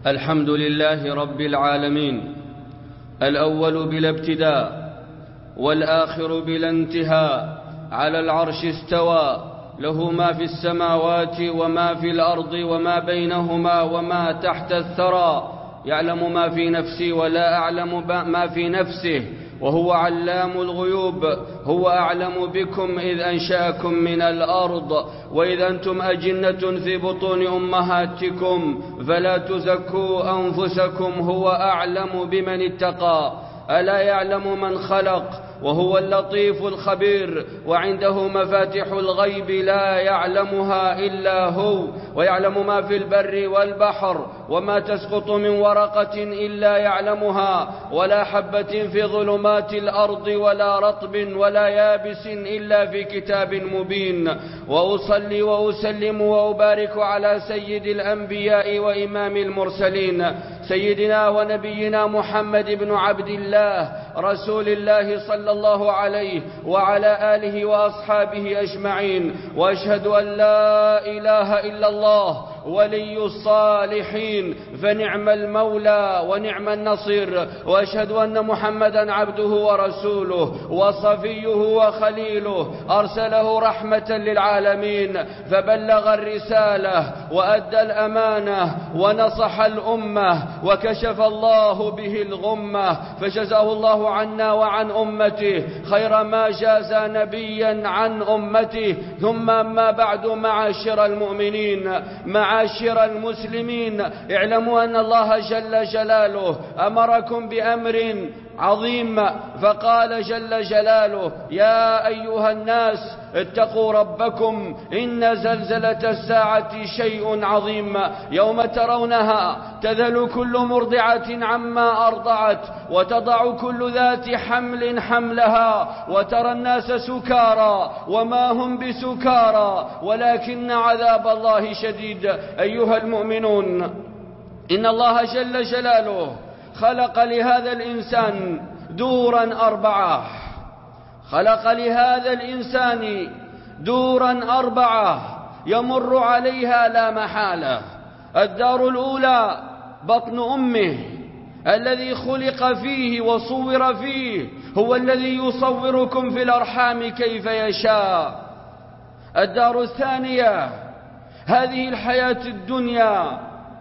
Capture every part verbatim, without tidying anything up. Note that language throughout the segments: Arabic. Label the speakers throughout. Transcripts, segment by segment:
Speaker 1: الحمد لله رب العالمين، الأول بلا ابتداء والآخر بلا انتهاء، على العرش استوى، له ما في السماوات وما في الأرض وما بينهما وما تحت الثرى، يعلم ما في نفسي ولا أعلم ما في نفسه، وهو علام الغيوب. هو أعلم بكم إذ أنشأكم من الأرض وإذ أنتم أجنة في بطون أمهاتكم، فلا تزكوا أنفسكم، هو أعلم بمن اتقى. ألا يعلم من خلق وهو اللطيف الخبير، وعنده مفاتح الغيب لا يعلمها إلا هو، ويعلم ما في البر والبحر، وما تسقط من ورقة إلا يعلمها، ولا حبة في ظلمات الأرض ولا رطب ولا يابس إلا في كتاب مبين. وأصلي وأسلم وأبارك على سيد الأنبياء وإمام المرسلين، سيدنا ونبينا محمد بن عبد الله رسول الله صلى الله عليه وعلى آله وأصحابه أجمعين. وأشهد أن لا إله إلا الله ولي الصالحين، فنعم المولى ونعم النصير. وأشهد أن محمدا عبده ورسوله وصفيه وخليله، أرسله رحمة للعالمين، فبلغ الرسالة وأدى الأمانة ونصح الأمة، وكشف الله به الغمة، فجزاه الله عنا وعن أمته خير ما جاز نبيا عن أمته. ثم أما بعد، معاشر المؤمنين، معاشر المسلمين، اعلموا أن الله جل جلاله أمركم بأمر عظيم، فقال جل جلاله: يا أيها الناس اتقوا ربكم، إن زلزلة الساعة شيء عظيم، يوم ترونها تذهل كل مرضعة عما أرضعت، وتضع كل ذات حمل حملها، وترى الناس سكارى وما هم بسكارى ولكن عذاب الله شديد. أيها المؤمنون، إن الله جل جلاله خلق لهذا الإنسان دورا أربعة، خلق لهذا الإنسان دورا أربعة يمر عليها لا محالة. الدار الأولى بطن أمه الذي خلق فيه وصور فيه، هو الذي يصوركم في الأرحام كيف يشاء. الدار الثانية هذه الحياة الدنيا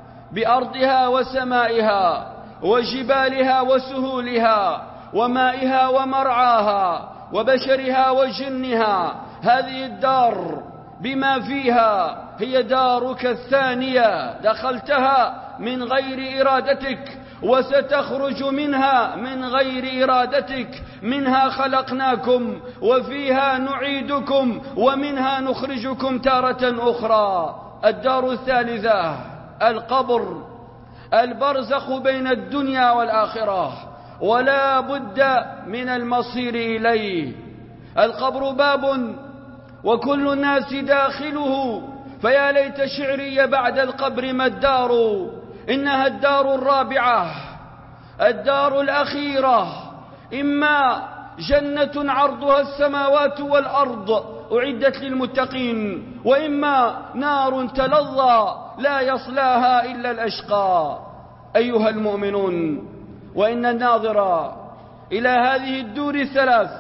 Speaker 1: بأرضها وسمائها وجبالها وسهولها ومائها ومرعاها وبشرها وجنها، هذه الدار بما فيها هي دارك الثانية، دخلتها من غير إرادتك وستخرج منها من غير إرادتك. منها خلقناكم وفيها نعيدكم ومنها نخرجكم تارة أخرى. الدار الثالثة القبر، البرزخ بين الدنيا والآخرة، ولا بد من المصير إليه. القبر باب وكل الناس داخله، فيا ليت شعري بعد القبر ما الدار، إنها الدار الرابعة، الدار الأخيرة، إما جنة عرضها السماوات والأرض أعدت للمتقين، وإما نار تلظى لا يصلاها إلا الأشقى. أيها المؤمنون، وإن الناظر إلى هذه الدور الثلاث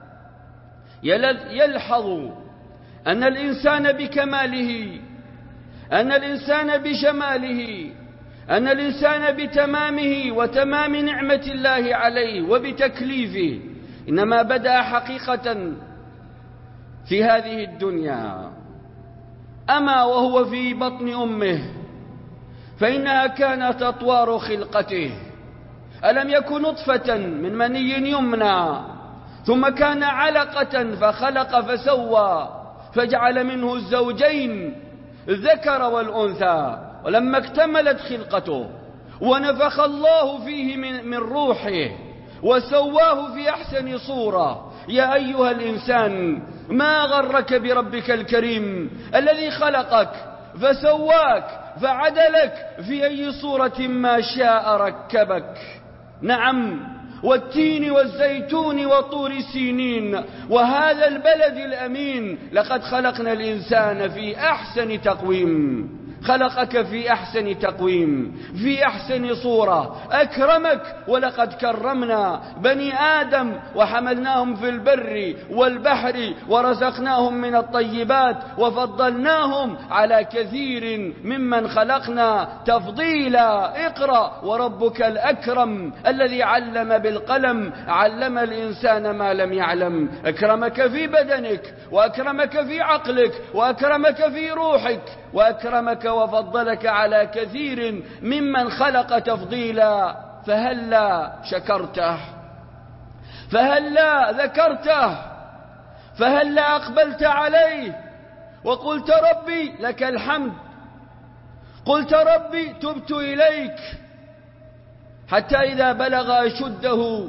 Speaker 1: يلحظ أن الإنسان بكماله، أن الإنسان بجماله، أن الإنسان بتمامه وتمام نعمة الله عليه وبتكليفه إنما بدأ حقيقة في هذه الدنيا. أما وهو في بطن أمه فإنها كانت أطوار خلقته، ألم يكن نطفة من مني يمنى، ثم كان علقة فخلق فسوى فجعل منه الزوجين الذكر والأنثى. ولما اكتملت خلقته ونفخ الله فيه من, من روحه وسواه في أحسن صورة. يا أيها الإنسان، ما غرك بربك الكريم الذي خلقك فسواك فعدلك في أي صورة ما شاء ركبك. نعم، والتين والزيتون وطور سينين وهذا البلد الأمين، لقد خلقنا الإنسان في أحسن تقويم. خلقك في أحسن تقويم، في أحسن صورة، أكرمك. ولقد كرمنا بني آدم وحملناهم في البر والبحر ورزقناهم من الطيبات وفضلناهم على كثير ممن خلقنا تفضيلا. اقرأ وربك الأكرم الذي علم بالقلم علم الإنسان ما لم يعلم. أكرمك في بدنك، وأكرمك في عقلك، وأكرمك في روحك، وأكرمك وفضلك على كثير ممن خلق تفضيلا. فهلا شكرته، فهلا ذكرته، فهلا أقبلت عليه وقلت ربي لك الحمد، قلت ربي تبت إليك. حتى إذا بلغ أشده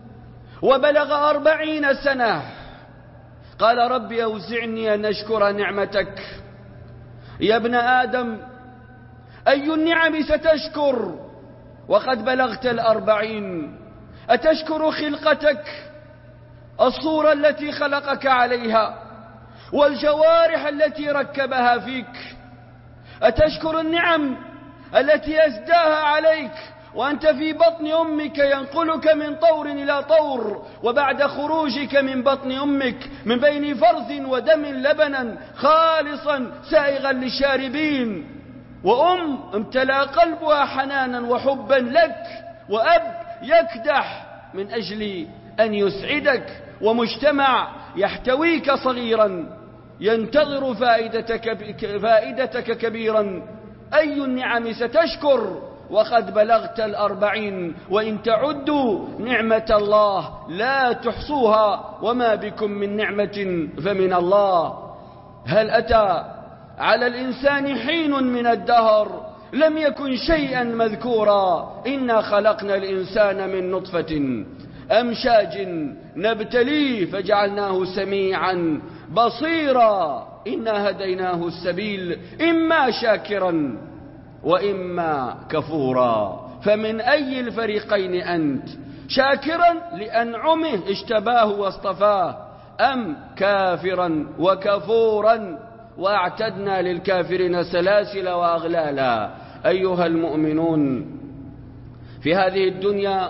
Speaker 1: وبلغ أربعين سنة قال ربي أوزعني أن أشكر نعمتك. يا ابن آدم، أي النعم ستشكر وقد بلغت الأربعين؟ أتشكر خلقتك، الصورة التي خلقك عليها، والجوارح التي ركبها فيك؟ أتشكر النعم التي أسداها عليك وأنت في بطن أمك، ينقلك من طور إلى طور، وبعد خروجك من بطن أمك من بين فرث ودم لبنا خالصا سائغا للشاربين، وأم امتلأ قلبها حنانا وحبا لك، وأب يكدح من أجل أن يسعدك، ومجتمع يحتويك صغيرا ينتظر فائدتك, فائدتك كبيرا. أي النعم ستشكر وقد بلغت الأربعين؟ وإن تعدوا نعمة الله لا تحصوها، وما بكم من نعمة فمن الله. هل أتى على الإنسان حين من الدهر لم يكن شيئا مذكورا؟ إنا خلقنا الإنسان من نطفة أمشاج نبتليه فجعلناه سميعا بصيرا. إنا هديناه السبيل إما شاكرا وإما كفورا. فمن أي الفريقين أنت؟ شاكرا لأنعمه اجتباه واصطفاه، أم كافرا وكفورا وأعتدنا للكافرين سلاسل وأغلالا؟ أيها المؤمنون، في هذه الدنيا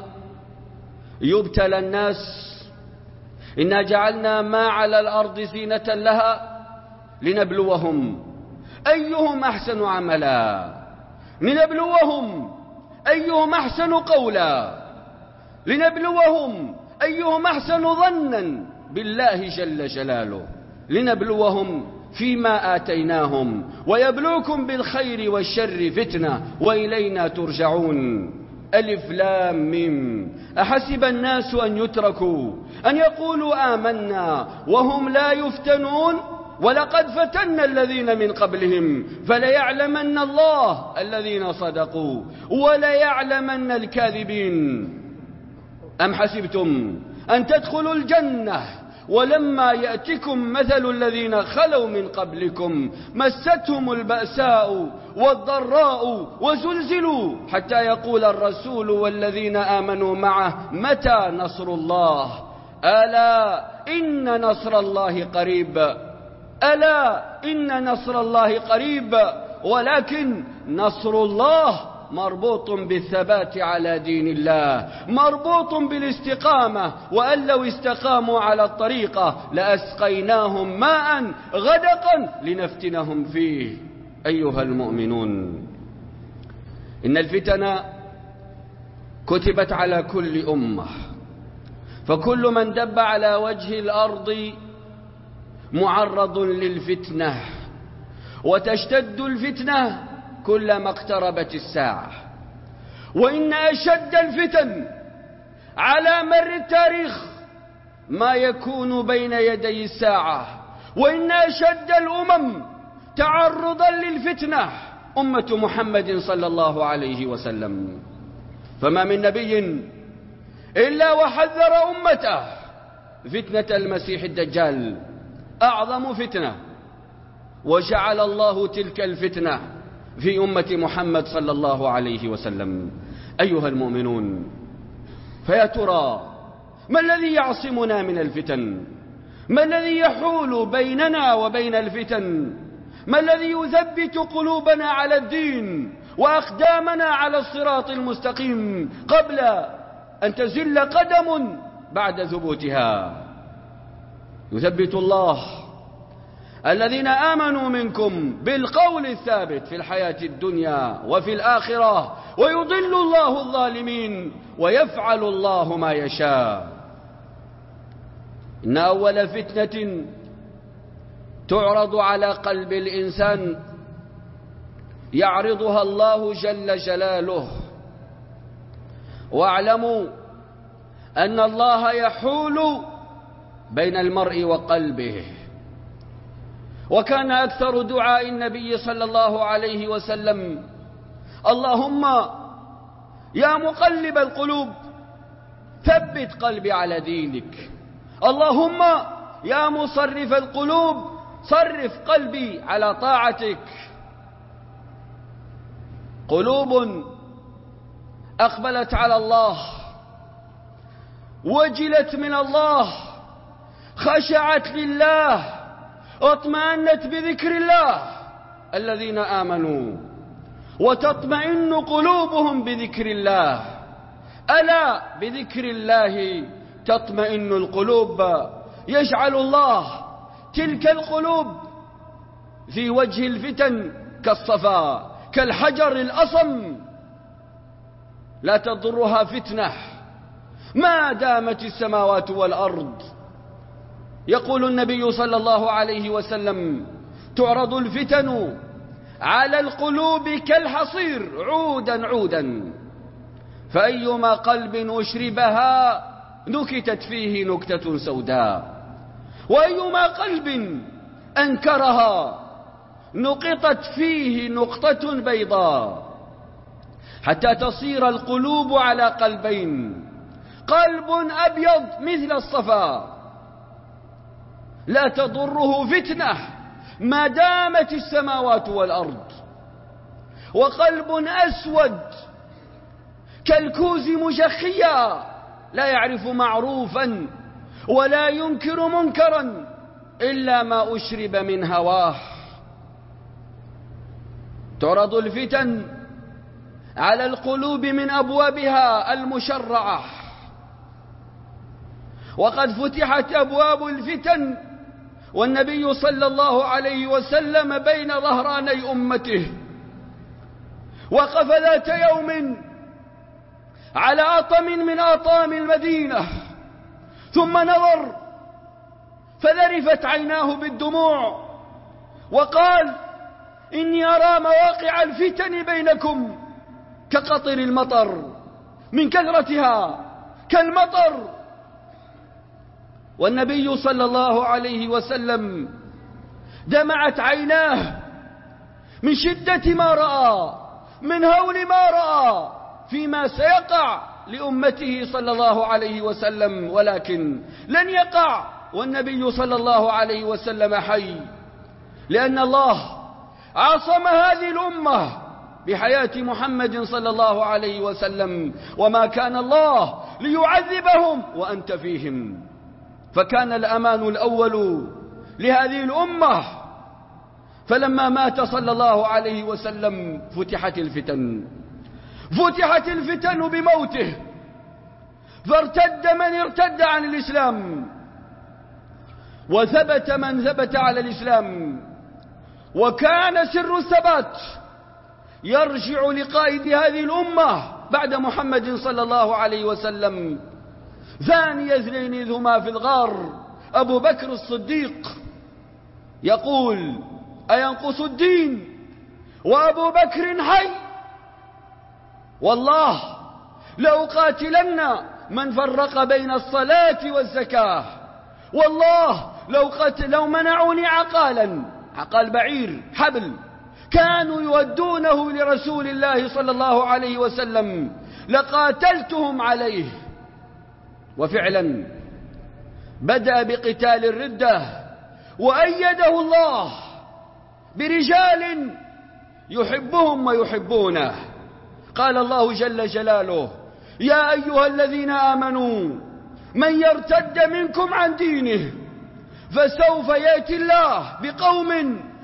Speaker 1: يبتلى الناس. إنا جعلنا ما على الأرض زينة لها لنبلوهم أيهم أحسن عملا، لنبلوهم أيهم أحسن قولا، لنبلوهم أيهم أحسن ظنا بالله جل جلاله، لنبلوهم فيما آتيناهم، ويبلوكم بالخير والشر فتنة وإلينا ترجعون. ألف لام ميم. أحسب الناس أن يتركوا أن يقولوا آمنا وهم لا يفتنون؟ ولقد فتنا الذين من قبلهم فليعلمن الله الذين صدقوا وليعلمن الكاذبين. أم حسبتم أن تدخلوا الجنة ولما يأتكم مثل الذين خلوا من قبلكم مستهم البأساء والضراء وزلزلوا حتى يقول الرسول والذين آمنوا معه متى نصر الله؟ ألا إن نصر الله قريب، ألا إن نصر الله قريب. ولكن نصر الله مربوط بالثبات على دين الله، مربوط بالاستقامة، وأن لو استقاموا على الطريقة لأسقيناهم ماء غدقا لنفتنهم فيه. أيها المؤمنون، إن الفتن كتبت على كل أمة، فكل من دب على وجه الأرض معرض للفتنة، وتشتد الفتنة كلما اقتربت الساعة. وإن أشد الفتن على مر التاريخ ما يكون بين يدي الساعة، وإن أشد الأمم تعرضا للفتنة أمة محمد صلى الله عليه وسلم. فما من نبي إلا وحذر أمته فتنة المسيح الدجال، أعظم فتنة، وجعل الله تلك الفتنة في أمة محمد صلى الله عليه وسلم. أيها المؤمنون، فيا ترى ما الذي يعصمنا من الفتن؟ ما الذي يحول بيننا وبين الفتن؟ ما الذي يثبت قلوبنا على الدين وأقدامنا على الصراط المستقيم قبل أن تزل قدم بعد ثبوتها؟ يثبت الله الذين آمنوا منكم بالقول الثابت في الحياة الدنيا وفي الآخرة، ويضل الله الظالمين ويفعل الله ما يشاء. إن أول فتنة تعرض على قلب الإنسان يعرضها الله جل جلاله، واعلموا أن الله يحول بين المرء وقلبه. وكان أكثر دعاء النبي صلى الله عليه وسلم: اللهم يا مقلب القلوب ثبت قلبي على دينك، اللهم يا مصرف القلوب صرف قلبي على طاعتك. قلوب أقبلت على الله، وجلت من الله، خشعت لله، واطمأنت بذكر الله الذين آمنوا، وتطمئن قلوبهم بذكر الله. ألا بذكر الله تطمئن القلوب. يجعل الله تلك القلوب في وجه الفتن كالصفا، كالحجر الأصم، لا تضرها فتنة ما دامت السماوات والأرض. يقول النبي صلى الله عليه وسلم: تعرض الفتن على القلوب كالحصير عودا عودا، فأيما قلب أشربها نكتت فيه نكتة سوداء، وأيما قلب أنكرها نقطت فيه نقطة بيضاء، حتى تصير القلوب على قلبين: قلب أبيض مثل الصفا لا تضره فتنة ما دامت السماوات والأرض، وقلب أسود كالكوز مجخيا لا يعرف معروفا ولا ينكر منكرا إلا ما أشرب من هواه. تعرض الفتن على القلوب من أبوابها المشرعة، وقد فتحت أبواب الفتن والنبي صلى الله عليه وسلم بين ظهراني أمته، وقف ذات يوم على أطم من أطام المدينة، ثم نظر فذرفت عيناه بالدموع وقال: إني أرى مواقع الفتن بينكم كقطر المطر، من كثرتها كالمطر. والنبي صلى الله عليه وسلم دمعت عيناه من شدة ما رأى، من هول ما رأى فيما سيقع لأمته صلى الله عليه وسلم، ولكن لن يقع والنبي صلى الله عليه وسلم حي، لأن الله عصم هذه الأمة بحياة محمد صلى الله عليه وسلم، وما كان الله ليعذبهم وأنت فيهم. فكان الأمان الأول لهذه الأمة، فلما مات صلى الله عليه وسلم فتحت الفتن، فتحت الفتن بموته، فارتد من ارتد عن الإسلام، وثبت من ثبت على الإسلام. وكان سر الثبات يرجع لقائد هذه الأمة بعد محمد صلى الله عليه وسلم، ثاني اثنين إذ هما في الغار، أبو بكر الصديق يقول: أينقص الدين وأبو بكر حي؟ والله لأقاتلن من فرق بين الصلاة والزكاة، والله لو, لو منعوني عقالا، عقال بعير حبل، كانوا يودونه لرسول الله صلى الله عليه وسلم لقاتلتهم عليه. وفعلا بدأ بقتال الردة، وأيده الله برجال يحبهم ويحبونه. قال الله جل جلاله: يا أيها الذين آمنوا من يرتد منكم عن دينه فسوف يأتي الله بقوم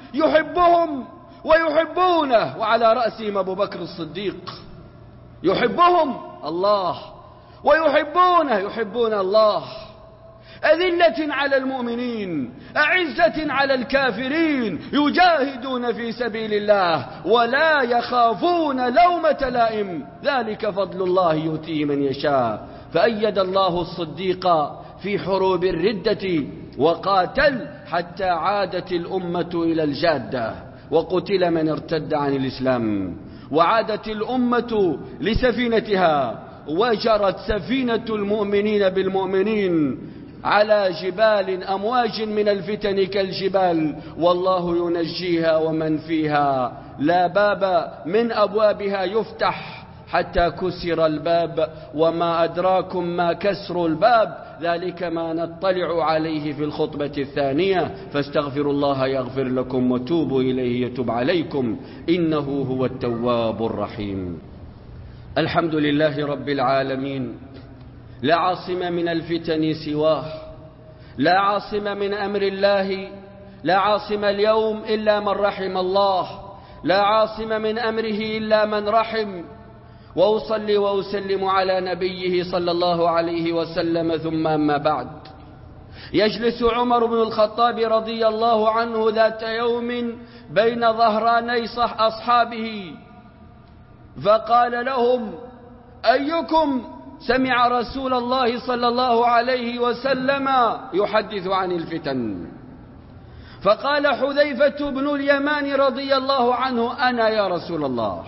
Speaker 1: يحبهم ويحبونه، وعلى رأسهم أبو بكر الصديق. يحبهم الله ويحبونه، يحبون الله. أذلة على المؤمنين أعزة على الكافرين، يجاهدون في سبيل الله ولا يخافون لومة لائم، ذلك فضل الله يؤتيه من يشاء. فأيد الله الصديق في حروب الردة وقاتل حتى عادت الأمة إلى الجادة، وقتل من ارتد عن الإسلام، وعادت الأمة لسفينتها، وجرت سفينة المؤمنين بالمؤمنين على جبال أمواج من الفتن كالجبال، والله ينجيها ومن فيها. لا باب من أبوابها يفتح حتى كسر الباب، وما أدراكم ما كسر الباب، ذلك ما نطلع عليه في الخطبة الثانية. فاستغفروا الله يغفر لكم وتوبوا إليه يتوب عليكم، إنه هو التواب الرحيم. الحمد لله رب العالمين، لا عاصم من الفتن سواه، لا عاصم من أمر الله، لا عاصم اليوم إلا من رحم الله، لا عاصم من أمره إلا من رحم. وأصلي وأسلم على نبيه صلى الله عليه وسلم، ثم أما بعد. يجلس عمر بن الخطاب رضي الله عنه ذات يوم بين ظهراني أصحابه، فقال لهم: أيكم سمع رسول الله صلى الله عليه وسلم يحدث عن الفتن؟ فقال حذيفة بن اليمان رضي الله عنه: أنا يا رسول الله،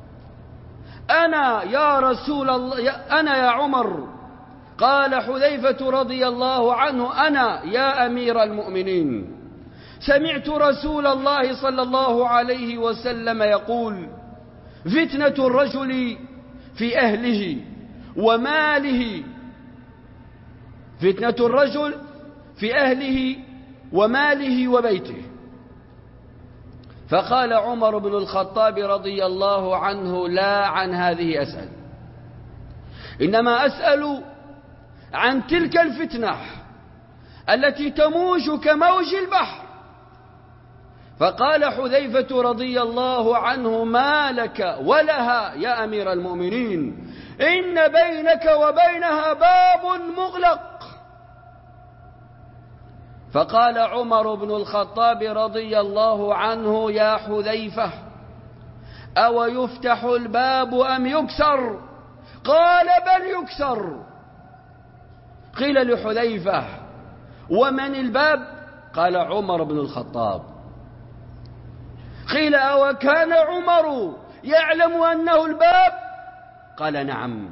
Speaker 1: أنا يا رسول الله، أنا يا عمر. قال حذيفة رضي الله عنه: أنا يا أمير المؤمنين. سمعت رسول الله صلى الله عليه وسلم يقول: فتنة الرجل في أهله وماله، فتنة الرجل في أهله وماله وبيته. فقال عمر بن الخطاب رضي الله عنه: لا عن هذه أسأل، إنما أسأل عن تلك الفتنة التي تموج كموج البحر. فقال حذيفة رضي الله عنه: ما لك ولها يا أمير المؤمنين، إن بينك وبينها باب مغلق. فقال عمر بن الخطاب رضي الله عنه: يا حذيفة، أو يفتح الباب أم يكسر؟ قال: بل يكسر. قيل لحذيفة: ومن الباب؟ قال: عمر بن الخطاب. قيل: أو كان عمر يعلم أنه الباب؟ قال: نعم.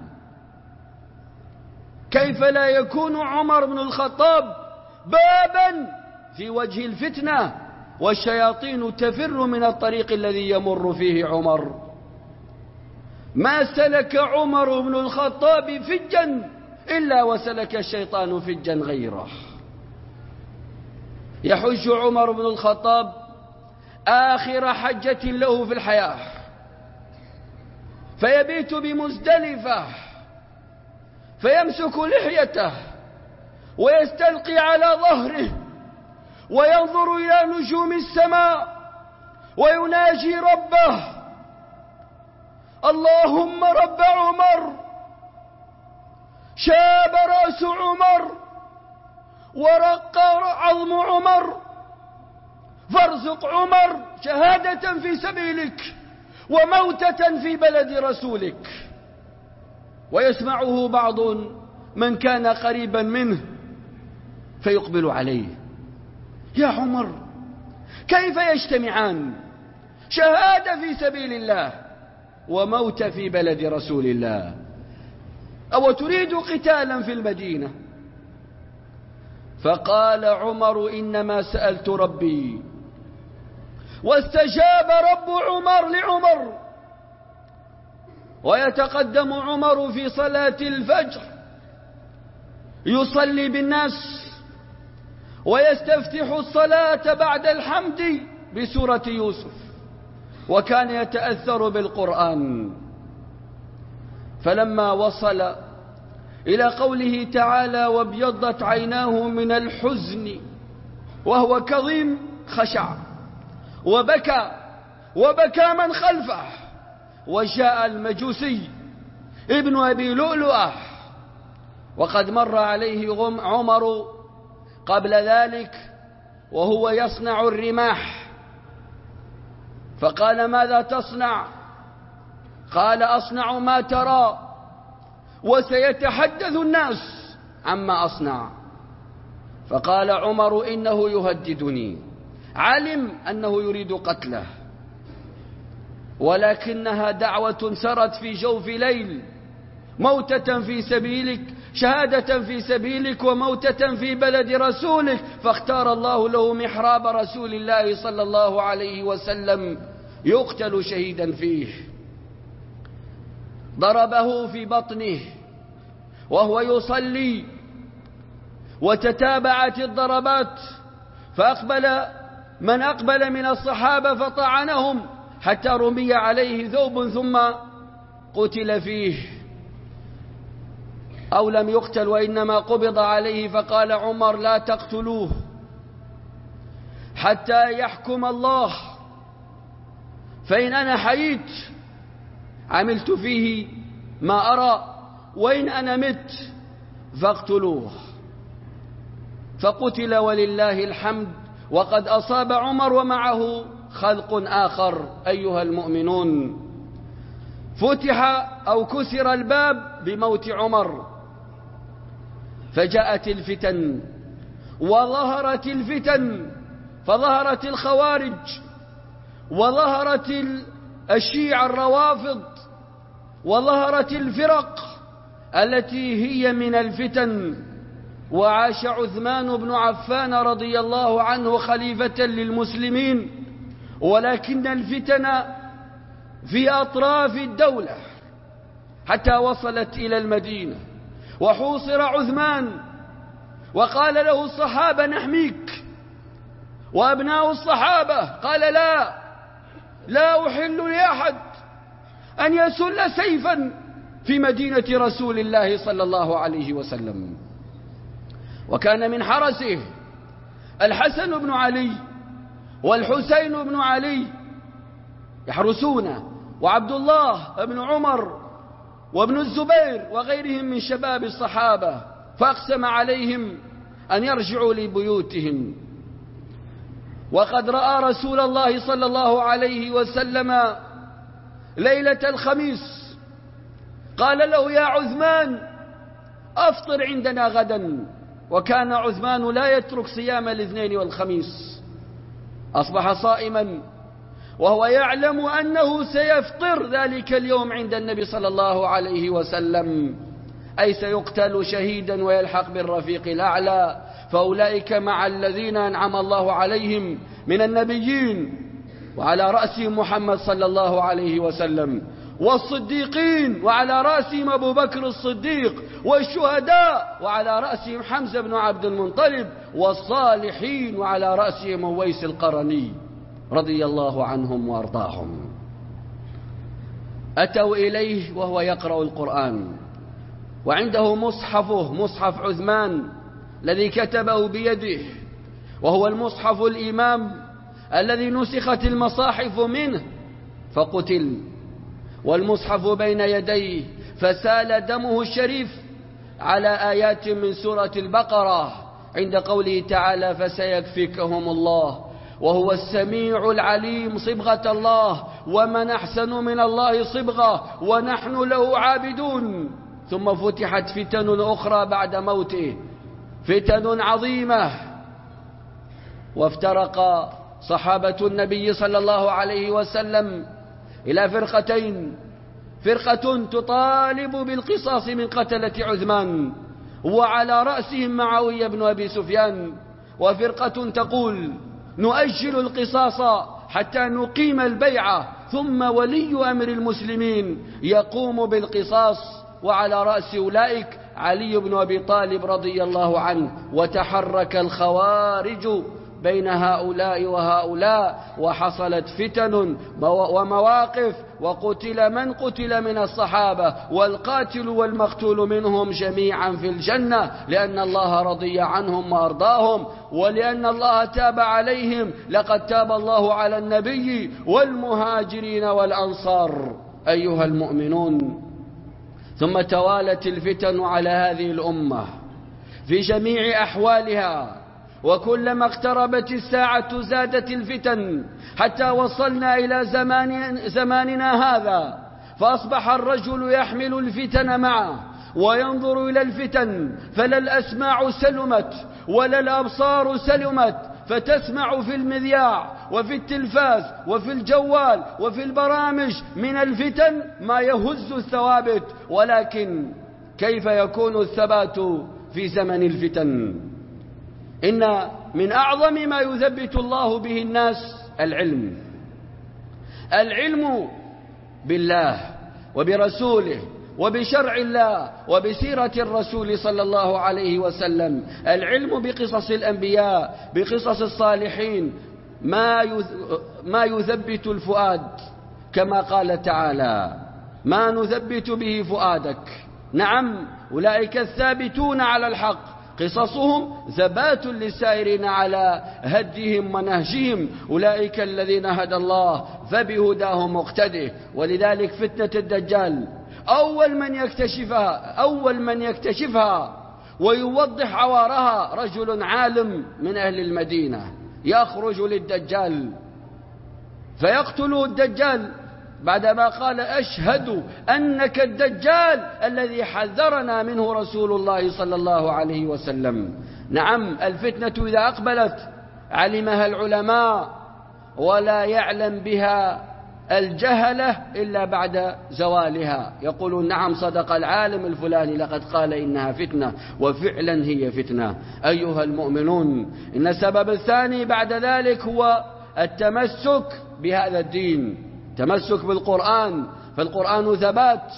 Speaker 1: كيف لا يكون عمر بن الخطاب بابا في وجه الفتنة والشياطين تفر من الطريق الذي يمر فيه عمر؟ ما سلك عمر بن الخطاب فجا إلا وسلك الشيطان فجا غيره. يحج عمر بن الخطاب آخر حجة له في الحياة، فيبيت بمزدلفة، فيمسك لحيته ويستلقي على ظهره وينظر إلى نجوم السماء ويناجي ربه: اللهم رب عمر، شاب رأس عمر ورق عظم عمر، فارزق عمر شهادة في سبيلك وموتة في بلد رسولك. ويسمعه بعض من كان قريبا منه فيقبل عليه: يا عمر، كيف يجتمعان؟ شهادة في سبيل الله وموت في بلد رسول الله، أو تريد قتالا في المدينة؟ فقال عمر: إنما سألت ربي. واستجاب رب عمر لعمر. ويتقدم عمر في صلاة الفجر يصلي بالناس، ويستفتح الصلاة بعد الحمد بسورة يوسف، وكان يتأثر بالقرآن. فلما وصل إلى قوله تعالى: وابيضت عيناه من الحزن وهو كظيم، خشع وبكى وبكى من خلفه. وجاء المجوسي ابن أبي لؤلؤة وقد مر عليه عمر قبل ذلك وهو يصنع الرماح، فقال: ماذا تصنع؟ قال: أصنع ما ترى، وسيتحدث الناس عما أصنع. فقال عمر: إنه يهددني. علم أنه يريد قتله، ولكنها دعوة سرت في جوف ليل، موتة في سبيلك، شهادة في سبيلك، وموتة في بلد رسولك، فاختار الله له محراب رسول الله صلى الله عليه وسلم يقتل شهيدا فيه. ضربه في بطنه وهو يصلي، وتتابعت الضربات، فأقبل من أقبل من الصحابة فطعنهم حتى رمي عليه ثوب ثم قتل فيه، أو لم يقتل وإنما قبض عليه. فقال عمر: لا تقتلوه حتى يحكم الله، فإن أنا حييت عملت فيه ما أرى، وإن أنا مت فاقتلوه. فقتل ولله الحمد، وقد أصاب عمر ومعه خلق آخر. أيها المؤمنون، فتح أو كسر الباب بموت عمر، فجاءت الفتن وظهرت الفتن، فظهرت الخوارج، وظهرت الشيعة الروافض، وظهرت الفرق التي هي من الفتن. وعاش عثمان بن عفان رضي الله عنه خليفة للمسلمين، ولكن الفتن في أطراف الدولة حتى وصلت إلى المدينة، وحوصر عثمان، وقال له الصحابة: نحميك. وأبناء الصحابة قال: لا لا أحل لأحد أن يسل سيفا في مدينة رسول الله صلى الله عليه وسلم. وكان من حرسه الحسن بن علي والحسين بن علي يحرسونه، وعبد الله بن عمر وابن الزبير وغيرهم من شباب الصحابة، فأقسم عليهم أن يرجعوا لبيوتهم. وقد رأى رسول الله صلى الله عليه وسلم ليلة الخميس، قال له: يا عثمان أفطر عندنا غدا. وكان عثمان لا يترك صيام الاثنين والخميس، أصبح صائما وهو يعلم أنه سيفطر ذلك اليوم عند النبي صلى الله عليه وسلم، أي سيقتل شهيدا ويلحق بالرفيق الأعلى. فأولئك مع الذين أنعم الله عليهم من النبيين، وعلى رأسهم محمد صلى الله عليه وسلم، والصديقين، وعلى رأسهم أبو بكر الصديق، والشهداء، وعلى رأسهم حمزة بن عبد المطلب، والصالحين، وعلى رأسهم أويس القرني رضي الله عنهم وأرضاهم. أتوا إليه وهو يقرأ القرآن، وعنده مصحفه، مصحف عثمان الذي كتبه بيده، وهو المصحف الإمام الذي نسخت المصاحف منه، فقتل والمصحف بين يديه، فسال دمه الشريف على آيات من سورة البقرة عند قوله تعالى: فسيكفيكهم الله وهو السميع العليم. صبغة الله، ومن أحسن من الله صبغة، ونحن له عابدون. ثم فتحت فتن أخرى بعد موته، فتن عظيمة، وافترق صحابة النبي صلى الله عليه وسلم إلى فرقتين: فرقة تطالب بالقصاص من قتلة عثمان وعلى رأسهم معاوية بن أبي سفيان، وفرقة تقول: نؤجل القصاص حتى نقيم البيعة، ثم ولي أمر المسلمين يقوم بالقصاص، وعلى رأس أولئك علي بن أبي طالب رضي الله عنه. وتحرك الخوارج بين هؤلاء وهؤلاء، وحصلت فتن ومواقف، وقتل من قتل من الصحابة، والقاتل والمقتول منهم جميعا في الجنة، لأن الله رضي عنهم وأرضاهم، ولأن الله تاب عليهم. لقد تاب الله على النبي والمهاجرين والأنصار أيها المؤمنون. ثم توالت الفتن على هذه الأمة في جميع أحوالها، وكلما اقتربت الساعة زادت الفتن، حتى وصلنا إلى زمان زماننا هذا، فأصبح الرجل يحمل الفتن معه وينظر إلى الفتن، فلا الأسماع سلمت ولا الأبصار سلمت، فتسمع في المذياع وفي التلفاز وفي الجوال وفي البرامج من الفتن ما يهز الثوابت. ولكن كيف يكون الثبات في زمن الفتن؟ إن من أعظم ما يثبت الله به الناس العلم، العلم بالله وبرسوله وبشرع الله وبسيرة الرسول صلى الله عليه وسلم، العلم بقصص الأنبياء، بقصص الصالحين، ما ما يثبت الفؤاد، كما قال تعالى: ما نثبت به فؤادك. نعم، أولئك الثابتون على الحق قصصهم ثبات للسائرين على هديهم ونهجهم، أولئك الذين هدى الله فبهداه مقتده. ولذلك فتنة الدجال أول من يكتشفها أول من يكتشفها ويوضح عوارها رجل عالم من أهل المدينة، يخرج للدجال فيقتل الدجال بعدما قال: أشهد أنك الدجال الذي حذرنا منه رسول الله صلى الله عليه وسلم. نعم، الفتنة إذا أقبلت علمها العلماء، ولا يعلم بها الجهلة إلا بعد زوالها. يقولون: نعم، صدق العالم الفلاني لقد قال إنها فتنة، وفعلا هي فتنة. أيها المؤمنون، إن السبب الثاني بعد ذلك هو التمسك بهذا الدين، تمسك بالقرآن، فالقرآن ثبات،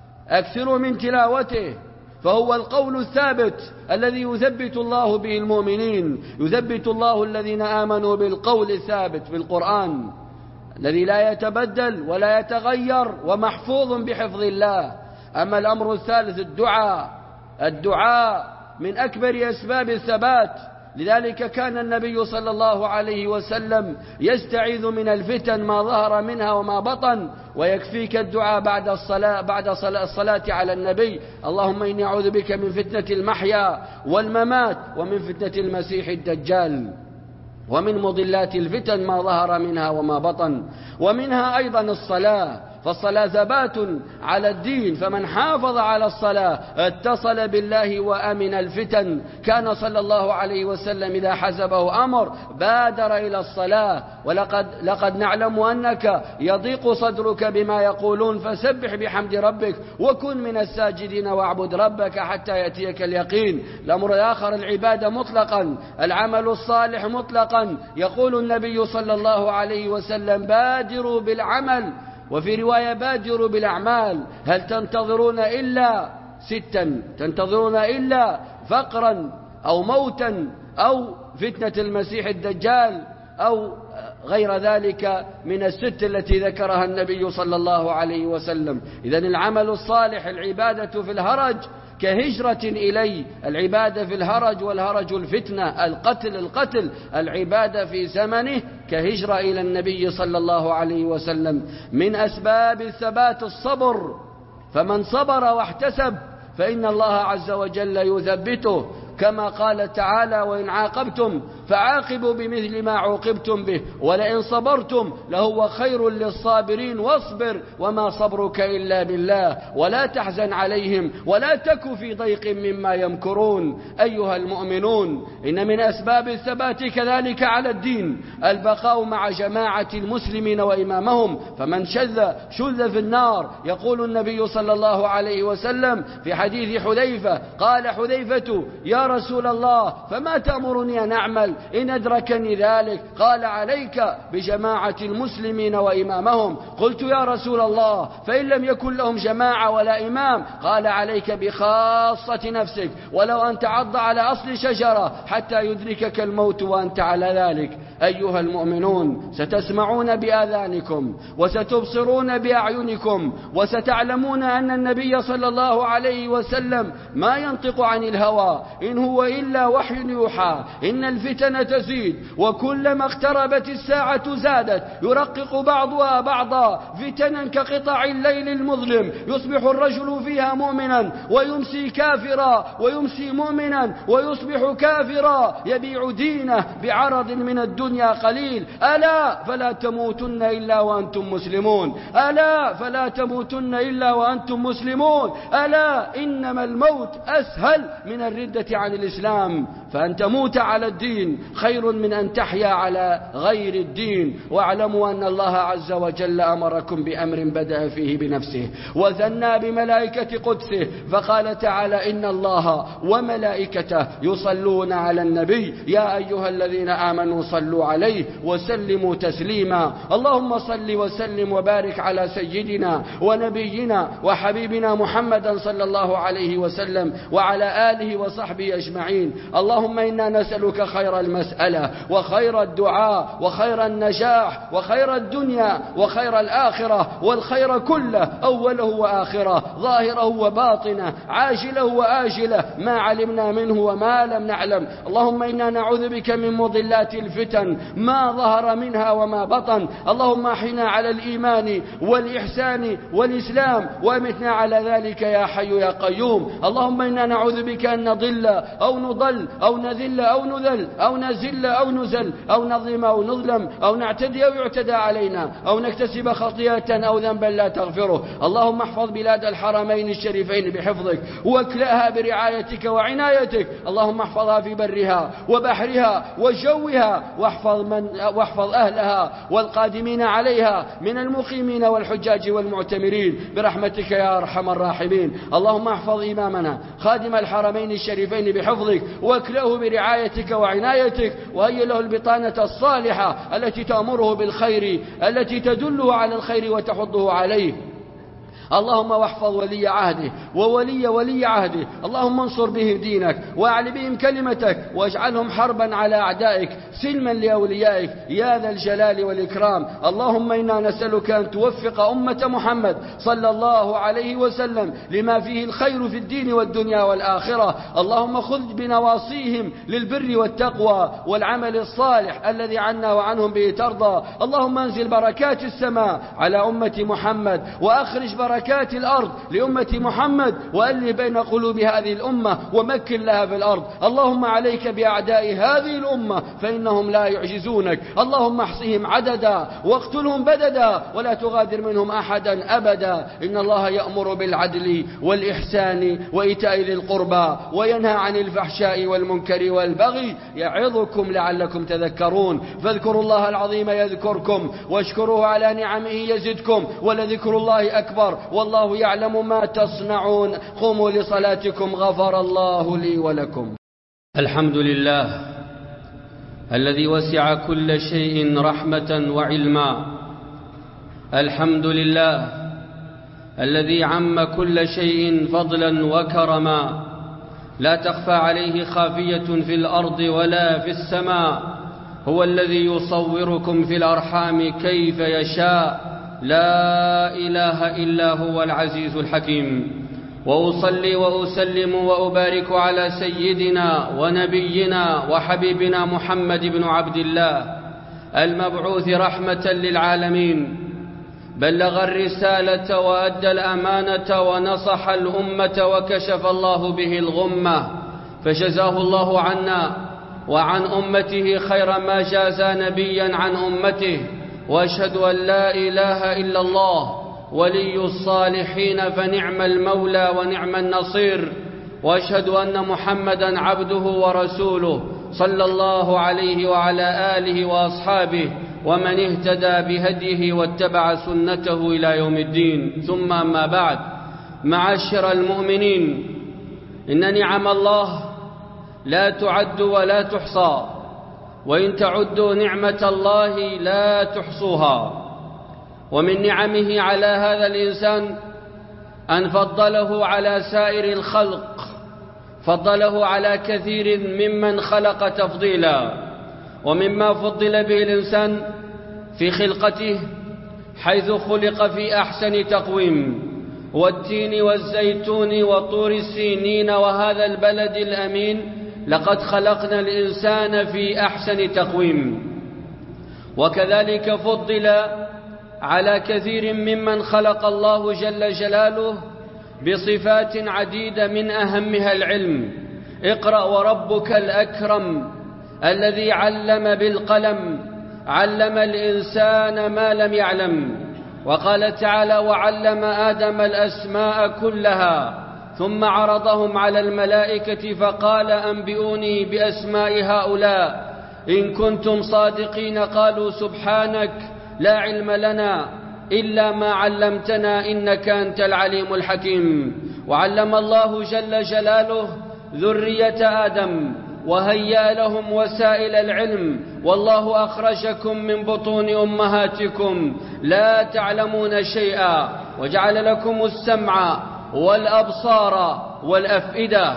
Speaker 1: أكثروا من تلاوته، فهو القول الثابت الذي يثبت الله به المؤمنين، يثبت الله الذين آمنوا بالقول الثابت بالقرآن الذي لا يتبدل ولا يتغير ومحفوظ بحفظ الله. أما الأمر الثالث الدعاء، الدعاء من أكبر أسباب الثبات. لذلك كان النبي صلى الله عليه وسلم يستعيذ من الفتن ما ظهر منها وما بطن، ويكفيك الدعاء بعد الصلاة بعد الصلاة على النبي: اللهم إني أعوذ بك من فتنة المحيا والممات ومن فتنة المسيح الدجال ومن مضلات الفتن ما ظهر منها وما بطن. ومنها أيضا الصلاة، فالصلاة ثبات على الدين، فمن حافظ على الصلاة اتصل بالله وأمن الفتن. كان صلى الله عليه وسلم إذا حزبه أمر بادر إلى الصلاة. ولقد لقد نعلم أنك يضيق صدرك بما يقولون، فسبح بحمد ربك وكن من الساجدين واعبد ربك حتى يأتيك اليقين. الأمر الآخر العبادة مطلقا، العمل الصالح مطلقا. يقول النبي صلى الله عليه وسلم: بادروا بالعمل، وفي رواية: بادروا بالأعمال. هل تنتظرون إلا ستا؟ تنتظرون إلا فقرا أو موتا أو فتنة المسيح الدجال أو غير ذلك من الست التي ذكرها النبي صلى الله عليه وسلم. إذن العمل الصالح، العبادة في الهرج كهجرة إلي، العبادة في الهرج، والهرج الفتنة، القتل القتل، العبادة في زمنه كهجرة إلى النبي صلى الله عليه وسلم. من أسباب الثبات الصبر، فمن صبر واحتسب فإن الله عز وجل يثبته، كما قال تعالى: وإن عاقبتم فعاقبوا بمثل ما عوقبتم به ولئن صبرتم لهو خير للصابرين واصبر وما صبرك إلا بالله ولا تحزن عليهم ولا تك في ضيق مما يمكرون. أيها المؤمنون، إن من أسباب الثبات كذلك على الدين البقاء مع جماعة المسلمين وإمامهم، فمن شذ شذ في النار. يقول النبي صلى الله عليه وسلم في حديث حذيفة: قال حذيفة: يا رسول الله فما تأمرني أن أعمل إن أدركني ذلك؟ قال عليك بجماعة المسلمين وإمامهم. قلت يا رسول الله فإن لم يكن لهم جماعة ولا إمام؟ قال عليك بخاصة نفسك، ولو أن تعض على أصل شجرة حتى يدركك الموت وأنت على ذلك. أيها المؤمنون، ستسمعون بآذانكم وستبصرون بأعينكم وستعلمون أن النبي صلى الله عليه وسلم ما ينطق عن الهوى، إن هو إلا وحي يوحى. إن الفتن تزيد، وكلما اقتربت الساعة زادت، يرقق بعضها بعضا فتنا كقطع الليل المظلم، يصبح الرجل فيها مؤمنا ويمسي كافرا، ويمسي مؤمنا ويصبح كافرا، يبيع دينه بعرض من الدنيا قليل. ألا فلا تموتن إلا وأنتم مسلمون، ألا فلا تموتن إلا وأنتم مسلمون، ألا إنما الموت أسهل من الردة عن الإسلام، فأن تموت على الدين خير من أن تحيا على غير الدين. واعلموا أن الله عز وجل أمركم بأمر بدأ فيه بنفسه وثنى بملائكة قدسه، فقال تعالى: إن الله وملائكته يصلون على النبي يا أيها الذين آمنوا صلوا عليه وسلموا تسليما. اللهم صل وسلم وبارك على سيدنا ونبينا وحبيبنا محمد صلى الله عليه وسلم وعلى آله وصحبه أجمعين. اللهم إنا نسألك خير المسألة وخير الدعاء وخير النجاح وخير الدنيا وخير الآخرة، والخير كله أوله وآخره، ظاهره وباطنه، عاجله وآجله، ما علمنا منه وما لم نعلم. اللهم إنا نعوذ بك من مضلات الفتن ما ظهر منها وما بطن. اللهم احينا على الإيمان والإحسان والإسلام وامتنا على ذلك يا حي يا قيوم. اللهم إنا نعوذ بك أن نضل أو نضل أو نذل أو نذل أو نزل أو نزل أو نظلم أو نظلم أو نعتدي أو يعتدى علينا أو نكتسب خطيئة أو ذنبا لا تغفره. اللهم احفظ بلاد الحرمين الشريفين بحفظك، واكلأها برعايتك وعنايتك. اللهم احفظها في برها وبحرها وجوها، واحفظ, من واحفظ أهلها والقادمين عليها من المقيمين والحجاج والمعتمرين برحمتك يا أرحم الراحمين. اللهم احفظ إمامنا خادم الحرمين الشريفين بحفظك، واكلأه برعايتك وعنايتك، وهي له البطانة الصالحة التي تأمره بالخير، التي تدله على الخير وتحضه عليه. اللهم واحفظ ولي عهده وولي ولي عهده. اللهم انصر به دينك واعل بهم كلمتك، واجعلهم حربا على أعدائك سلما لأوليائك يا ذا الجلال والإكرام. اللهم إنا نسألك أن توفق أمة محمد صلى الله عليه وسلم لما فيه الخير في الدين والدنيا والآخرة. اللهم خذ بنواصيهم للبر والتقوى والعمل الصالح الذي عنا وعنهم به ترضى. اللهم انزل بركات السماء على أمة محمد، وأخرج بركات بركات الأرض لأمة محمد، وألف بين قلوب هذه الأمة ومكن لها في الأرض. اللهم عليك بأعداء هذه الأمة فإنهم لا يعجزونك. اللهم احصهم عددا واقتلهم بددا ولا تغادر منهم أحدا أبدا. إن الله يأمر بالعدل والإحسان وإيتاء ذي القربى وينهى عن الفحشاء والمنكر والبغي، يعظكم لعلكم تذكرون. فاذكروا الله العظيم يذكركم، واشكروه على نعمه يزدكم، ولذكر الله أكبر، والله يعلم ما تصنعون. قوموا لصلاتكم غفر الله لي ولكم.
Speaker 2: الحمد لله الذي وسع كل شيء رحمة وعلما. الحمد لله الذي عم كل شيء فضلا وكرما، لا تخفى عليه خافية في الأرض ولا في السماء. هو الذي يصوركم في الأرحام كيف يشاء، لا إله إلا هو العزيز الحكيم. وأصلي وأسلم وأبارك على سيدنا ونبينا وحبيبنا محمد بن عبد الله المبعوث رحمة للعالمين، بلغ الرسالة وأدى الأمانة ونصح الأمة وكشف الله به الغمة، فجزاه الله عنا وعن أمته خير ما جازى نبيا عن أمته. وأشهد أن لا إله إلا الله ولي الصالحين فنعم المولى ونعم النصير. وأشهد أن محمدا عبده ورسوله صلى الله عليه وعلى آله وأصحابه ومن اهتدى بهديه واتبع سنته إلى يوم الدين. ثم أما بعد، معاشر المؤمنين، إن نعم الله لا تعد ولا تحصى، وإن تعدوا نعمة الله لا تحصوها. ومن نعمه على هذا الإنسان أن فضله على سائر الخلق، فضله على كثير ممن خلق تفضيلا. ومما فضل به الإنسان في خلقته حيث خلق في أحسن تقويم، والتين والزيتون وطور السينين وهذا البلد الأمين، لقد خلقنا الإنسان في أحسن تقويم. وكذلك فضل على كثير ممن خلق الله جل جلاله بصفات عديدة، من أهمها العلم. اقرأ وربك الأكرم الذي علم بالقلم، علم الإنسان ما لم يعلم. وقال تعالى: وعلم آدم الأسماء كلها ثم عرضهم على الملائكة فقال: أنبئوني بأسماء هؤلاء إن كنتم صادقين. قالوا: سبحانك لا علم لنا إلا ما علمتنا إنك أنت العليم الحكيم. وعلم الله جل جلاله ذرية آدم وهيأ لهم وسائل العلم. والله أخرجكم من بطون أمهاتكم لا تعلمون شيئا، وجعل لكم السمع والأبصار والأفئدة.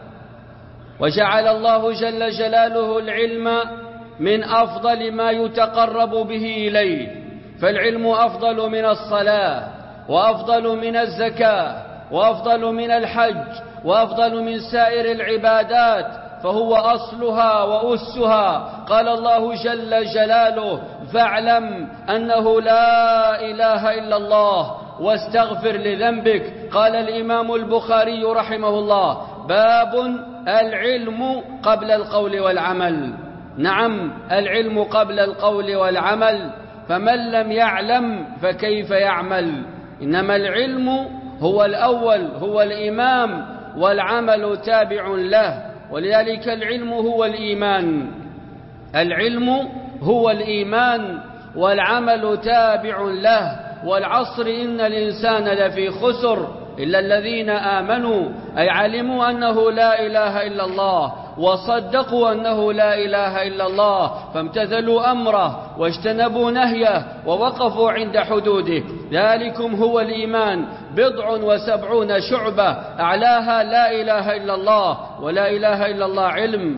Speaker 2: وجعل الله جل جلاله العلم من أفضل ما يتقرب به إليه، فالعلم أفضل من الصلاة، وأفضل من الزكاة، وأفضل من الحج، وأفضل من سائر العبادات، فهو أصلها وأسها. قال الله جل جلاله: فاعلم أنه لا إله إلا الله واستغفر لذنبك. قال الإمام البخاري رحمه الله: باب العلم قبل القول والعمل. نعم، العلم قبل القول والعمل، فمن لم يعلم فكيف يعمل؟ إنما العلم هو الأول، هو الإمام، والعمل تابع له. ولذلك العلم هو الإيمان، العلم هو الإيمان والعمل تابع له. والعصر إن الإنسان لفي خسر إلا الذين آمنوا، أي علموا أنه لا إله إلا الله وصدقوا أنه لا إله إلا الله، فامتثلوا أمره واجتنبوا نهيه ووقفوا عند حدوده. ذلكم هو الإيمان، بضع وسبعون شعبة، أعلاها لا إله إلا الله، ولا إله إلا الله علم،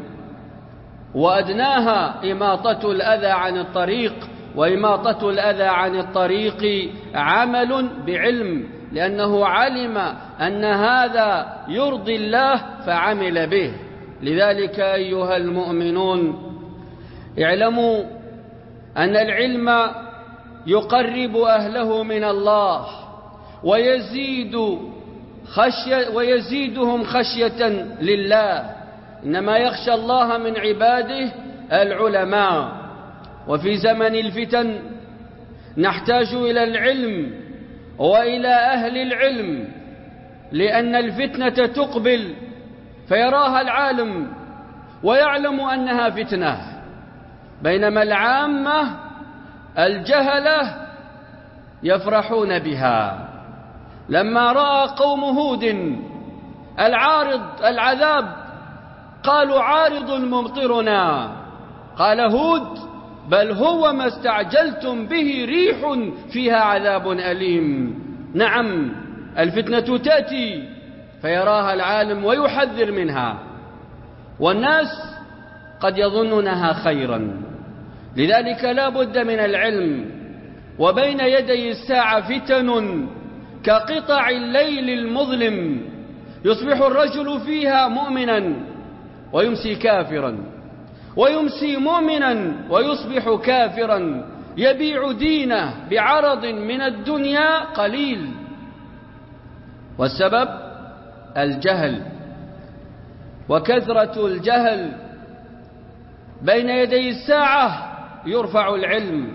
Speaker 2: وأدناها إماطة الأذى عن الطريق، وإماطة الأذى عن الطريق عمل بعلم، لأنه علم أن هذا يرضي الله فعمل به. لذلك أيها المؤمنون، اعلموا أن العلم يقرب أهله من الله ويزيد خشية ويزيدهم خشية لله. إنما يخشى الله من عباده العلماء. وفي زمن الفتن نحتاج إلى العلم وإلى أهل العلم، لأن الفتنة تقبل فيراها العالم ويعلم أنها فتنة، بينما العامة الجهلة يفرحون بها. لما رأى قوم هود العارض العذاب قالوا: عارض ممطرنا. قال هود: بل هو ما استعجلتم به ريح فيها عذاب أليم. نعم، الفتنة تأتي فيراها العالم ويحذر منها، والناس قد يظنونها خيرا. لذلك لا بد من العلم. وبين يدي الساعة فتن كقطع الليل المظلم، يصبح الرجل فيها مؤمنا ويمسي كافرا، ويمسي مؤمنا ويصبح كافرا، يبيع دينه بعرض من الدنيا قليل. والسبب الجهل وكثرة الجهل. بين يدي الساعة يرفع العلم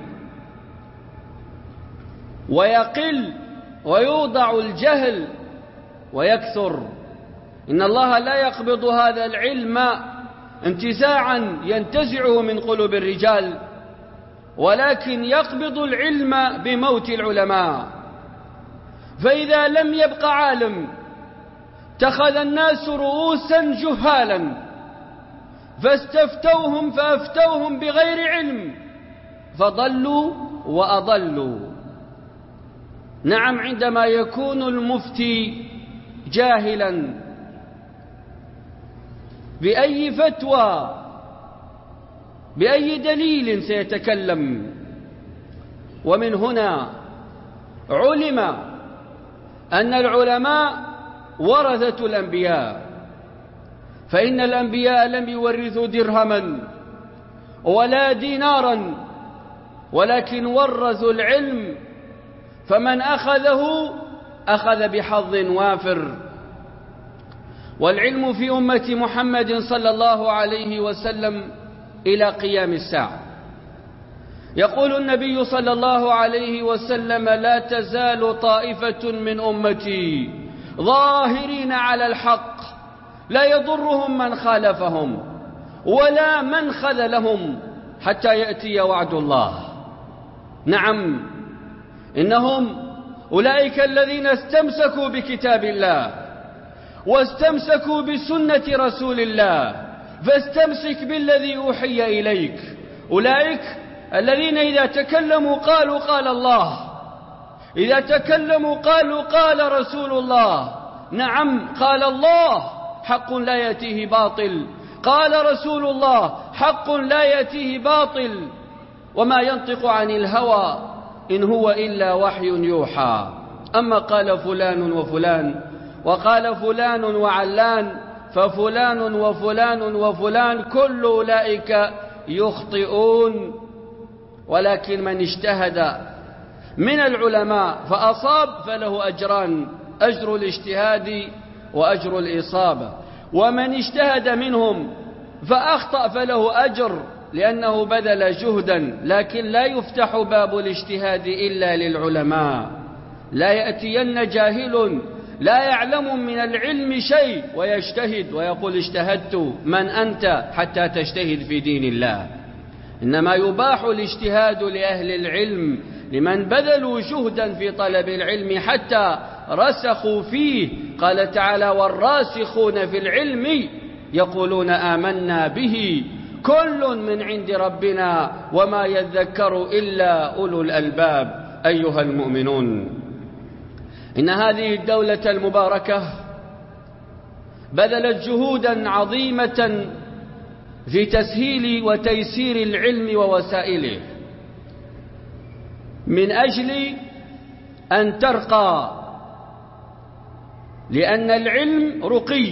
Speaker 2: ويقل، ويوضع الجهل ويكثر. إن الله لا يقبض هذا العلم انتزاعا ينتزعه من قلوب الرجال، ولكن يقبض العلم بموت العلماء. فإذا لم يبق عالم اتخذ الناس رؤوسا جهالا
Speaker 1: فاستفتوهم فأفتوهم بغير علم فضلوا وأضلوا. نعم، عندما يكون المفتي جاهلا بأي فتوى بأي دليل سيتكلم. ومن هنا علم أن العلماء ورثة الأنبياء، فإن الأنبياء لم يورثوا درهما ولا دينارا، ولكن ورثوا العلم، فمن أخذه أخذ بحظ وافر. والعلم في أمة محمد صلى الله عليه وسلم إلى قيام الساعة. يقول النبي صلى الله عليه وسلم: لا تزال طائفة من أمتي ظاهرين على الحق لا يضرهم من خالفهم ولا من خذلهم حتى يأتي وعد الله. نعم، إنهم أولئك الذين استمسكوا بكتاب الله واستمسكوا بسنة رسول الله، فاستمسك بالذي أوحي إليك. أولئك الذين إذا تكلموا قالوا قال الله، إذا تكلموا قالوا قال رسول الله. نعم، قال الله حق لا يأتيه باطل، قال رسول الله حق لا يأتيه باطل، وما ينطق عن الهوى إن هو إلا وحي يوحى. أما قال فلان وفلان وقال فلان وعلان ففلان وفلان وفلان كل أولئك يخطئون. ولكن من اجتهد من العلماء فأصاب فله أجران: أجر الاجتهاد وأجر الإصابة. ومن اجتهد منهم فأخطأ فله أجر لأنه بذل جهدا، لكن لا يفتح باب الاجتهاد إلا للعلماء. لا يأتين جاهل لا يعلم من العلم شيء ويجتهد ويقول اجتهدت. من أنت حتى تجتهد في دين الله؟ إنما يباح الاجتهاد لأهل العلم، لمن بذلوا جهدا في طلب العلم حتى رسخوا فيه. قال تعالى: والراسخون في العلم يقولون آمنا به كل من عند ربنا وما يذكر إلا أولو الألباب. أيها المؤمنون، إن هذه الدولة المباركة بذلت جهودا عظيمة في تسهيل وتيسير العلم ووسائله من أجل أن ترقى، لأن العلم رقي،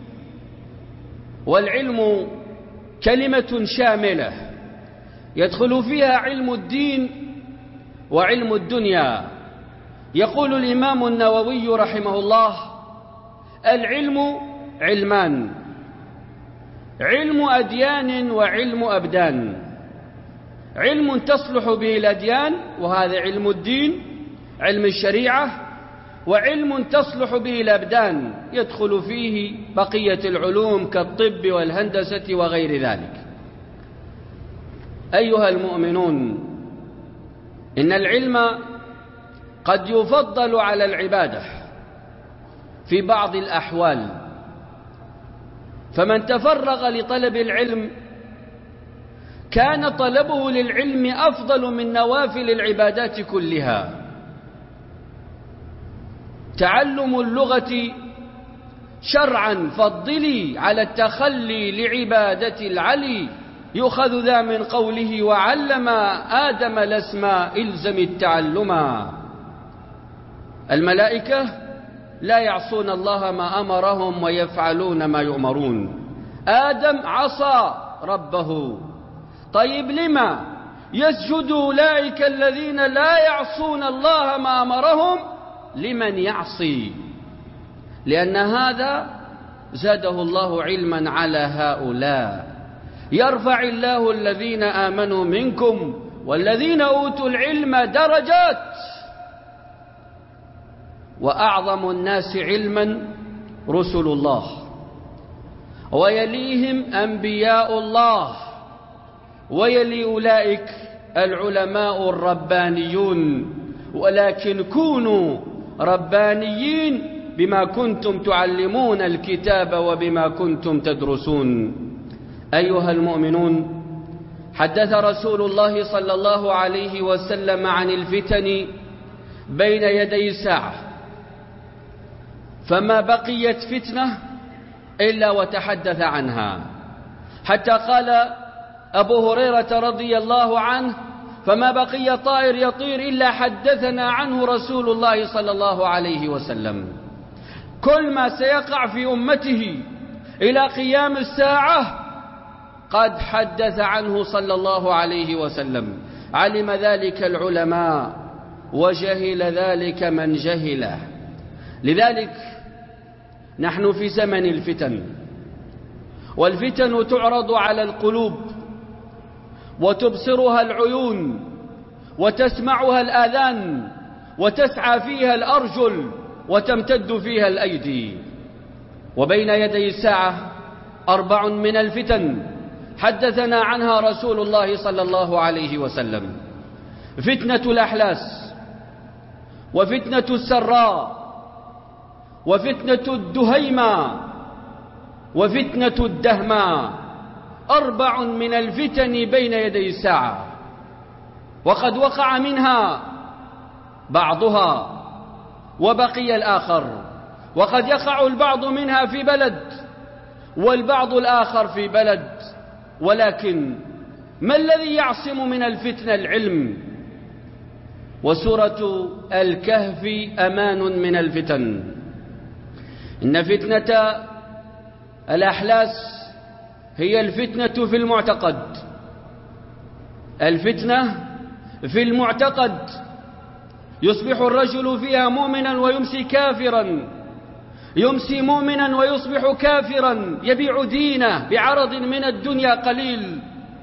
Speaker 1: والعلم كلمة شاملة يدخل فيها علم الدين وعلم الدنيا. يقول الإمام النووي رحمه الله: العلم علمان، علم أديان وعلم أبدان. علم تصلح به الأديان وهذا علم الدين علم الشريعة، وعلم تصلح به الأبدان يدخل فيه بقية العلوم كالطب والهندسة وغير ذلك. أيها المؤمنون، إن العلم قد يفضل على العبادة في بعض الأحوال، فمن تفرغ لطلب العلم كان طلبه للعلم أفضل من نوافل العبادات كلها. تعلم اللغة شرعا فضلي على التخلي لعبادة العلي، يؤخذ ذا من قوله: وعلم آدم الأسماء إلزم التعلما. الملائكة لا يعصون الله ما أمرهم ويفعلون ما يؤمرون. آدم عصى ربه، طيب لما يسجد أولئك الذين لا يعصون الله ما أمرهم لمن يعصي؟ لأن هذا زاده الله علما على هؤلاء. يرفع الله الذين آمنوا منكم والذين أوتوا العلم درجات. وأعظم الناس علما رسل الله، ويليهم أنبياء الله، ويلي أولئك العلماء الربانيون. ولكن كونوا ربانيين بما كنتم تعلمون الكتاب وبما كنتم تدرسون.
Speaker 2: أيها المؤمنون، حدث رسول الله صلى الله عليه وسلم عن الفتن بين يدي الساعة، فما بقيت فتنة إلا وتحدث عنها، حتى قال أبو هريرة رضي الله عنه: فما بقي طائر يطير إلا حدثنا عنه رسول الله صلى الله عليه وسلم. كل ما سيقع في أمته إلى قيام الساعة قد حدث عنه صلى الله عليه وسلم. علم ذلك العلماء وجهل ذلك من جهله. لذلك نحن في زمن الفتن، والفتن تعرض على القلوب وتبصرها العيون وتسمعها الآذان وتسعى فيها الأرجل وتمتد فيها الأيدي. وبين يدي الساعة أربع من الفتن حدثنا عنها رسول الله صلى الله عليه وسلم: فتنة الأحلاس، وفتنة السراء، وفتنة الدهيمة، وفتنة الدهمة. أربع من الفتن بين يدي الساعة، وقد وقع منها بعضها وبقي الآخر، وقد يقع البعض منها في بلد والبعض الآخر في بلد. ولكن ما الذي يعصم من الفتنة؟ العلم. وسورة الكهف أمان من الفتن. إن فتنة الأحلاس هي الفتنة في المعتقد. الفتنة في المعتقد يصبح الرجل فيها مؤمنا ويمسي كافرا، يمسي مؤمنا ويصبح كافرا، يبيع دينه بعرض من الدنيا قليل.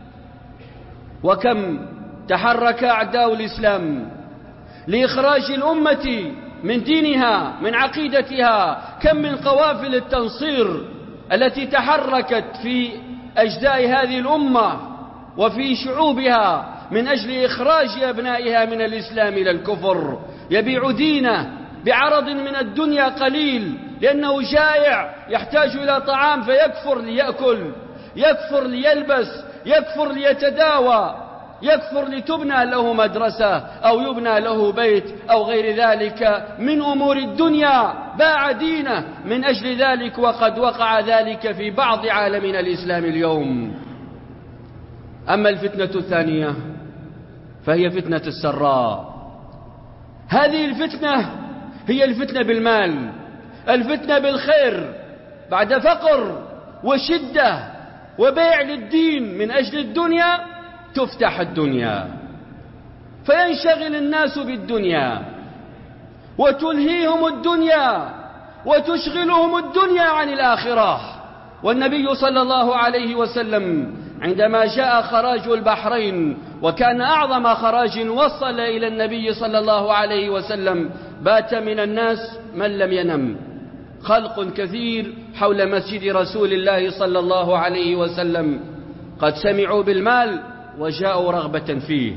Speaker 2: وكم تحرك أعداء الإسلام لإخراج الأمة من دينها، من عقيدتها. كم من قوافل التنصير التي تحركت في أجزاء هذه الأمة وفي شعوبها من أجل إخراج أبنائها من الإسلام إلى الكفر. يبيع دينه بعرض من الدنيا قليل، لأنه جائع يحتاج إلى طعام فيكفر ليأكل، يكفر ليلبس، يكفر ليتداوى، يكفر لتبنى له مدرسة أو يبنى له بيت أو غير ذلك من أمور الدنيا. باع دينه من أجل ذلك، وقد وقع ذلك في بعض عالمنا الإسلام اليوم. أما الفتنة الثانية فهي فتنة السراء. هذه الفتنة هي الفتنة بالمال، الفتنة بالخير. بعد فقر وشدة وبيع للدين من أجل الدنيا تفتح الدنيا، فينشغل الناس بالدنيا وتلهيهم الدنيا وتشغلهم الدنيا عن الآخرة. والنبي صلى الله عليه وسلم عندما جاء خراج البحرين، وكان أعظم خراج وصل إلى النبي صلى الله عليه وسلم، بات من الناس من لم ينم، خلق كثير حول مسجد رسول الله صلى الله عليه وسلم، قد سمعوا بالمال وجاءوا رغبة فيه.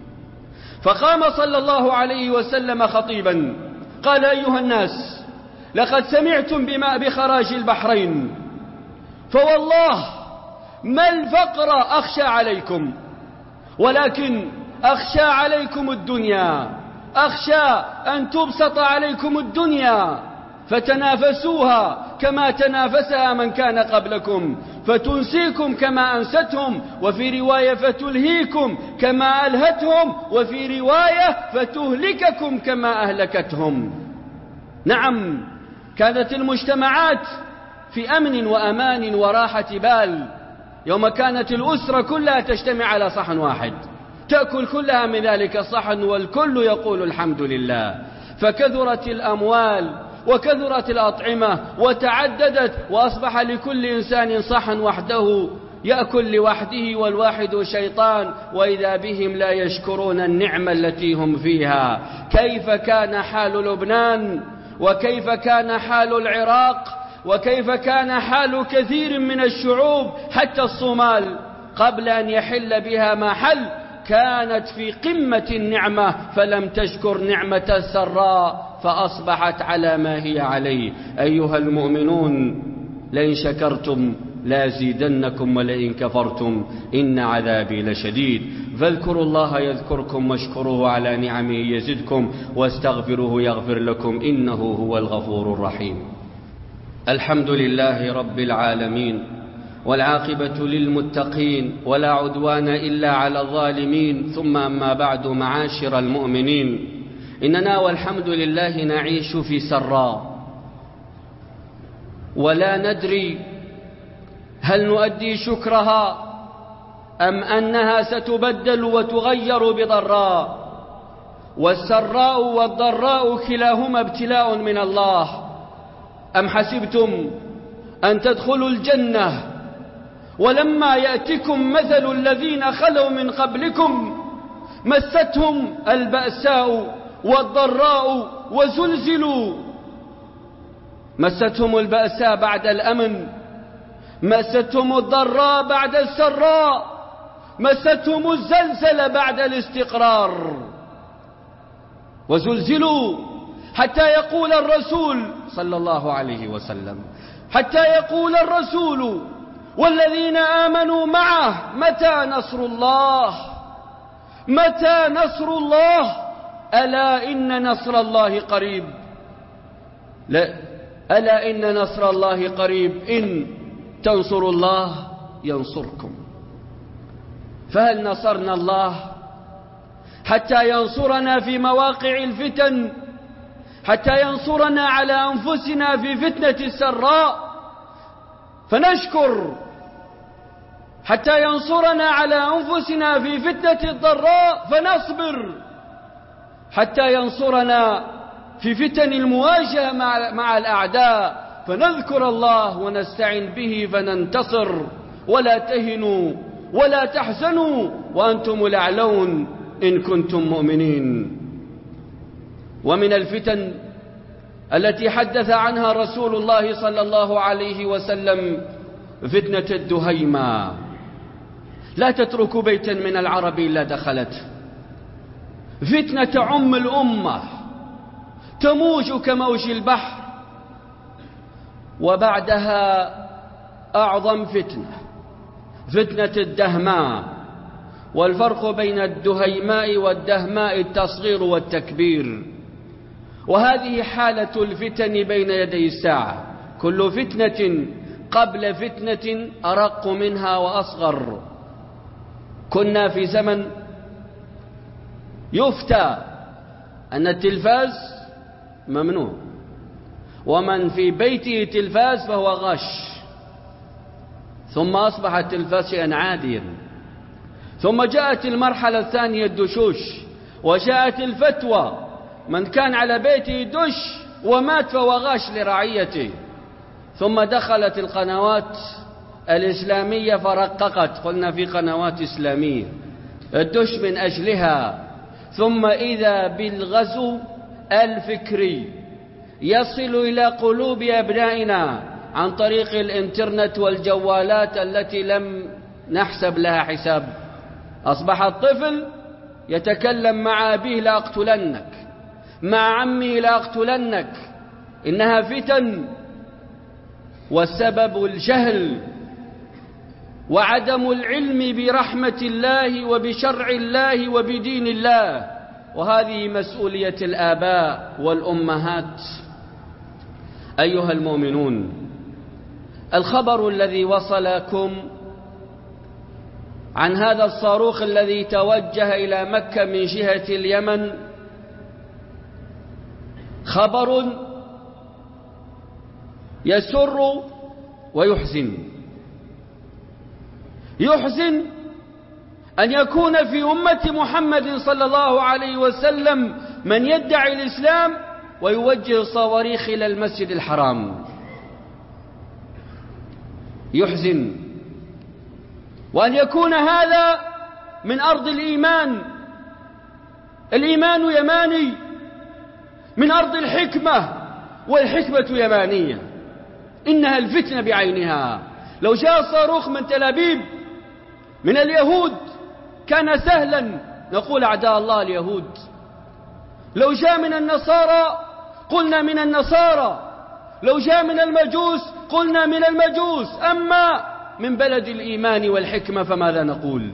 Speaker 2: فقام صلى الله عليه وسلم خطيبا قال: أيها الناس، لقد سمعتم بما بخراج البحرين، فوالله ما الفقر أخشى عليكم، ولكن أخشى عليكم الدنيا، أخشى أن تبسط عليكم الدنيا فتنافسوها كما تنافسها من كان قبلكم، فتنسيكم كما أنستهم، وفي رواية فتلهيكم كما ألهتهم، وفي رواية فتهلككم كما أهلكتهم. نعم، كانت المجتمعات في أمن وأمان وراحة بال يوم كانت الأسرة كلها تجتمع على صحن واحد، تأكل كلها من ذلك الصحن والكل يقول الحمد لله. فكثرت الأموال وكثرت الأطعمة وتعددت، وأصبح لكل إنسان صحن وحده يأكل لوحده، والواحد شيطان، وإذا بهم لا يشكرون النعمة التي هم فيها. كيف كان حال لبنان، وكيف كان حال العراق، وكيف كان حال كثير من الشعوب حتى الصومال قبل أن يحل بها ما حل، كانت في قمة النعمة فلم تشكر نعمة السراء فأصبحت على ما هي عليه. أيها المؤمنون، لئن شكرتم لأزيدنكم ولئن كفرتم إن عذابي لشديد. فاذكروا الله يذكركم واشكروه على نعمه يزدكم واستغفروه يغفر لكم إنه هو الغفور الرحيم. الحمد لله رب العالمين، والعاقبة للمتقين، ولا عدوان إلا على الظالمين. ثم أما بعد، معاشر المؤمنين، إننا والحمد لله نعيش في سراء، ولا ندري هل نؤدي شكرها أم أنها ستبدل وتغير بضراء. والسراء والضراء كلاهما ابتلاء من الله. أم حسبتم أن تدخلوا الجنة ولما يأتكم مثل الذين خلوا من قبلكم مستهم البأساء والضراء وزلزلوا. مستهم البأساء بعد الأمن، مستهم الضراء بعد السراء، مستهم الزلزل بعد الاستقرار. وزلزلوا حتى يقول الرسول صلى الله عليه وسلم، حتى يقول الرسول والذين آمنوا معه: متى نصر الله؟ متى نصر الله؟ ألا إن نصر الله قريب. لا، ألا إن نصر الله قريب، إن تنصروا الله ينصركم. فهل نصرنا الله حتى ينصرنا في مواقع الفتن، حتى ينصرنا على أنفسنا في فتنة السراء فنشكر، حتى ينصرنا على أنفسنا في فتنة الضراء فنصبر، حتى ينصرنا في فتن المواجهة مع, مع الأعداء فنذكر الله ونستعن به فننتصر. ولا تهنوا ولا تحزنوا وأنتم الأعلون إن كنتم مؤمنين. ومن الفتن التي حدث عنها رسول الله صلى الله عليه وسلم فتنة الدهيمة. لا تترك بيتا من العرب إلا دخلته. فتنة عم الأمة تموج كموج البحر. وبعدها أعظم فتنة، فتنة الدهماء. والفرق بين الدهيماء والدهماء التصغير والتكبير. وهذه حالة الفتن بين يدي الساعة. كل فتنة قبل فتنة أرق منها وأصغر. كنا في زمن يفتى أن التلفاز ممنوع، ومن في بيته تلفاز فهو غش. ثم أصبح التلفاز شيئا عاديا. ثم جاءت المرحلة الثانية الدشوش، وجاءت الفتوى: من كان على بيته دش ومات فهو غاش لرعيته. ثم دخلت القنوات الإسلامية فرققت، قلنا في قنوات إسلامية الدش من أجلها. ثم إذا بالغزو الفكري يصل إلى قلوب أبنائنا عن طريق الإنترنت والجوالات التي لم نحسب لها حساب. أصبح الطفل يتكلم مع أبيه: لا أقتلنك، مع عمي: لا أقتلنك. إنها فتن، والسبب الجهل وعدم العلم برحمة الله وبشرع الله وبدين الله. وهذه مسؤولية الآباء والأمهات. أيها المؤمنون، الخبر الذي وصلكم عن هذا الصاروخ الذي توجه إلى مكة من جهة اليمن خبر يسر ويحزن. يحزن أن يكون في أمة محمد صلى الله عليه وسلم من يدعي الإسلام ويوجه صواريخ إلى المسجد الحرام. يحزن. وأن يكون هذا من أرض الإيمان. الإيمان يماني، من أرض الحكمة، والحكمة يمانية. إنها الفتنة بعينها. لو جاء صاروخ من تل أبيب من اليهود كان سهلا، نقول أعداء الله اليهود. لو جاء من النصارى قلنا من النصارى، لو جاء من المجوس قلنا من المجوس. أما
Speaker 1: من بلد الإيمان والحكمة، فماذا نقول؟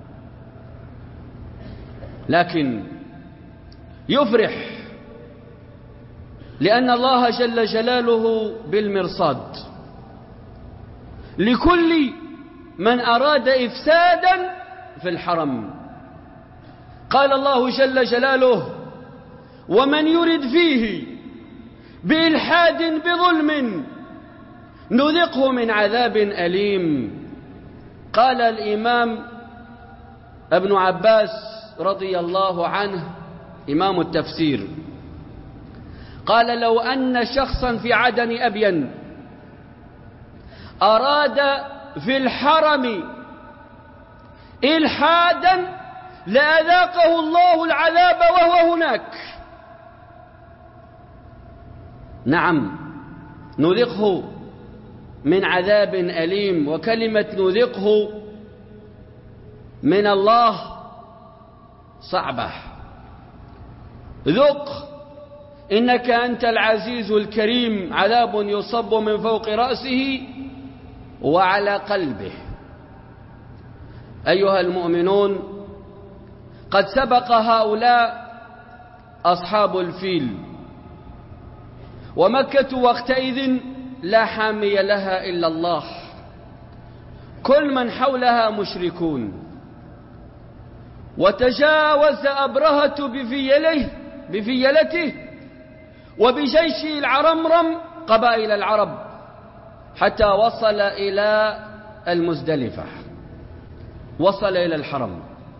Speaker 1: لكن يفرح لأن الله جل جلاله بالمرصاد لكل من أراد إفسادا في الحرم. قال الله جل جلاله: ومن يرد فيه بإلحاد بظلم نذقه من عذاب أليم. قال الإمام ابن عباس رضي الله عنه إمام التفسير، قال: لو أن شخصا في عدن أبين أراد في الحرم إلحادا لأذاقه الله العذاب وهو هناك. نعم، نذقه من عذاب أليم. وكلمة نذقه من الله صعبة. ذق إنك أنت العزيز الكريم، عذاب يصب من فوق رأسه وعلى قلبه. أيها المؤمنون، قد سبق هؤلاء أصحاب الفيل، ومكة وقتئذ لا حامي لها إلا الله، كل من حولها مشركون. وتجاوز أبرهة بفيله بفيلته وبجيشه العرمرم قبائل العرب حتى وصل إلى المزدلفة، وصل إلى الحرم،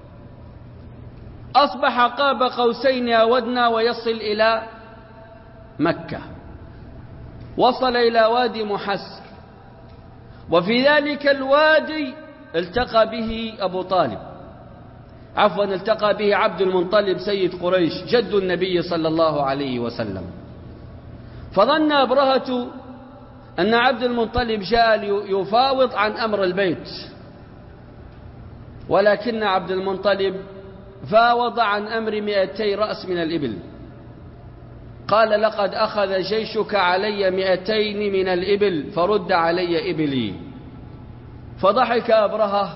Speaker 1: أصبح قاب قوسين أو أدنى ويصل إلى مكة. وصل إلى وادي محسر، وفي ذلك الوادي التقى به أبو طالب، عفوا التقى به عبد المنطلب سيد قريش جد النبي صلى الله عليه وسلم. فظن أبرهة أن عبد المنطلب جاء يفاوض عن أمر البيت، ولكن عبد المنطلب فاوض عن أمر مئتي رأس من الإبل. قال: لقد أخذ جيشك علي مئتين من الإبل فرد علي إبلي. فضحك أبرهة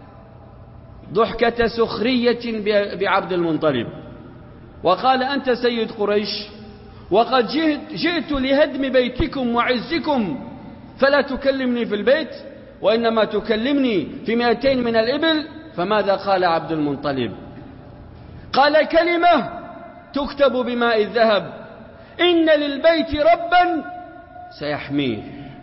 Speaker 1: ضحكة سخرية بعبد المنطلب وقال: أنت سيد قريش، وقد جئت, جئت لهدم بيتكم وعزكم، فلا تكلمني في البيت وإنما تكلمني في مئتين من الإبل. فماذا قال عبد المنطلب؟ قال كلمة تكتب بماء الذهب: إن للبيت ربا سيحميه.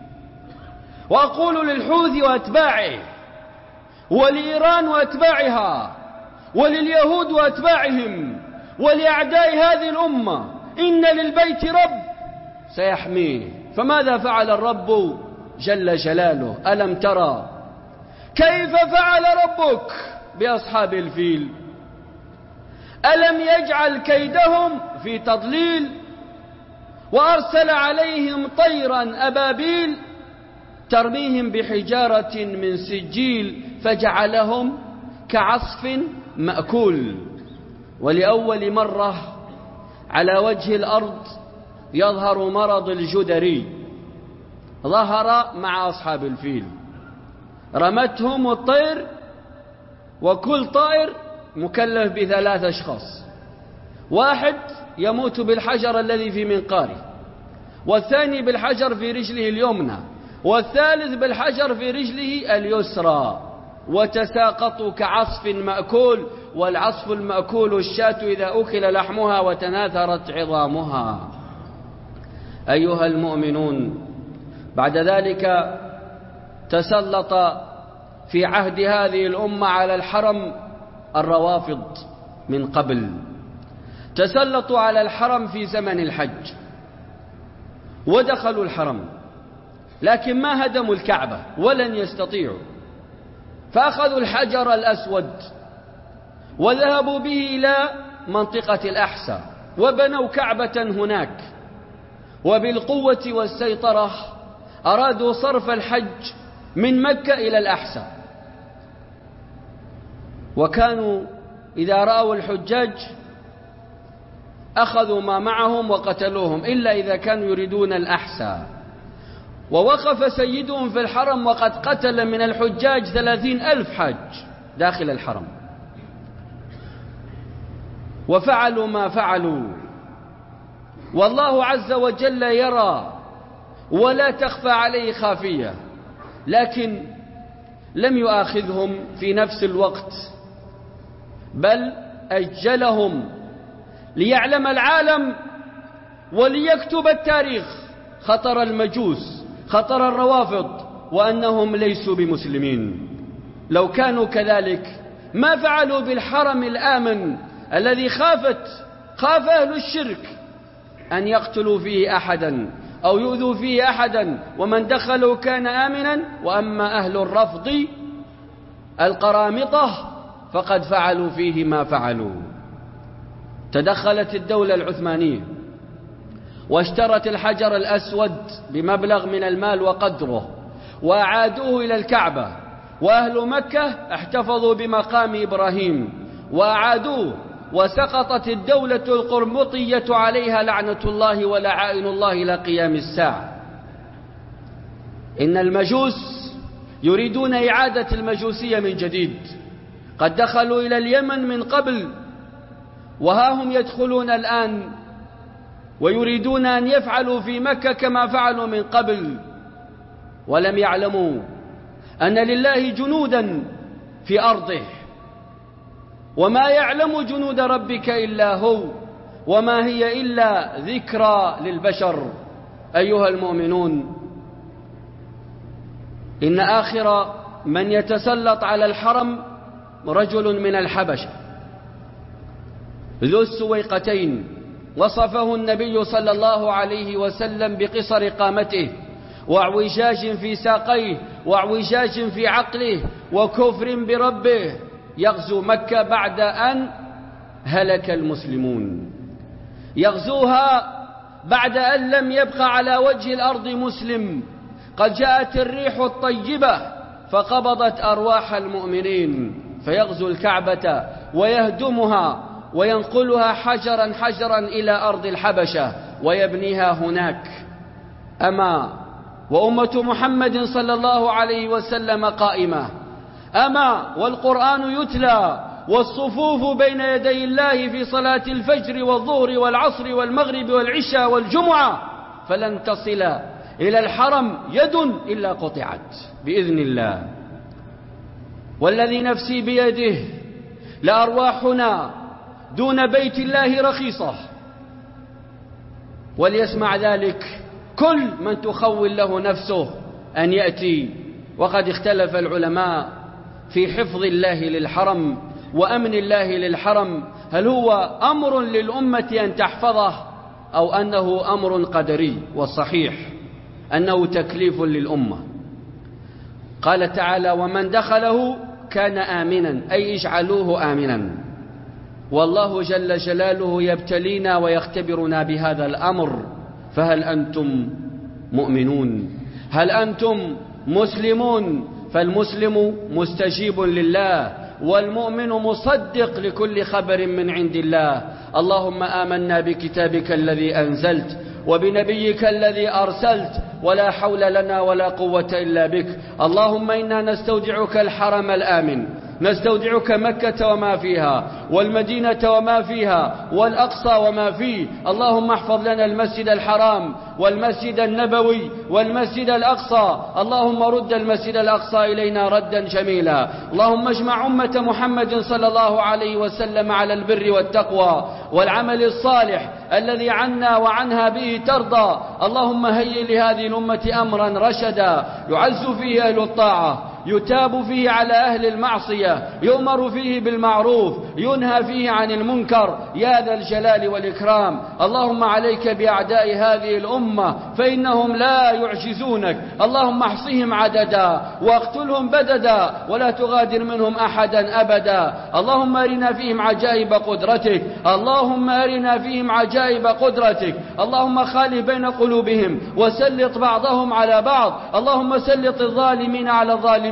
Speaker 1: وأقول للحوثي وأتباعه، ولإيران وأتباعها، ولليهود وأتباعهم، ولأعداء هذه الأمة: إن للبيت رب سيحميه. فماذا فعل الرب جل جلاله؟ ألم ترى كيف فعل ربك بأصحاب الفيل؟ ألم يجعل كيدهم في تضليل، وأرسل عليهم طيرا أبابيل ترميهم بحجارة من سجيل فجعلهم كعصف مأكول. ولأول مرة على وجه الأرض يظهر مرض الجدري، ظهر مع أصحاب الفيل، رمتهم الطير، وكل طائر مكلف بثلاث أشخاص، واحد يموت بالحجر الذي في منقاره، والثاني بالحجر في رجله اليمنى، والثالث بالحجر في رجله اليسرى، وتساقطوا كعصف مأكول. والعصف المأكول الشاة إذا أكل لحمها وتناثرت عظامها. أيها المؤمنون، بعد ذلك تسلط في عهد هذه الأمة على الحرم الروافض من قبل، تسلطوا على الحرم في زمن الحج ودخلوا الحرم، لكن ما هدموا الكعبة ولن يستطيعوا، فأخذوا الحجر الأسود وذهبوا به إلى منطقة الأحساء وبنوا كعبة هناك، وبالقوة والسيطرة أرادوا صرف الحج من مكة إلى الأحساء. وكانوا إذا رأوا الحجاج أخذوا ما معهم وقتلوهم، إلا إذا كانوا يريدون الأحساء. ووقف سيدهم في الحرم وقد قتل من الحجاج ثلاثين ألف حاج داخل الحرم، وفعلوا ما فعلوا، والله عز وجل يرى ولا تخفى عليه خافية، لكن لم يؤاخذهم في نفس الوقت، بل أجلهم ليعلم العالم وليكتب التاريخ خطر المجوس، خطر الروافض، وأنهم ليسوا بمسلمين. لو كانوا كذلك ما فعلوا بالحرم الآمن الذي خافت خاف أهل الشرك أن يقتلوا فيه أحدا أو يؤذوا فيه أحدا، ومن دخلوا كان آمنا. وأما أهل الرفض القرامطة فقد فعلوا فيه ما فعلوا. تدخلت الدولة العثمانية واشترت الحجر الأسود بمبلغ من المال وقدره وأعادوه إلى الكعبة، وأهل مكة احتفظوا بمقام إبراهيم وأعادوه، وسقطت الدولة القرمطية عليها لعنة الله ولعائن الله إلى قيام الساعة. إن المجوس يريدون إعادة المجوسية من جديد، قد دخلوا إلى اليمن من قبل وها هم يدخلون الآن ويريدون أن يفعلوا في مكة كما فعلوا من قبل، ولم يعلموا أن لله جنودا في أرضه، وما يعلم جنود ربك إلا هو، وما هي إلا ذكرى للبشر. أيها المؤمنون، إن آخر من يتسلط على الحرم رجل من الحبشة ذو السويقتين، وصفه النبي صلى الله عليه وسلم بقصر قامته واعوجاج في ساقيه واعوجاج في عقله وكفر بربه، يغزو مكة بعد أن هلك المسلمون، يغزوها بعد أن لم يبق على وجه الأرض مسلم، قد جاءت الريح الطيبة فقبضت أرواح المؤمنين، فيغزو الكعبة ويهدمها وينقلها حجرا حجرا إلى أرض الحبشة ويبنيها هناك. أما وأمة محمد صلى الله عليه وسلم قائمة، أما والقرآن يتلى والصفوف بين يدي الله في صلاة الفجر والظهر والعصر والمغرب والعشاء والجمعة، فلن تصل إلى الحرم يد إلا قطعت بإذن الله. والذي نفسي بيده لأرواحنا دون بيت الله رخيصة، وليسمع ذلك كل من تخول له نفسه أن يأتي. وقد اختلف العلماء في حفظ الله للحرم وأمن الله للحرم، هل هو أمر للأمة أن تحفظه أو أنه أمر قدري؟ والصحيح أنه تكليف للأمة. قال تعالى: ومن دخله كان آمنا، أي اجعلوه آمنا. والله جل جلاله يبتلينا ويختبرنا بهذا الأمر، فهل أنتم مؤمنون؟ هل أنتم مسلمون؟ فالمسلم مستجيب لله، والمؤمن مصدق لكل خبر من عند الله. اللهم آمنا بكتابك الذي أنزلت وبنبيك الذي أرسلت، ولا حول لنا ولا قوة إلا بك. اللهم إنا نستودعك الحرم الآمن، نستودعك مكة وما فيها، والمدينة وما فيها، والأقصى وما فيه. اللهم احفظ لنا المسجد الحرام والمسجد النبوي والمسجد الأقصى. اللهم رد المسجد الأقصى إلينا ردا جميلا. اللهم اجمع أمة محمد صلى الله عليه وسلم على البر والتقوى والعمل الصالح الذي عنا وعنها به ترضى. اللهم هيئ لهذه الأمة أمرا رشدا يعز فيه أهل الطاعة، يتاب فيه على أهل المعصية، يؤمر فيه بالمعروف، ينهى فيه عن المنكر، يا ذا الجلال والإكرام. اللهم عليك بأعداء هذه الأمة فإنهم لا يعجزونك. اللهم احصهم عددا واقتلهم بددا ولا تغادر منهم أحدا أبدا. اللهم أرنا فيهم عجائب قدرتك، اللهم أرنا فيهم عجائب قدرتك. اللهم خالف بين قلوبهم وسلط بعضهم على بعض. اللهم سلط الظالمين على الظالمين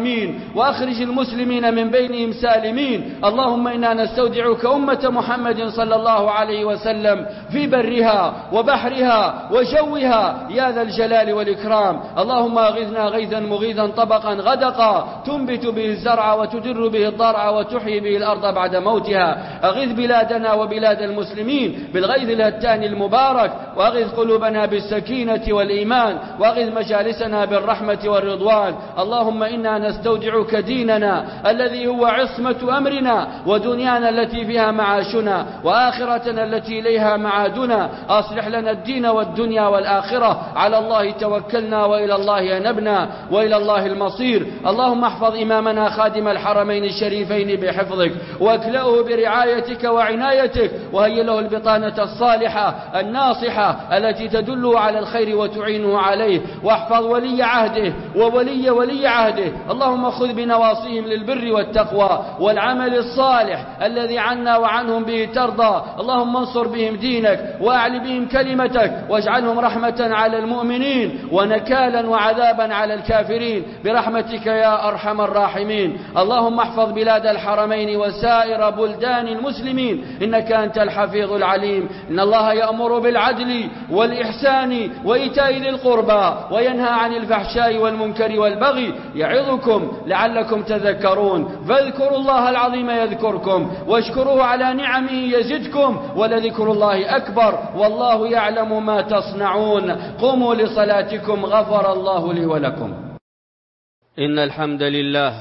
Speaker 1: غانمين، وأخرج المسلمين من بينهم سالمين. اللهم إنا نستودعك أمة محمد صلى الله عليه وسلم في برها وبحرها وجوها يا ذا الجلال والإكرام. اللهم أغثنا غيثا مغيثا طبقا غدقا تنبت به الزرع وتدر به الضرع وتحيي به الأرض بعد موتها. أغث بلادنا وبلاد المسلمين بالغيث الهتان المبارك، وأغث قلوبنا بالسكينة والإيمان، وأغث مجالسنا بالرحمة والرضوان. اللهم إنا نستودعك ديننا الذي هو عصمة أمرنا، ودنيانا التي فيها معاشنا، وآخرتنا التي إليها معادنا. أصلح لنا الدين والدنيا والآخرة. على الله توكلنا وإلى الله أنبنا وإلى الله المصير. اللهم احفظ إمامنا خادم الحرمين الشريفين بحفظك، واكلأه برعايتك وعنايتك، وهيئ له البطانة الصالحة الناصحة التي تدله على الخير وتعينه عليه. واحفظ ولي عهده وولي ولي عهده. اللهم خذ بنواصيهم للبر والتقوى والعمل الصالح الذي عنا وعنهم به ترضى. اللهم انصر بهم دينك وأعل بهم كلمتك، واجعلهم رحمة على المؤمنين ونكالا وعذابا على الكافرين برحمتك يا أرحم الراحمين. اللهم احفظ بلاد الحرمين وسائر بلدان المسلمين، إنك أنت الحفيظ العليم. إن الله يأمر بالعدل والإحسان وإيتاء ذي القربى وينهى عن الفحشاء والمنكر والبغي، يعظكم لعلكم تذكرون. فاذكروا الله العظيم يذكركم، واشكروه على نعمه يزدكم، ولذكر الله أكبر، والله يعلم ما تصنعون. قوموا لصلاتكم غفر الله لي ولكم.
Speaker 2: إن الحمد لله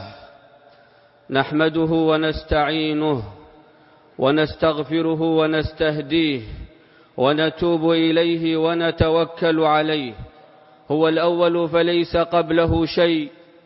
Speaker 2: نحمده ونستعينه ونستغفره ونستهديه ونتوب إليه ونتوكل عليه. هو الأول فليس قبله شيء،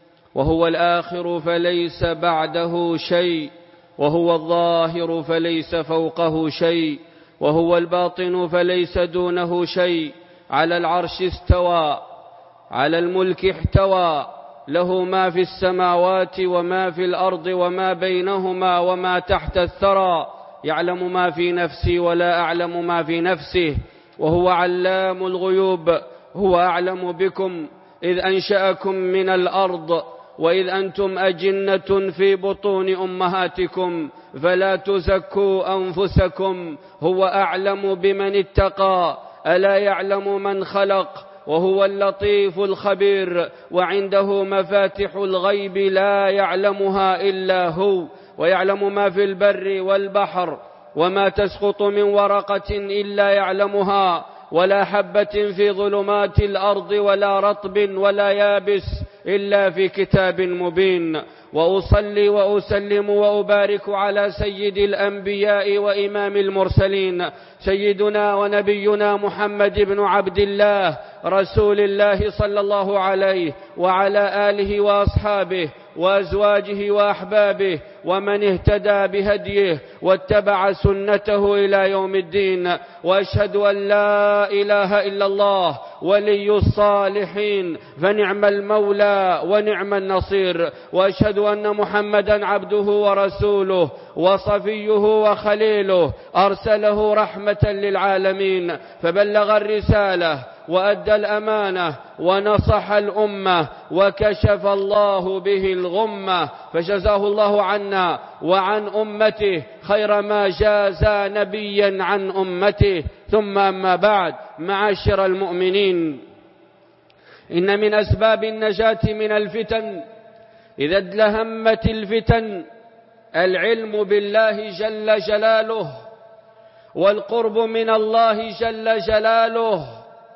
Speaker 2: وهو الآخر فليس بعده شيء، وهو الظاهر فليس فوقه شيء، وهو الباطن فليس دونه شيء. على العرش استوى، على الملك احتوى، له ما في السماوات وما في الأرض وما بينهما وما تحت الثرى. يعلم ما في نفسي ولا أعلم ما في نفسه، وهو علام الغيوب. هو أعلم بكم إذ أنشأكم من الأرض وإذ أنتم أجنة في بطون أمهاتكم، فلا تزكوا أنفسكم، هو أعلم بمن اتقى. ألا يعلم من خلق وهو اللطيف الخبير. وعنده مفاتح الغيب لا يعلمها إلا هو، ويعلم ما في البر والبحر، وما تسقط من ورقة إلا يعلمها، ولا حبة في ظلمات الأرض ولا رطب ولا يابس إلا في كتاب مبين. وأصلي وأسلم وأبارك على سيد الأنبياء وإمام المرسلين، سيدنا ونبينا محمد بن عبد الله رسول الله صلى الله عليه وعلى آله وأصحابه وأزواجه وأحبابه ومن اهتدى بهديه واتبع سنته إلى يوم الدين. وأشهد أن لا إله إلا الله ولي الصالحين، فنعم المولى ونعم النصير. وأشهد أن محمدا عبده ورسوله وصفيه وخليله، أرسله رحمة للعالمين، فبلغ الرسالة وأدى الأمانة ونصح الأمة، وكشف الله به الغمة، فجزاه الله عنا وعن أمته خير ما جازى نبيا عن أمته. ثم أما بعد، معاشر المؤمنين، إن من أسباب النجاة من الفتن إذا ادلهمت الفتن العلم بالله جل جلاله، والقرب من الله جل جلاله،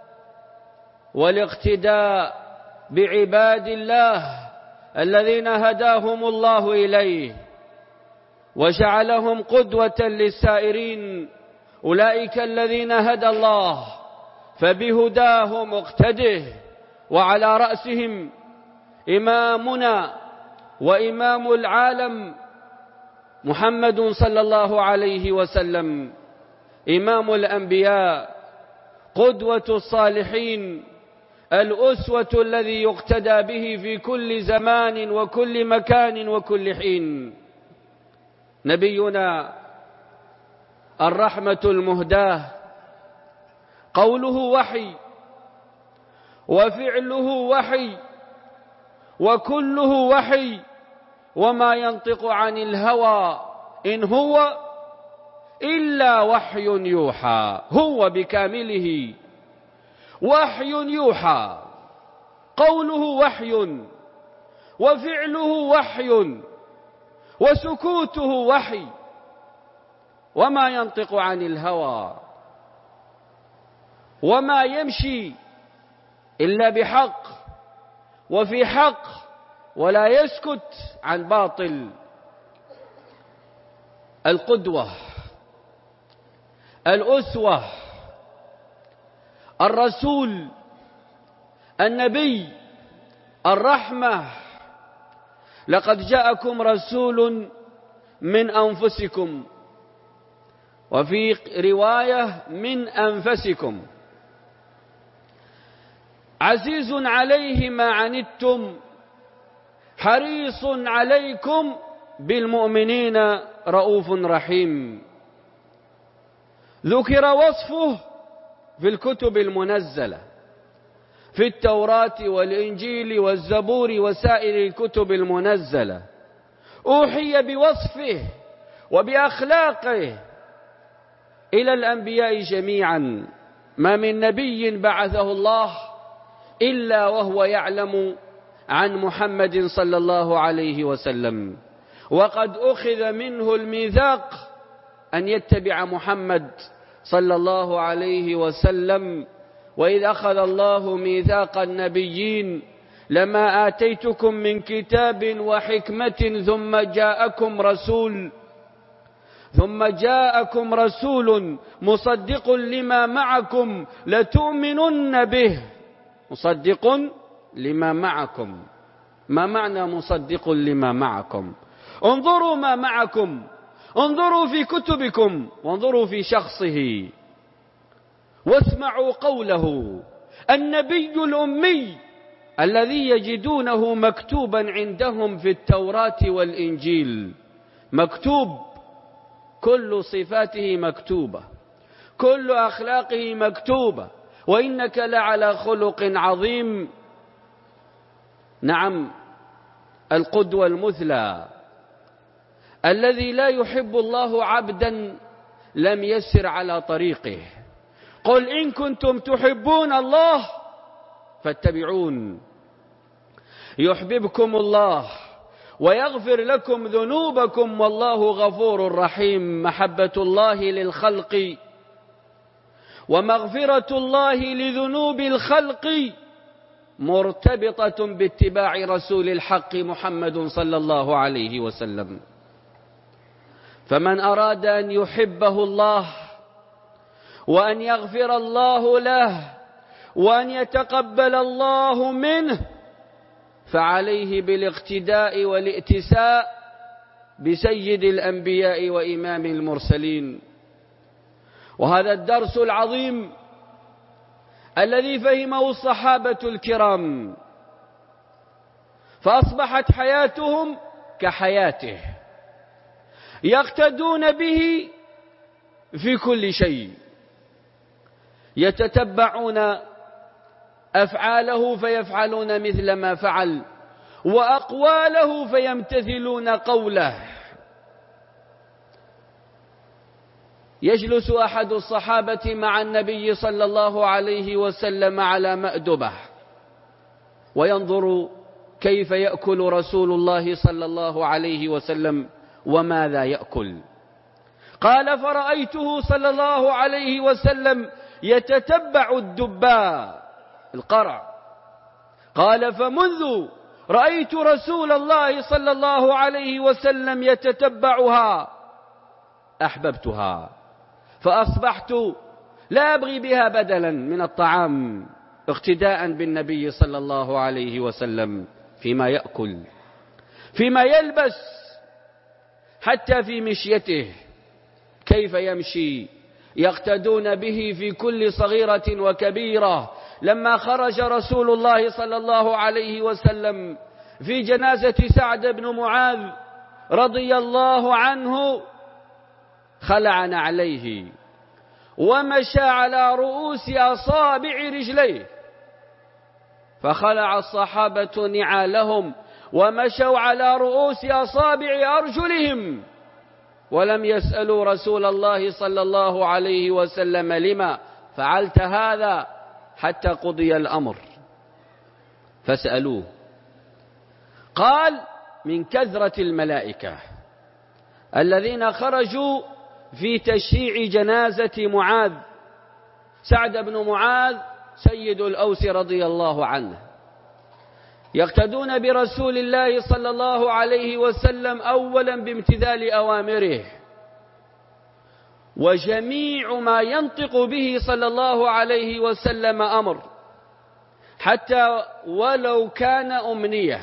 Speaker 2: والاقتداء بعباد الله الذين هداهم الله إليه وجعلهم قدوة للسائرين. أولئك الذين هدى الله فبهداهم اقتده، وعلى رأسهم إمامنا وإمام العالم محمد صلى الله عليه وسلم، إمام الأنبياء، قدوة الصالحين، الأسوة الذي يقتدى به في كل زمان وكل مكان وكل حين. نبينا الرحمة المهداة، قوله وحي وفعله وحي
Speaker 1: وكله وحي، وما ينطق عن الهوى إن هو إلا وحي يوحى. هو بكامله وحي يوحى، قوله وحي، وفعله وحي، وسكوته وحي، وما ينطق عن الهوى، وما يمشي إلا بحق وفي حق، ولا يسكت عن باطل. القدوة، الأسوة، الرسول، النبي، الرحمة. لقد جاءكم رسول من أنفسكم، وفي رواية من أنفسكم، عزيز عليه ما عنتم حريص عليكم بالمؤمنين رؤوف رحيم. ذكر وصفه في الكتب المنزلة، في التوراة والإنجيل والزبور وسائر الكتب المنزلة. أوحي بوصفه وبأخلاقه إلى الأنبياء جميعا. ما من نبي بعثه الله إلا وهو يعلم عن محمد صلى الله عليه وسلم، وقد أخذ منه الميثاق أن يتبع محمد صلى الله عليه وسلم. وإذ أخذ الله ميثاق النبيين لما آتيتكم من كتاب وحكمة ثم جاءكم رسول ثم جاءكم رسول مصدق لما معكم لتؤمنن به. مصدق لما معكم، ما معنى مصدق لما معكم؟ انظروا ما معكم، انظروا في كتبكم، وانظروا في شخصه، واسمعوا قوله. النبي الأمي الذي يجدونه مكتوبا عندهم في التوراة والإنجيل، مكتوب، كل صفاته مكتوبة، كل أخلاقه مكتوبة، وإنك لعلى خلق عظيم. نعم، القدوة المثلى الذي لا يحب الله عبدا لم يسر على طريقه. قل إن كنتم تحبون الله فاتبعون يحببكم الله ويغفر لكم ذنوبكم والله غفور رحيم. محبة الله للخلق ومغفرة الله لذنوب الخلق مرتبطة باتباع رسول الحق محمد صلى الله عليه وسلم. فمن أراد أن يحبه الله وأن يغفر الله له وأن يتقبل الله منه فعليه بالاقتداء والائتساء بسيد الأنبياء وإمام المرسلين. وهذا الدرس العظيم الذي فهمه الصحابة الكرام، فأصبحت حياتهم كحياته، يقتدون به في كل شيء، يتتبعون أفعاله فيفعلون مثل ما فعل، وأقواله فيمتثلون قوله. يجلس أحد الصحابة مع النبي صلى الله عليه وسلم على مأدبة وينظر كيف يأكل رسول الله صلى الله عليه وسلم وماذا يأكل. قال: فرأيته صلى الله عليه وسلم يتتبع الدباء، القرع. قال: فمنذ رأيت رسول الله صلى الله عليه وسلم يتتبعها أحببتها، فأصبحت لا أبغي بها بدلا من الطعام، اقتداء بالنبي صلى الله عليه وسلم فيما يأكل، فيما يلبس، حتى في مشيته كيف يمشي، يقتدون به في كل صغيرة وكبيرة. لما خرج رسول الله صلى الله عليه وسلم في جنازة سعد بن معاذ رضي الله عنه خلع نعليه ومشى على رؤوس أصابع رجليه، فخلع الصحابة نعالهم ومشوا على رؤوس أصابع أرجلهم ولم يسألوا رسول الله صلى الله عليه وسلم لما فعلت هذا حتى قضي الأمر. فسألوه قال من كثرة الملائكة الذين خرجوا في تشييع جنازة معاذ. سعد بن معاذ سيد الأوس رضي الله عنه، يقتدون برسول الله صلى الله عليه وسلم أولا بامتثال أوامره، وجميع ما ينطق به صلى الله عليه وسلم أمر، حتى ولو كان أمنية.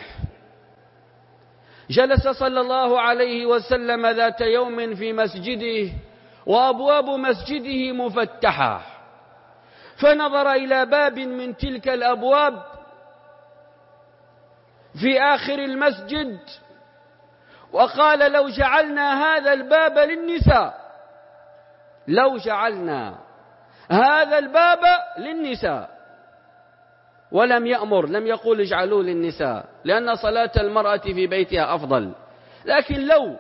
Speaker 1: جلس صلى الله عليه وسلم ذات يوم في مسجده وأبواب مسجده مفتحة، فنظر إلى باب من تلك الأبواب في آخر المسجد وقال لو جعلنا هذا الباب للنساء لو جعلنا هذا الباب للنساء ولم يأمر، لم يقول اجعلوه للنساء لأن صلاة المرأة في بيتها أفضل، لكن لو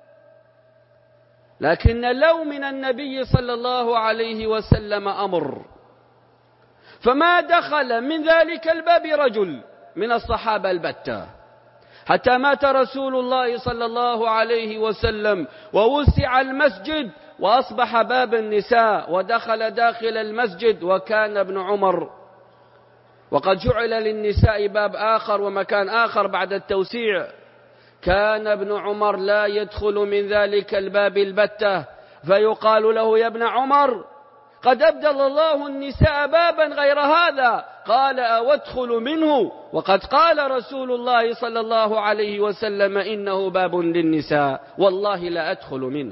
Speaker 1: لكن لو من النبي صلى الله عليه وسلم أمر، فما دخل من ذلك الباب رجل من الصحابة البتة حتى مات رسول الله صلى الله عليه وسلم ووسع المسجد وأصبح باب النساء ودخل داخل المسجد. وكان ابن عمر وقد جعل للنساء باب آخر ومكان آخر بعد التوسيع، كان ابن عمر لا يدخل من ذلك الباب البتة، فيقال له يا ابن عمر قد أبدل الله النساء بابا غير هذا، قال أوادخل منه وقد قال رسول الله صلى الله عليه وسلم إنه باب للنساء والله لا أدخل منه.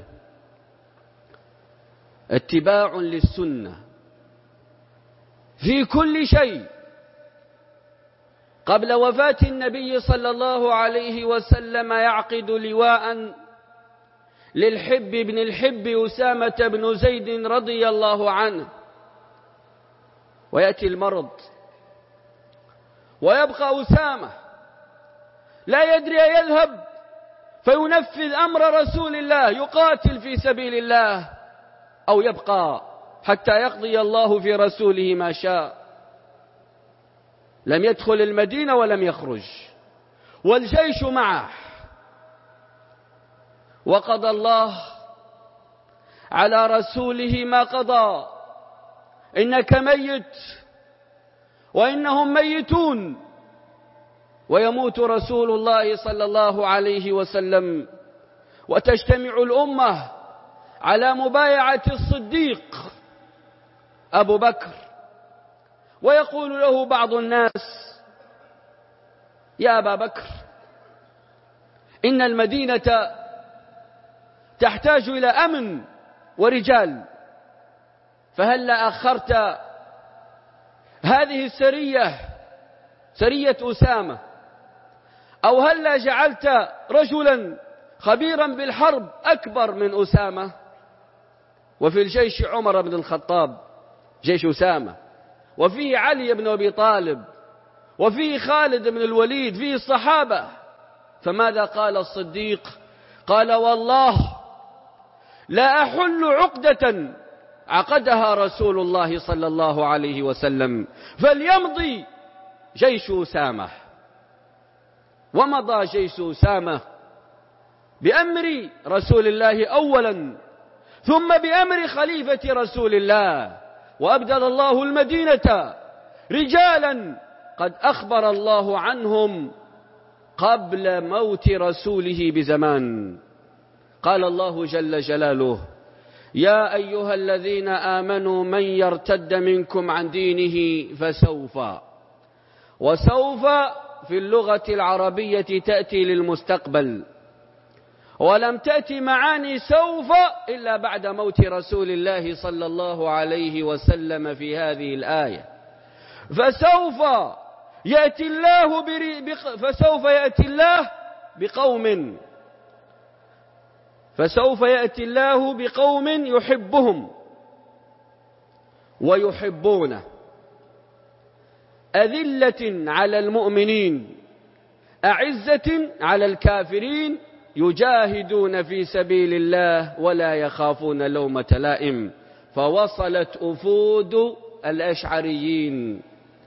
Speaker 1: اتباع للسنة في كل شيء. قبل وفاة النبي صلى الله عليه وسلم يعقد لواء للحب بن الحب أسامة بن زيد رضي الله عنه، ويأتي المرض ويبقى أسامة لا يدري يذهب فينفذ أمر رسول الله يقاتل في سبيل الله أو يبقى حتى يقضي الله في رسوله ما شاء. لم يدخل المدينة ولم يخرج والجيش معه، وقضى الله على رسوله ما قضى، إنك ميت وإنهم ميتون، ويموت رسول الله صلى الله عليه وسلم وتجتمع الأمة على مبايعة الصديق أبو بكر، ويقول له بعض الناس يا أبا بكر إن المدينة تحتاج إلى أمن ورجال، فهل أخرت هذه السرية سرية أسامة، أو هل جعلت رجلا خبيرا بالحرب أكبر من أسامة؟ وفي الجيش عمر بن الخطاب جيش أسامة، وفيه علي بن أبي طالب، وفيه خالد بن الوليد، فيه الصحابة. فماذا قال الصديق؟ قال والله لا أحل عقدة عقدها رسول الله صلى الله عليه وسلم، فليمضي جيش أسامة. ومضى جيش أسامة بأمر رسول الله أولا، ثم بأمر خليفة رسول الله، وأبدل الله المدينة رجالا قد أخبر الله عنهم قبل موت رسوله بزمان. قال الله جل جلاله يا أيها الذين آمنوا من يرتد منكم عن دينه فسوف، وسوف في اللغة العربية تأتي للمستقبل، ولم تأتي معاني سوف إلا بعد موت رسول الله صلى الله عليه وسلم في هذه الآية. فسوف يأتي الله بق... فسوف يأتي الله بقوم فسوف يأتي الله بقوم يحبهم ويحبونه، أذلة على المؤمنين أعزة على الكافرين يجاهدون في سبيل الله ولا يخافون لومة لائم. فوصلت أفود الأشعريين،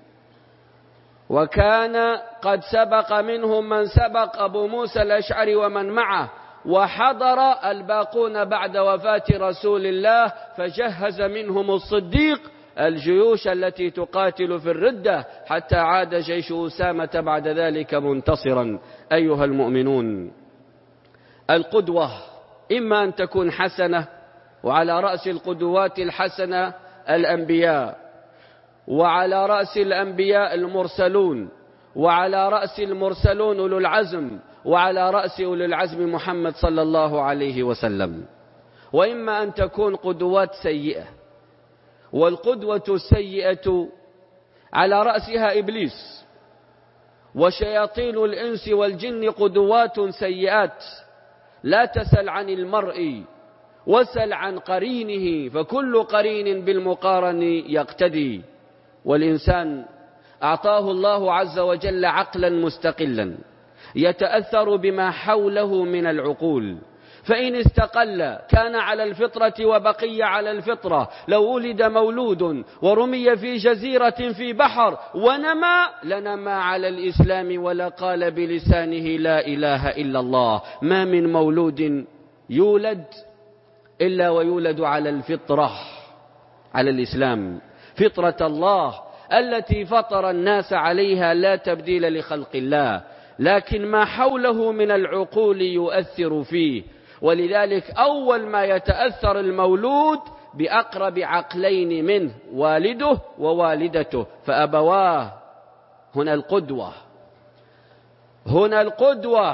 Speaker 1: وكان قد سبق منهم من سبق أبو موسى الأشعري ومن معه، وحضر الباقون بعد وفاة رسول الله، فجهز منهم الصديق الجيوش التي تقاتل في الردة حتى عاد جيش أسامة بعد ذلك منتصرا. أيها المؤمنون، القدوة إما أن تكون حسنة، وعلى رأس القدوات الحسنة الأنبياء، وعلى رأس الأنبياء المرسلون، وعلى رأس المرسلون أولو العزم، وعلى رأس أولو العزم محمد صلى الله عليه وسلم. وإما أن تكون قدوات سيئة، والقدوة السيئة على رأسها إبليس وشياطين الإنس والجن قدوات سيئات. لا تسل عن المرء وسل عن قرينه، فكل قرين بالمقارن يقتدي. والإنسان أعطاه الله عز وجل عقلا مستقلا يتأثر بما حوله من العقول، فإن استقل كان على الفطرة وبقي على الفطرة. لو ولد مولود ورمي في جزيرة في بحر ونما لنما على الإسلام ولا قال بلسانه لا إله إلا الله. ما من مولود يولد إلا ويولد على الفطرة، على الإسلام، فطرة الله التي فطر الناس عليها، لا تبديل لخلق الله، لكن ما حوله من العقول يؤثر فيه. ولذلك أول ما يتأثر المولود بأقرب عقلين منه، والده ووالدته، فأبواه. هنا القدوة، هنا القدوة.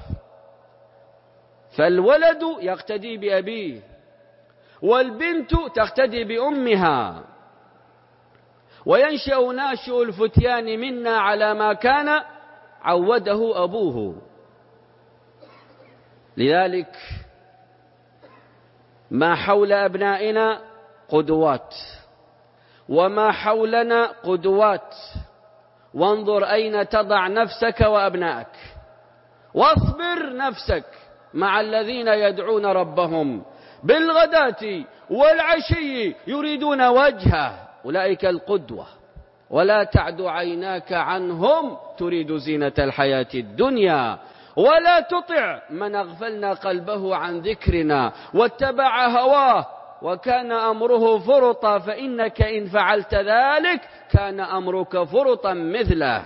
Speaker 1: فالولد يقتدي بأبيه، والبنت تقتدي بأمها، وينشأ ناشئ الفتيان منا على ما كان عوده أبوه. لذلك ما حول أبنائنا قدوات، وما حولنا قدوات. وانظر أين تضع نفسك وأبنائك، واصبر نفسك مع الذين يدعون ربهم بالغداة والعشي يريدون وجهه، أولئك القدوة. ولا تعد عيناك عنهم تريد زينة الحياة الدنيا، ولا تطع من أغفلنا قلبه عن ذكرنا واتبع هواه وكان أمره فرطا، فإنك إن فعلت ذلك كان أمرك فرطا مثله.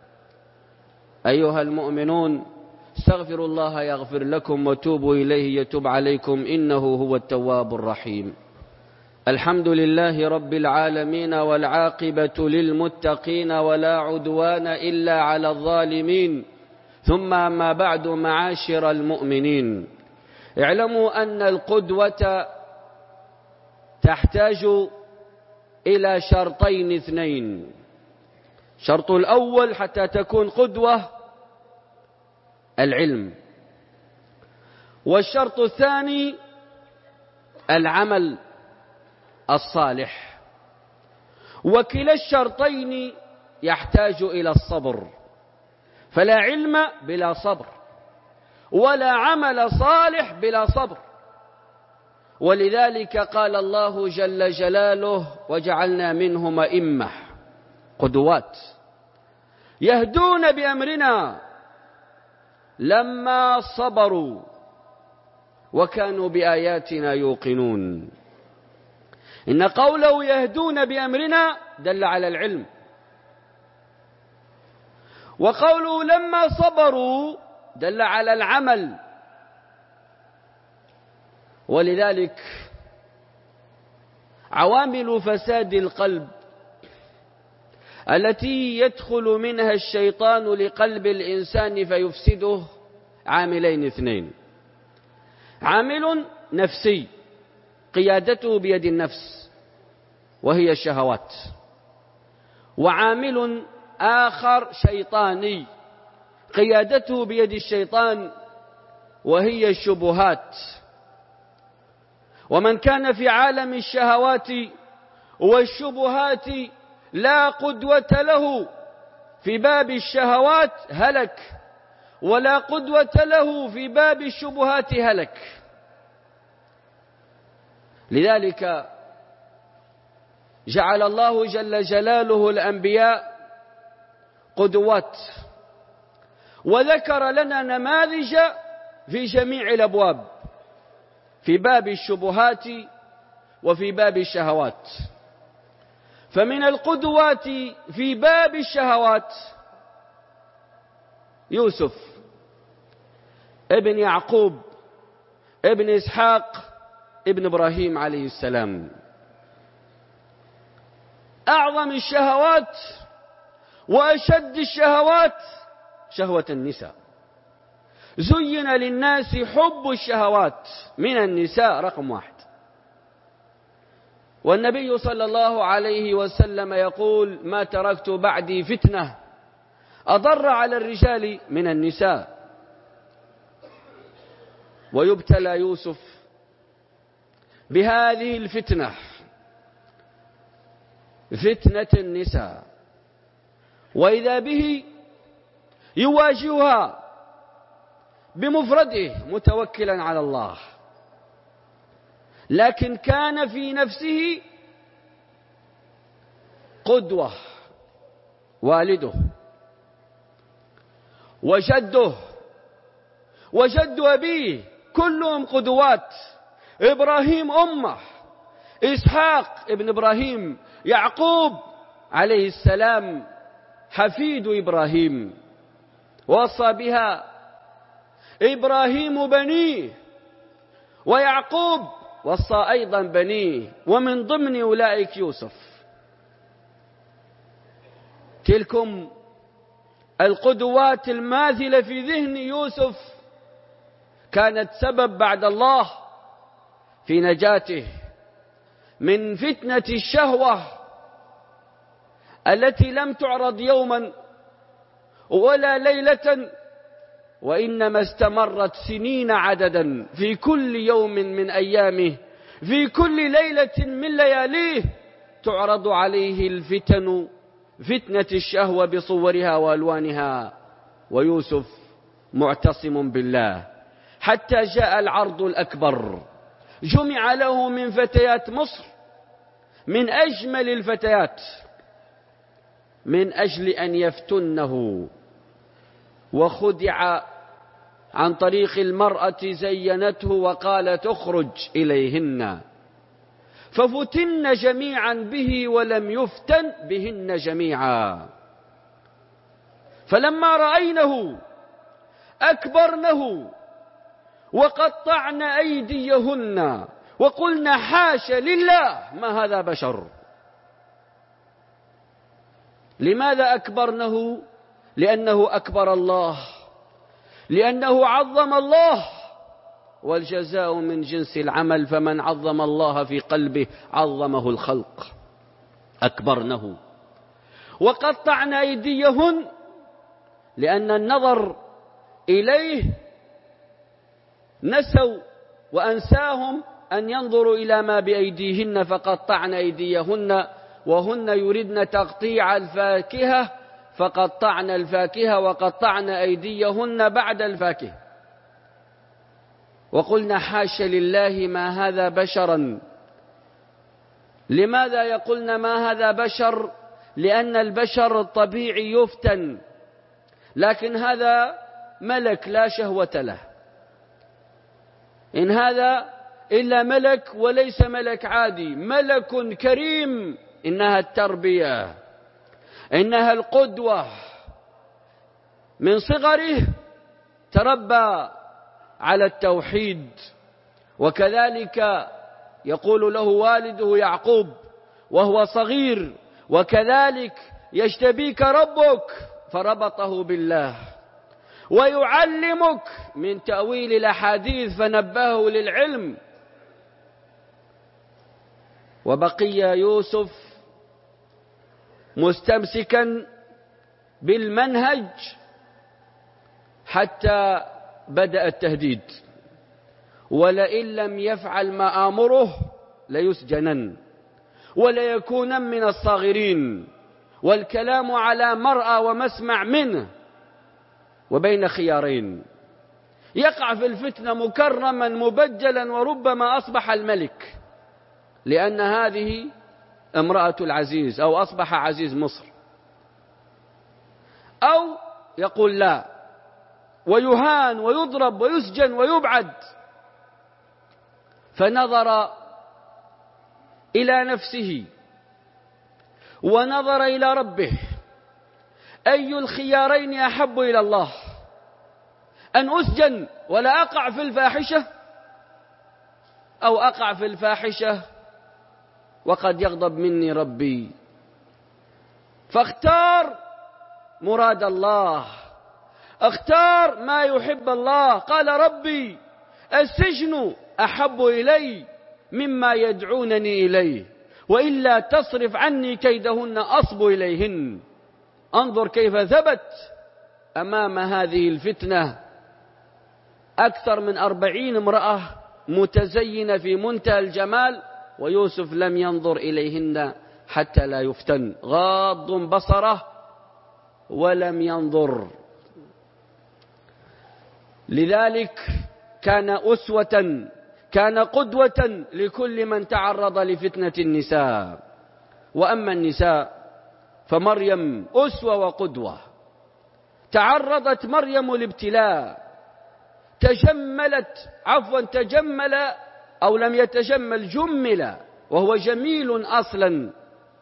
Speaker 1: أيها المؤمنون، استغفروا الله يغفر لكم وتوبوا إليه يتوب عليكم، إنه هو التواب الرحيم. الحمد لله رب العالمين، والعاقبة للمتقين، ولا عدوان إلا على الظالمين. ثم ما بعد، معاشر المؤمنين، اعلموا أن القدوة تحتاج إلى شرطين اثنين. الشرط الأول حتى تكون قدوة العلم، والشرط الثاني العمل الصالح. وكلا الشرطين يحتاج إلى الصبر، فلا علم بلا صبر، ولا عمل صالح بلا صبر. ولذلك قال الله جل جلاله: وجعلنا منهم أئمة، قدوات، يهدون بأمرنا لما صبروا وكانوا بآياتنا يوقنون. إن قوله يهدون بأمرنا دل على العلم، وقوله لما صبروا دل على العمل. ولذلك عوامل فساد القلب التي يدخل منها الشيطان لقلب الإنسان فيفسده عاملين اثنين: عامل نفسي قيادته بيد النفس وهي الشهوات، وعامل آخر شيطاني قيادته بيد الشيطان وهي الشبهات. ومن كان في عالم الشهوات والشبهات لا قدوة له في باب الشهوات هلك، ولا قدوة له في باب الشبهات هلك. لذلك جعل الله جل جلاله الأنبياء قدوات، وذكر لنا نماذج في جميع الأبواب، في باب الشبهات وفي باب الشهوات. فمن القدوات في باب الشهوات يوسف ابن يعقوب ابن إسحاق ابن إبراهيم عليه السلام. أعظم الشهوات وأشد الشهوات شهوة النساء. زين للناس حب الشهوات من النساء رقم واحد. والنبي صلى الله عليه وسلم يقول: ما تركت بعدي فتنة أضر على الرجال من النساء. ويبتلى يوسف بهذه الفتنة، فتنة النساء، وإذا به يواجهها بمفرده متوكلا على الله، لكن كان في نفسه قدوة والده وجده وجد أبيه كلهم قدوات. إبراهيم أمه، إسحاق ابن إبراهيم، يعقوب عليه السلام حفيد إبراهيم، وصى بها إبراهيم بنيه، ويعقوب وصى أيضا بنيه، ومن ضمن أولئك يوسف. تلكم القدوات الماثلة في ذهن يوسف كانت سبب بعد الله في نجاته من فتنة الشهوة التي لم تعرض يوما ولا ليلة، وإنما استمرت سنين عددا. في كل يوم من أيامه، في كل ليلة من لياليه، تعرض عليه الفتن، فتنة الشهوة بصورها وألوانها، ويوسف معتصم بالله حتى جاء العرض الأكبر. جمع له من فتيات مصر، من أجمل الفتيات، من أجل أن يفتنه، وخدع عن طريق المرأة زينته وقالت: اخرج إليهن، ففتن جميعا به ولم يفتن بهن جميعا. فلما رأينه أكبرنه وقطعن أيديهن وقلنا: حاش لله، ما هذا بشر. لماذا أكبرنه؟ لأنه أكبر الله، لأنه عظم الله، والجزاء من جنس العمل، فمن عظم الله في قلبه عظمه الخلق. أكبرنه وقطعن أيديهن، لأن النظر إليه نسوا وأنساهم أن ينظروا إلى ما بأيديهن، فقطعن أيديهن، وهن يردن تقطيع الفاكهة فقطعن الفاكهة وقطعن أيديهن بعد الفاكهة. وقلنا: حاش لله، ما هذا بشرا. لماذا يقولن ما هذا بشر؟ لأن البشر الطبيعي يفتن، لكن هذا ملك لا شهوة له. إن هذا إلا ملك، وليس ملك عادي، ملك كريم. إنها التربية، إنها القدوة. من صغره تربى على التوحيد، وكذلك يقول له والده يعقوب وهو صغير: وكذلك يجتبيك ربك، فربطه بالله. ويعلمك من تأويل الأحاديث، فنبهه للعلم. وبقي يوسف مستمسكا بالمنهج حتى بدأ التهديد: ولئن لم يفعل ما آمره ليسجنن وليكونن من الصاغرين. والكلام على مرأى ومسمع منه، وبين خيارين: يقع في الفتنة مكرما مبجلا وربما أصبح الملك لأن هذه امرأة العزيز أو أصبح عزيز مصر، أو يقول لا ويهان ويضرب ويسجن ويبعد. فنظر إلى نفسه ونظر إلى ربه: أي الخيارين أحب إلى الله؟ أن أسجن ولا أقع في الفاحشة، أو أقع في الفاحشة وقد يغضب مني ربي؟ فاختار مراد الله، اختار ما يحب الله. قال: ربي السجن أحب إلي مما يدعونني إليه، وإلا تصرف عني كيدهن أصب إليهن. انظر كيف ثبت أمام هذه الفتنة. أكثر من أربعين امرأة متزينة في منتهى الجمال، ويوسف لم ينظر إليهن حتى لا يفتن، غاض بصره ولم ينظر. لذلك كان أسوة، كان قدوة لكل من تعرض لفتنة النساء. وأما النساء فمريم أسوة وقدوة. تعرضت مريم لابتلاء، تجملت عفوا تجمل أو لم يتجمل، جمل، وهو جميل أصلا،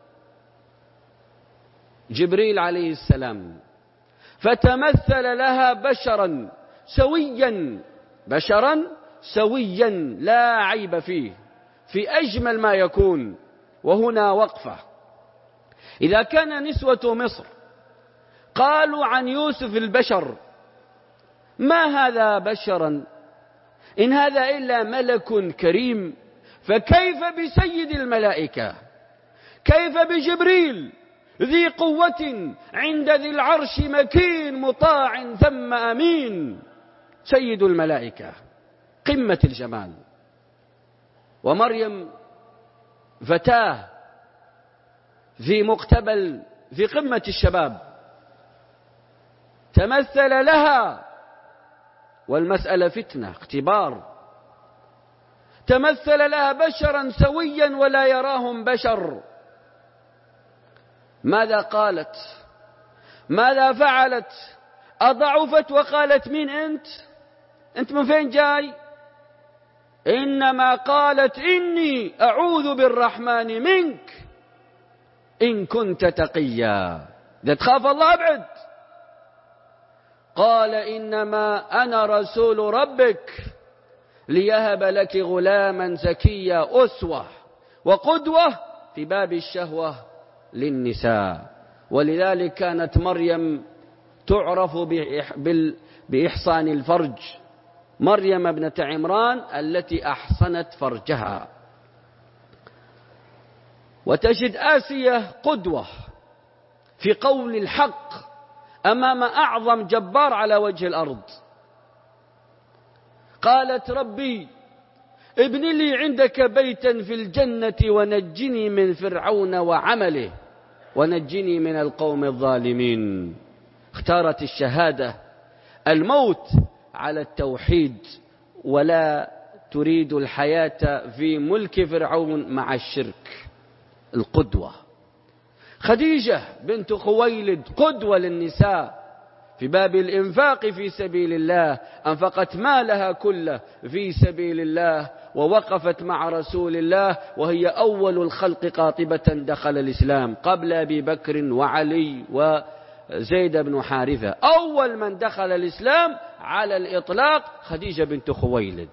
Speaker 1: جبريل عليه السلام، فتمثل لها بشرا سويا، بشرا سويا لا عيب فيه، في أجمل ما يكون. وهنا وقفة: إذا كان نسوة مصر قالوا عن يوسف البشر، ما هذا بشرا إن هذا إلا ملك كريم، فكيف بسيد الملائكة؟ كيف بجبريل ذي قوة عند ذي العرش مكين مطاع ثم أمين؟ سيد الملائكة، قمة الجمال. ومريم فتاة في مقتبل في قمة الشباب، تمثل لها، والمسألة فتنة اختبار، تمثل لها بشرا سويا ولا يراهم بشر. ماذا قالت؟ ماذا فعلت؟ أضعفت وقالت: مين أنت؟ أنت من فين جاي؟ إنما قالت: إني أعوذ بالرحمن منك إن كنت تقيا. إذا تخاف الله ابعد. قال: إنما أنا رسول ربك ليهب لك غلاما زكيا. أسوة وقدوة في باب الشهوة للنساء. ولذلك كانت مريم تعرف بإحصان الفرج، مريم ابنة عمران التي أحصنت فرجها. وتجد آسية قدوة في قول الحق أمام أعظم جبار على وجه الأرض. قالت: ربي ابن لي عندك بيتا في الجنة ونجني من فرعون وعمله ونجني من القوم الظالمين. اختارت الشهادة، الموت على التوحيد، ولا تريد الحياة في ملك فرعون مع الشرك. القدوة. خديجة بنت خويلد قدوة للنساء في باب الإنفاق في سبيل الله، أنفقت مالها كله في سبيل الله، ووقفت مع رسول الله، وهي أول الخلق قاطبة دخل الإسلام قبل أبي بكر وعلي وزيد بن حارثة. أول من دخل الإسلام على الإطلاق خديجة بنت خويلد.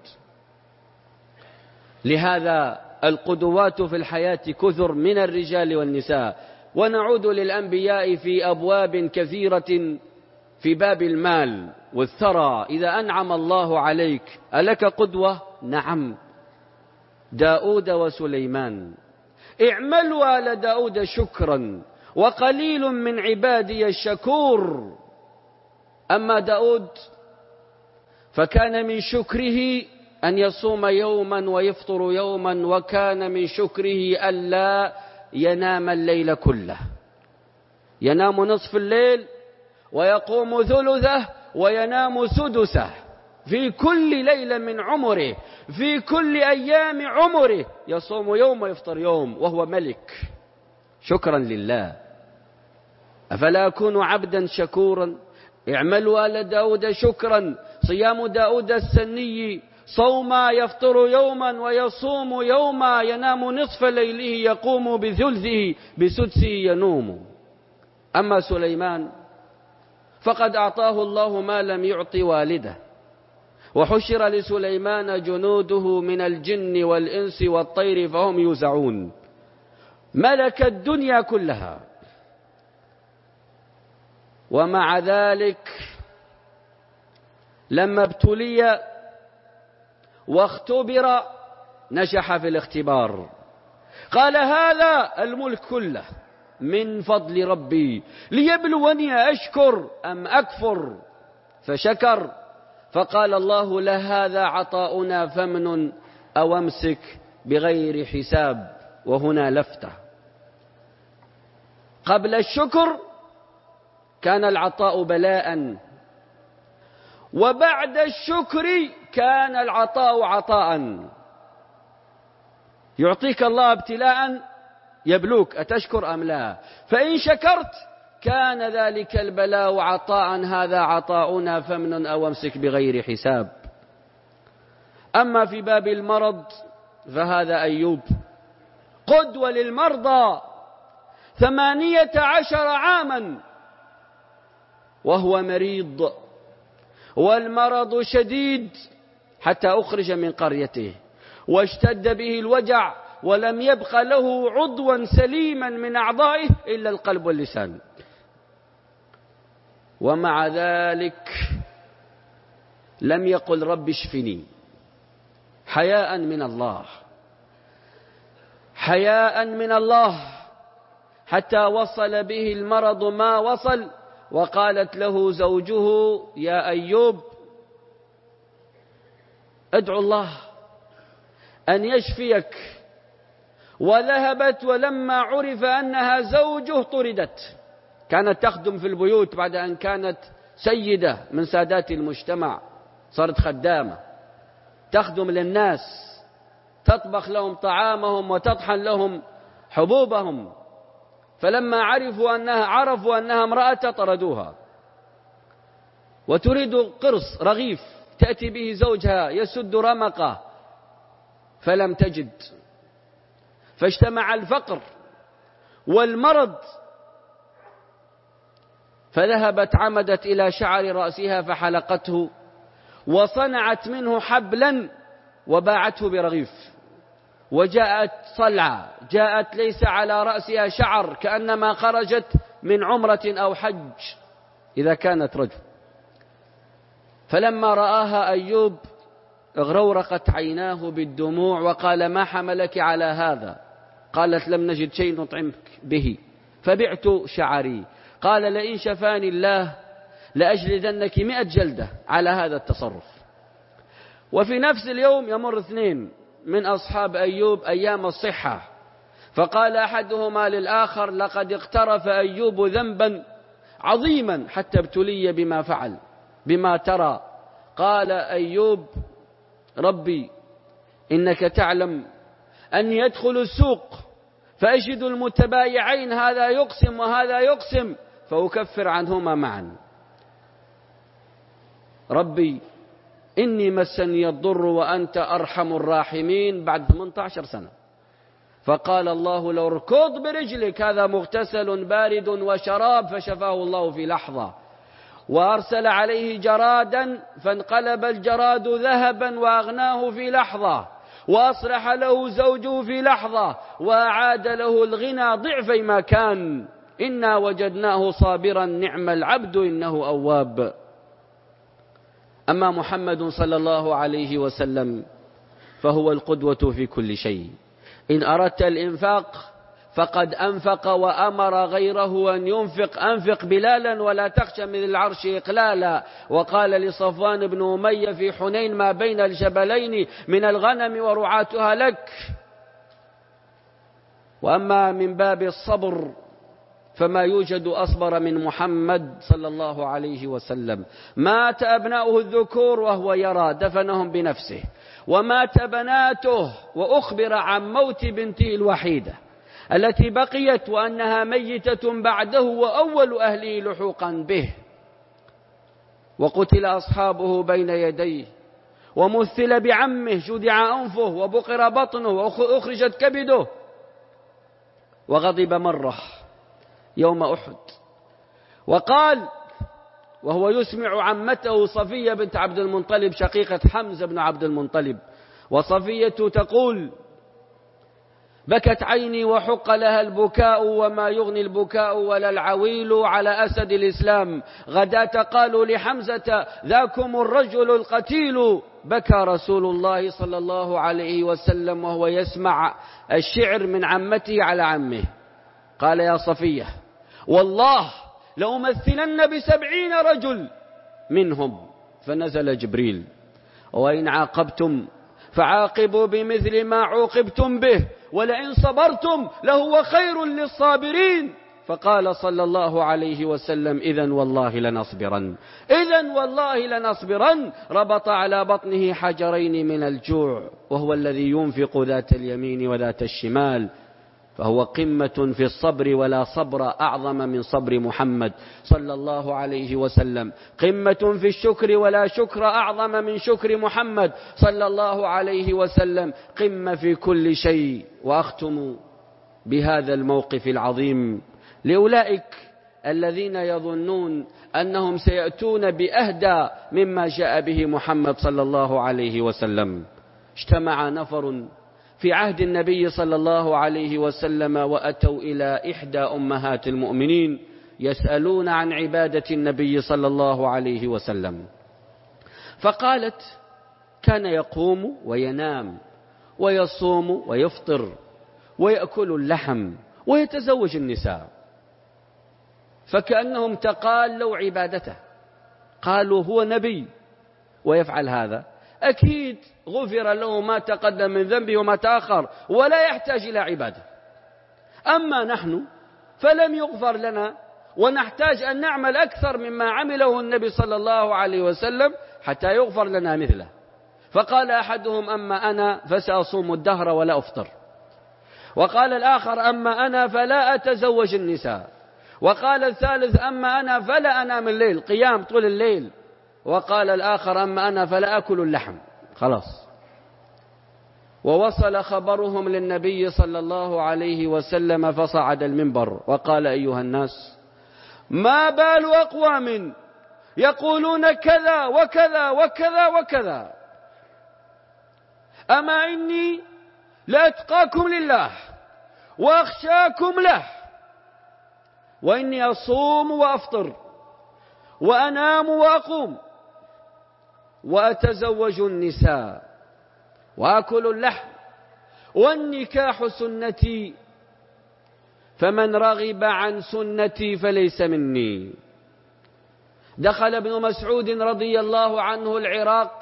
Speaker 1: لهذا القدوات في الحياة كثر من الرجال والنساء. ونعود للأنبياء في أبواب كثيرة في باب المال والثرى. إذا أنعم الله عليك ألك قدوة؟ نعم، داود وسليمان. اعملوا آل داود شكرا وقليل من عبادي الشكور. أما داود فكان من شكره أن يصوم يوما ويفطر يوما، وكان من شكره ألا ينام الليل كله. ينام نصف الليل ويقوم ثلثه وينام سدسه في كل ليلة من عمره، في كل أيام عمره يصوم يوم ويفطر يوم وهو ملك شكرا لله. أفلا أكون عبدا شكورا؟ اعملوا آل داود شكرا. صيام داود السني صوما يفطر يوما ويصوم يوما، ينام نصف ليله يقوم بثلثه بسدسه ينوم. أما سليمان فقد أعطاه الله ما لم يعط والده، وحشر لسليمان جنوده من الجن والإنس والطير فهم يوزعون، ملك الدنيا كلها. ومع ذلك لما ابتلي واختبر نجح في الاختبار، قال هذا الملك كله من فضل ربي ليبلوني أشكر أم أكفر، فشكر فقال الله له هذا عطاؤنا فمن أو امسك بغير حساب. وهنا لفتة، قبل الشكر كان العطاء بلاء، وبعد الشكر كان العطاء عطاء. يعطيك الله ابتلاء يبلوك أتشكر أم لا، فإن شكرت كان ذلك البلاء عطاء، هذا عطاؤنا فمن أو امسك بغير حساب. أما في باب المرض فهذا أيوب قدوة للمرضى، ثمانية عشر عاما وهو مريض والمرض شديد حتى أخرج من قريته واشتد به الوجع، ولم يبق له عضوا سليما من أعضائه إلا القلب واللسان. ومع ذلك لم يقل رب اشفني، حياء من الله، حياء من الله، حتى وصل به المرض ما وصل. وقالت له زوجه يا أيوب ادعو الله أن يشفيك، وذهبت ولما عرف أنها زوجه طردت. كانت تخدم في البيوت بعد أن كانت سيدة من سادات المجتمع، صارت خدامة تخدم للناس، تطبخ لهم طعامهم وتطحن لهم حبوبهم. فلما عرفوا أنها عرفوا أنها امرأة طردوها، وتريد قرص رغيف تأتي به زوجها يسد رمقه فلم تجد، فاجتمع الفقر والمرض، فذهبت عمدت إلى شعر رأسها فحلقته وصنعت منه حبلا وباعته برغيف. وجاءت صلعة، جاءت ليس على رأسها شعر، كأنما خرجت من عمرة أو حج إذا كانت رجل. فلما رآها أيوب اغرورقت عيناه بالدموع وقال ما حملك على هذا؟ قالت لم نجد شيء نطعمك به فبعت شعري. قال لئن شفاني الله لأجلدنك مئة جلدة على هذا التصرف. وفي نفس اليوم يمر اثنين من أصحاب أيوب أيام الصحة، فقال أحدهما للآخر لقد اقترف أيوب ذنبا عظيما حتى ابتلي بما فعل بما ترى. قال أيوب ربي إنك تعلم أني يدخل السوق فأجد المتبايعين هذا يقسم وهذا يقسم فأكفر عنهما معا. ربي إني مسني الضر وأنت أرحم الراحمين بعد ثمانية عشر سنة. فقال الله لو اركض برجلك هذا مغتسل بارد وشراب، فشفاه الله في لحظة. وأرسل عليه جرادا فانقلب الجراد ذهبا وأغناه في لحظة، وأصلح له زوجه في لحظة، وأعاد له الغنى ضعفي ما كان. إنا وجدناه صابرا نعم العبد إنه أواب. أما محمد صلى الله عليه وسلم فهو القدوة في كل شيء. إن أردت الإنفاق فقد أنفق وأمر غيره أن ينفق. أنفق بلالا ولا تخشى من العرش إقلالا. وقال لصفوان بن أمية في حنين ما بين الجبلين من الغنم ورعاتها لك. وأما من باب الصبر فما يوجد أصبر من محمد صلى الله عليه وسلم. مات أبناؤه الذكور وهو يرى دفنهم بنفسه، ومات بناته وأخبر عن موت بنته الوحيدة التي بقيت وأنها ميتة بعده وأول أهله لحوقا به. وقتل أصحابه بين يديه، ومثل بعمه جدع أنفه وبقر بطنه وأخرجت كبده. وغضب مرة يوم أحد وقال وهو يسمع عمته صفية بنت عبد المطلب شقيقة حمزة بن عبد المطلب، وصفية تقول: بكت عيني وحق لها البكاء، وما يغني البكاء ولا العويل على أسد الإسلام. غداة قالوا لحمزة: ذاكم الرجل القتيل. بكى رسول الله صلى الله عليه وسلم وهو يسمع الشعر من عمته على عمه. قال: يا صفية، والله لأمثلن بسبعين رجل منهم. فنزل جبريل: وإن عاقبتم فعاقبوا بمثل ما عوقبتم به، ولئن صبرتم لهو خير للصابرين. فقال صلى الله عليه وسلم: إذن والله لنصبرن، إذن والله لنصبرن. ربط على بطنه حجرين من الجوع، وهو الذي ينفق ذات اليمين وذات الشمال، فهو قمة في الصبر، ولا صبر أعظم من صبر محمد صلى الله عليه وسلم. قمة في الشكر، ولا شكر أعظم من شكر محمد صلى الله عليه وسلم. قمة في كل شيء. وأختم بهذا الموقف العظيم لأولئك الذين يظنون أنهم سيأتون بأهدى مما جاء به محمد صلى الله عليه وسلم. اجتمع نفر في عهد النبي صلى الله عليه وسلم وأتوا إلى إحدى أمهات المؤمنين يسألون عن عبادة النبي صلى الله عليه وسلم. فقالت: كان يقوم وينام ويصوم ويفطر ويأكل اللحم ويتزوج النساء. فكأنهم تقالوا عبادته. قالوا: هو نبي ويفعل هذا، أكيد غفر له ما تقدم من ذنبه وما تأخر، ولا يحتاج إلى عبادة. أما نحن فلم يغفر لنا، ونحتاج أن نعمل أكثر مما عمله النبي صلى الله عليه وسلم حتى يغفر لنا مثله. فقال أحدهم: أما أنا فسأصوم الدهر ولا أفطر. وقال الآخر: أما أنا فلا أتزوج النساء. وقال الثالث: أما أنا فلا أنام الليل، قيام طول الليل. وقال الآخر: أما أنا فلا أكل اللحم. خلاص. ووصل خبرهم للنبي صلى الله عليه وسلم، فصعد المنبر وقال: أيها الناس، ما بال أقوام يقولون كذا وكذا وكذا وكذا، أما إني لأتقاكم لله وأخشاكم له، وإني أصوم وأفطر وأنام وأقوم وأتزوج النساء وأكل اللحم، والنكاح سنتي، فمن رغب عن سنتي فليس مني. دخل ابن مسعود رضي الله عنه العراق،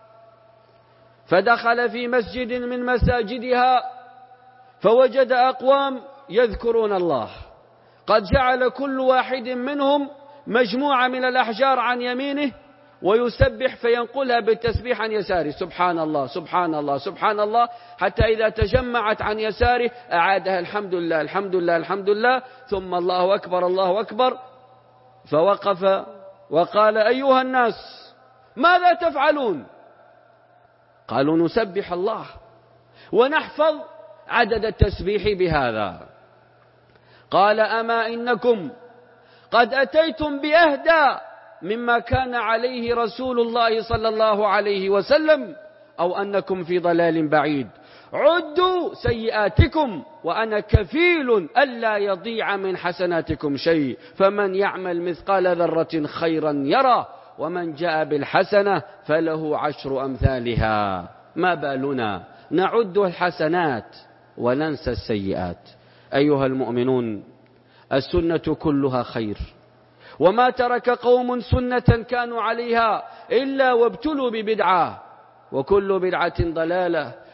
Speaker 1: فدخل في مسجد من مساجدها فوجد أقوام يذكرون الله، قد جعل كل واحد منهم مجموعة من الأحجار عن يمينه ويسبح فينقلها بالتسبيح عن يساره، سبحان الله سبحان الله سبحان الله، حتى إذا تجمعت عن يساره أعادها الحمد لله الحمد لله الحمد لله، ثم الله أكبر الله أكبر. فوقف وقال: أيها الناس، ماذا تفعلون؟ قالوا: نسبح الله ونحفظ عدد التسبيح بهذا. قال: أما إنكم قد أتيتم بأهدى مما كان عليه رسول الله صلى الله عليه وسلم، أو أنكم في ضلال بعيد. عدوا سيئاتكم وأنا كفيل ألا يضيع من حسناتكم شيء، فمن يعمل مثقال ذرة خيرا يرى، ومن جاء بالحسنة فله عشر أمثالها. ما بالنا نعد الحسنات وننسى السيئات؟ أيها المؤمنون، السنة كلها خير، وما ترك قوم سنة كانوا عليها إلا وابتلوا ببدعة، وكل بدعة ضلالة،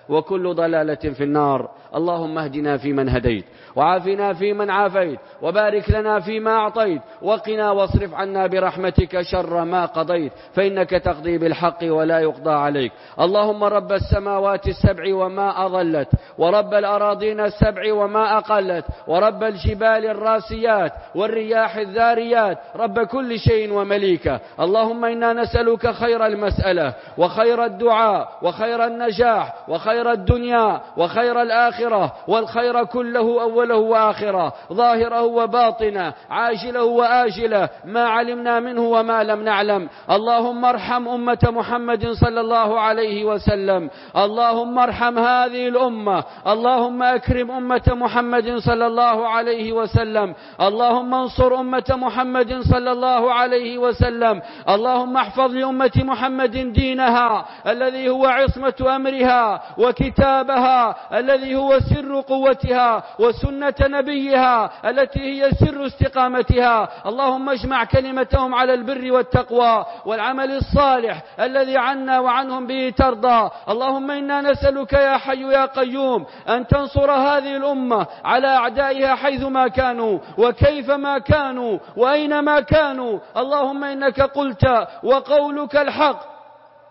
Speaker 1: وكل ضلالة في النار. اللهم اهدنا فيمن هديت، وعافنا فيمن عافيت، وبارك لنا فيما أعطيت، وقنا واصرف عنا برحمتك شر ما قضيت، فإنك تقضي بالحق ولا يقضى عليك. اللهم رب السماوات السبع وما أضلت، ورب الأراضين السبع وما أقلت، ورب الجبال الراسيات والرياح الذاريات، رب كل شيء ومليكه. اللهم إنا نسألك خير المسألة، وخير الدعاء، وخير النجاح، وخير الدنيا، وخير الآخرة، والخير كله أوله وآخره، ظاهره وباطنه، عاجله وآجله، ما علمنا منه وما لم نعلم. اللهم ارحم أمة محمد صلى الله عليه وسلم. اللهم ارحم هذه الأمة. اللهم أكرم أمة محمد صلى الله عليه وسلم. اللهم انصر أمة محمد صلى الله عليه وسلم. اللهم احفظ لأمة محمد دينها الذي هو عصمة أمرها، وكتابها الذي هو سر قوتها، وسنة نبيها التي هي سر استقامتها. اللهم اجمع كلمتهم على البر والتقوى والعمل الصالح الذي عنا وعنهم به ترضى. اللهم إنا نسألك يا حي يا قيوم أن تنصر هذه الأمة على أعدائها حيثما كانوا وكيفما كانوا وأينما كانوا. اللهم إنك قلت وقولك الحق،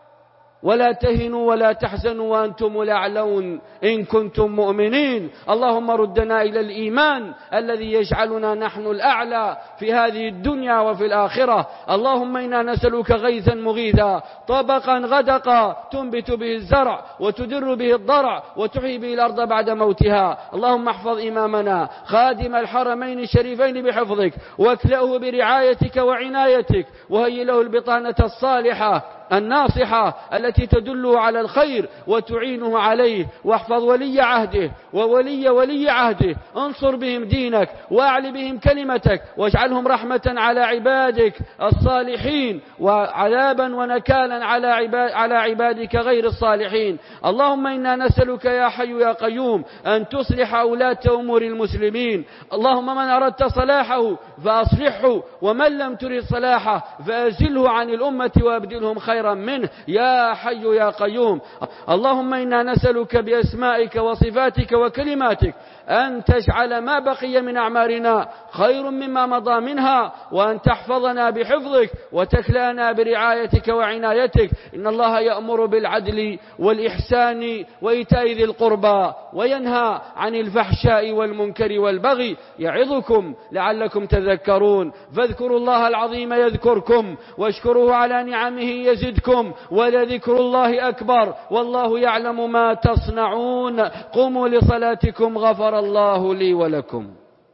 Speaker 1: ولا تهنوا ولا تحزنوا وأنتم الأعلون إن كنتم مؤمنين. اللهم ردنا إلى الإيمان الذي يجعلنا نحن الأعلى في هذه الدنيا وفي الآخرة. اللهم إنا نسألك غيثا مغيثا طبقا غدقا تنبت به الزرع وتدر به الضرع وتحيي به الأرض بعد موتها. اللهم احفظ إمامنا خادم الحرمين الشريفين بحفظك، واكلأه برعايتك وعنايتك، وهيئ له البطانة الصالحة الناصحة التي تدله على الخير وتعينه عليه. واحفظ ولي عهده وولي ولي عهده، انصر بهم دينك واعل بهم كلمتك، واجعلهم رحمة على عبادك الصالحين، وعذابا ونكالا على عباد على عبادك غير الصالحين. اللهم إنا نسألك يا حي يا قيوم أن تصلح أولاة أمور المسلمين. اللهم من أردت صلاحه فأصلحه، ومن لم ترد صلاحه فأزله عن الأمة وأبدلهم خيرا منه يا حي يا قيوم. اللهم إنا نسألك بأسمائك وصفاتك وكلماتك أن تجعل ما بقي من أعمارنا خير مما مضى منها، وأن تحفظنا بحفظك وتكلأنا برعايتك وعنايتك. إن الله يأمر بالعدل والإحسان وإيتاء ذي القربى، وينهى عن الفحشاء والمنكر والبغي، يعظكم لعلكم تذكرون. فاذكروا الله العظيم يذكركم، واشكروه على نعمه يزدكم، ولذكر الله أكبر، والله يعلم ما تصنعون. قوموا لصلاتكم غفر الله لي ولكم.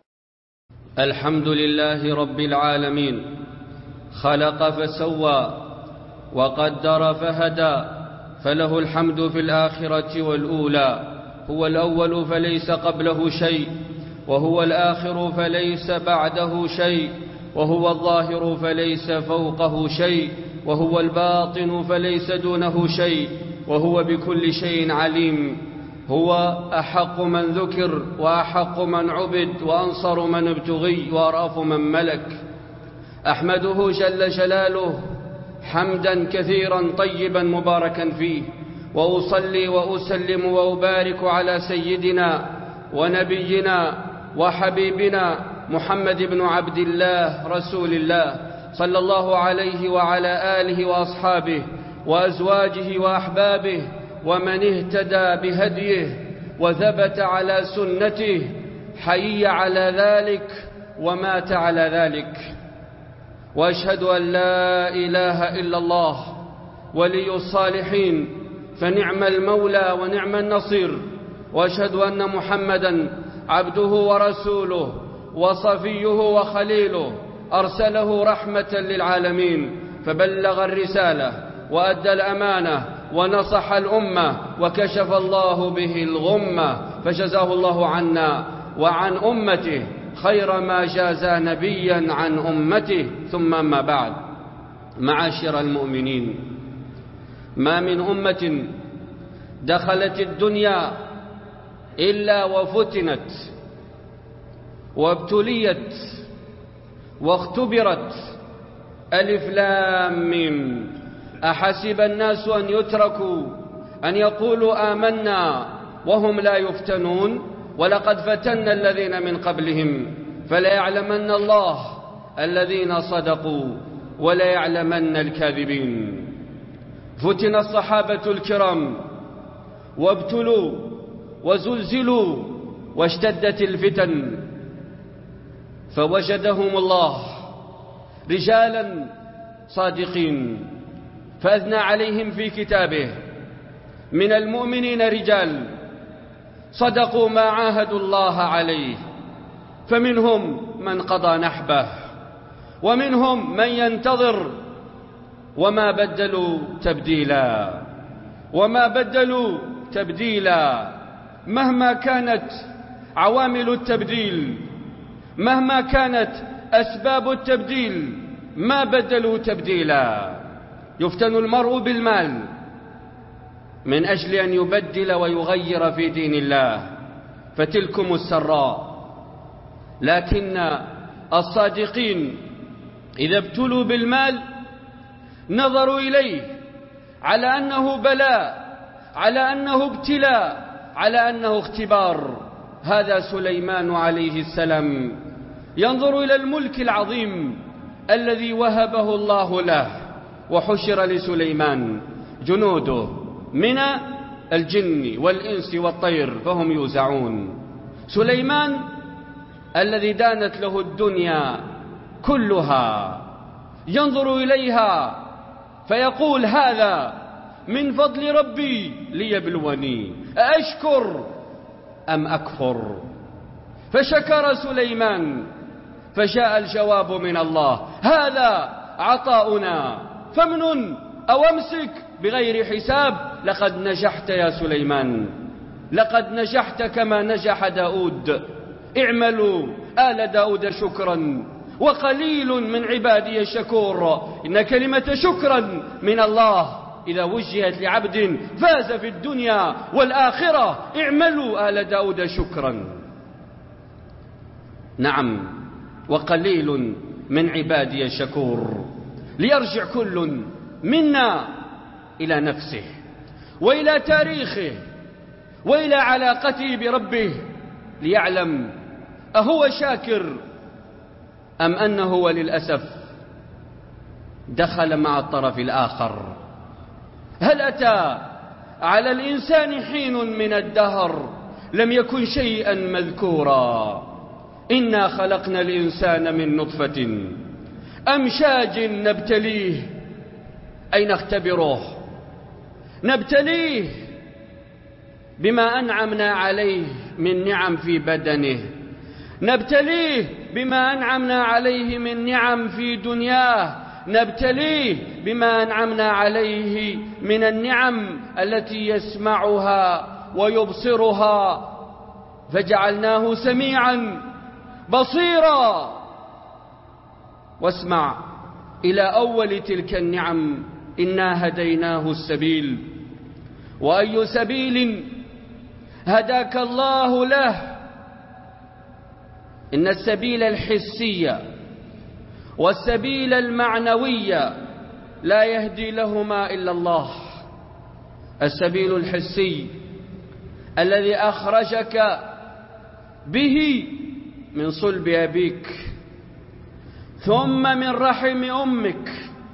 Speaker 2: الحمد لله رب العالمين، خلق فسوى وقدر فهدى، فله الحمد في الآخرة والأولى. هو الأول فليس قبله شيء، وهو الآخر فليس بعده شيء، وهو الظاهر فليس فوقه شيء، وهو الباطن فليس دونه شيء، وهو بكل شيء عليم. هو أحق من ذكر، وأحق من عبد، وأنصر من ابتغي، وأرأف من ملك. أحمده جل جلاله حمدا كثيرا طيبا مباركا فيه، وأصلي وأسلم وأبارك على سيدنا ونبينا وحبيبنا محمد بن عبد الله رسول الله صلى الله عليه وعلى آله وأصحابه وأزواجه وأحبابه، ومن اهتدى بهديه وثبت على سنته، حي على ذلك ومات على ذلك. وأشهد أن لا إله إلا الله ولي الصالحين، فنعم المولى ونعم النصير. وأشهد أن محمدا عبده ورسوله وصفيه وخليله، أرسله رحمة للعالمين، فبلغ الرسالة وأدى الأمانة ونصح الأمة، وكشف الله به الغمة، فجزاه الله عنا وعن أمته خير ما جازى نبيا عن أمته. ثم ما بعد، معاشر المؤمنين، ما من أمة دخلت الدنيا إلا وفتنت وابتليت واختبرت. ألف لام ميم. أحسب الناس أن يتركوا أن يقولوا آمنا وهم لا يفتنون ولقد فتنا الذين من قبلهم فلا يعلمن الله الذين صدقوا ولا يعلمن الكاذبين. فتن الصحابة الكرام وابتلوا وزلزلوا واشتدت الفتن، فوجدهم الله رجالا صادقين فأثنى عليهم في كتابه: من المؤمنين رجال صدقوا ما عاهدوا الله عليه، فمنهم من قضى نحبه ومنهم من ينتظر، وما بدلوا تبديلا وما بدلوا تبديلا. مهما كانت عوامل التبديل، مهما كانت أسباب التبديل، ما بدلوا تبديلا. يفتن المرء بالمال من أجل أن يبدل ويغير في دين الله، فتلكم السراء. لكن الصادقين إذا ابتلوا بالمال نظروا إليه على أنه بلاء، على أنه ابتلاء، على أنه اختبار. هذا سليمان عليه السلام ينظر إلى الملك العظيم الذي وهبه الله له، وحشر لسليمان جنوده من الجن والإنس والطير فهم يوزعون. سليمان الذي دانت له الدنيا كلها ينظر إليها فيقول: هذا من فضل ربي ليبلوني أأشكر أم أكفر. فشكر سليمان فجاء الجواب من الله: هذا عطاؤنا فامنن أو امسك بغير حساب. لقد نجحت يا سليمان، لقد نجحت كما نجح داود. اعملوا آل داود شكرا وقليل من عبادي الشكور. إن كلمة شكرا من الله إذا وجهت لعبد فاز في الدنيا والآخرة. اعملوا آل داود شكرا. نعم، وقليل من عبادي الشكور. ليرجع كل منا إلى نفسه وإلى تاريخه وإلى علاقته بربه ليعلم أهو شاكر أم أنه وللأسف دخل مع الطرف الآخر. هل أتى على الإنسان حين من الدهر لم يكن شيئا مذكورا؟ إنا خلقنا الإنسان من نطفة أمشاج نبتليه، أي نختبره، نبتليه بما أنعمنا عليه من نعم في بدنه، نبتليه بما أنعمنا عليه من نعم في دنياه، نبتليه بما أنعمنا عليه من النعم التي يسمعها ويبصرها، فجعلناه سميعا بصيرا. واسمع إلى أول تلك النعم: إنا هديناه السبيل. وأي سبيل هداك الله له؟ إن السبيل الحسي والسبيل المعنوي لا يهدي لهما إلا الله. السبيل الحسي الذي أخرجك به من صلب أبيك ثم من رحم أمك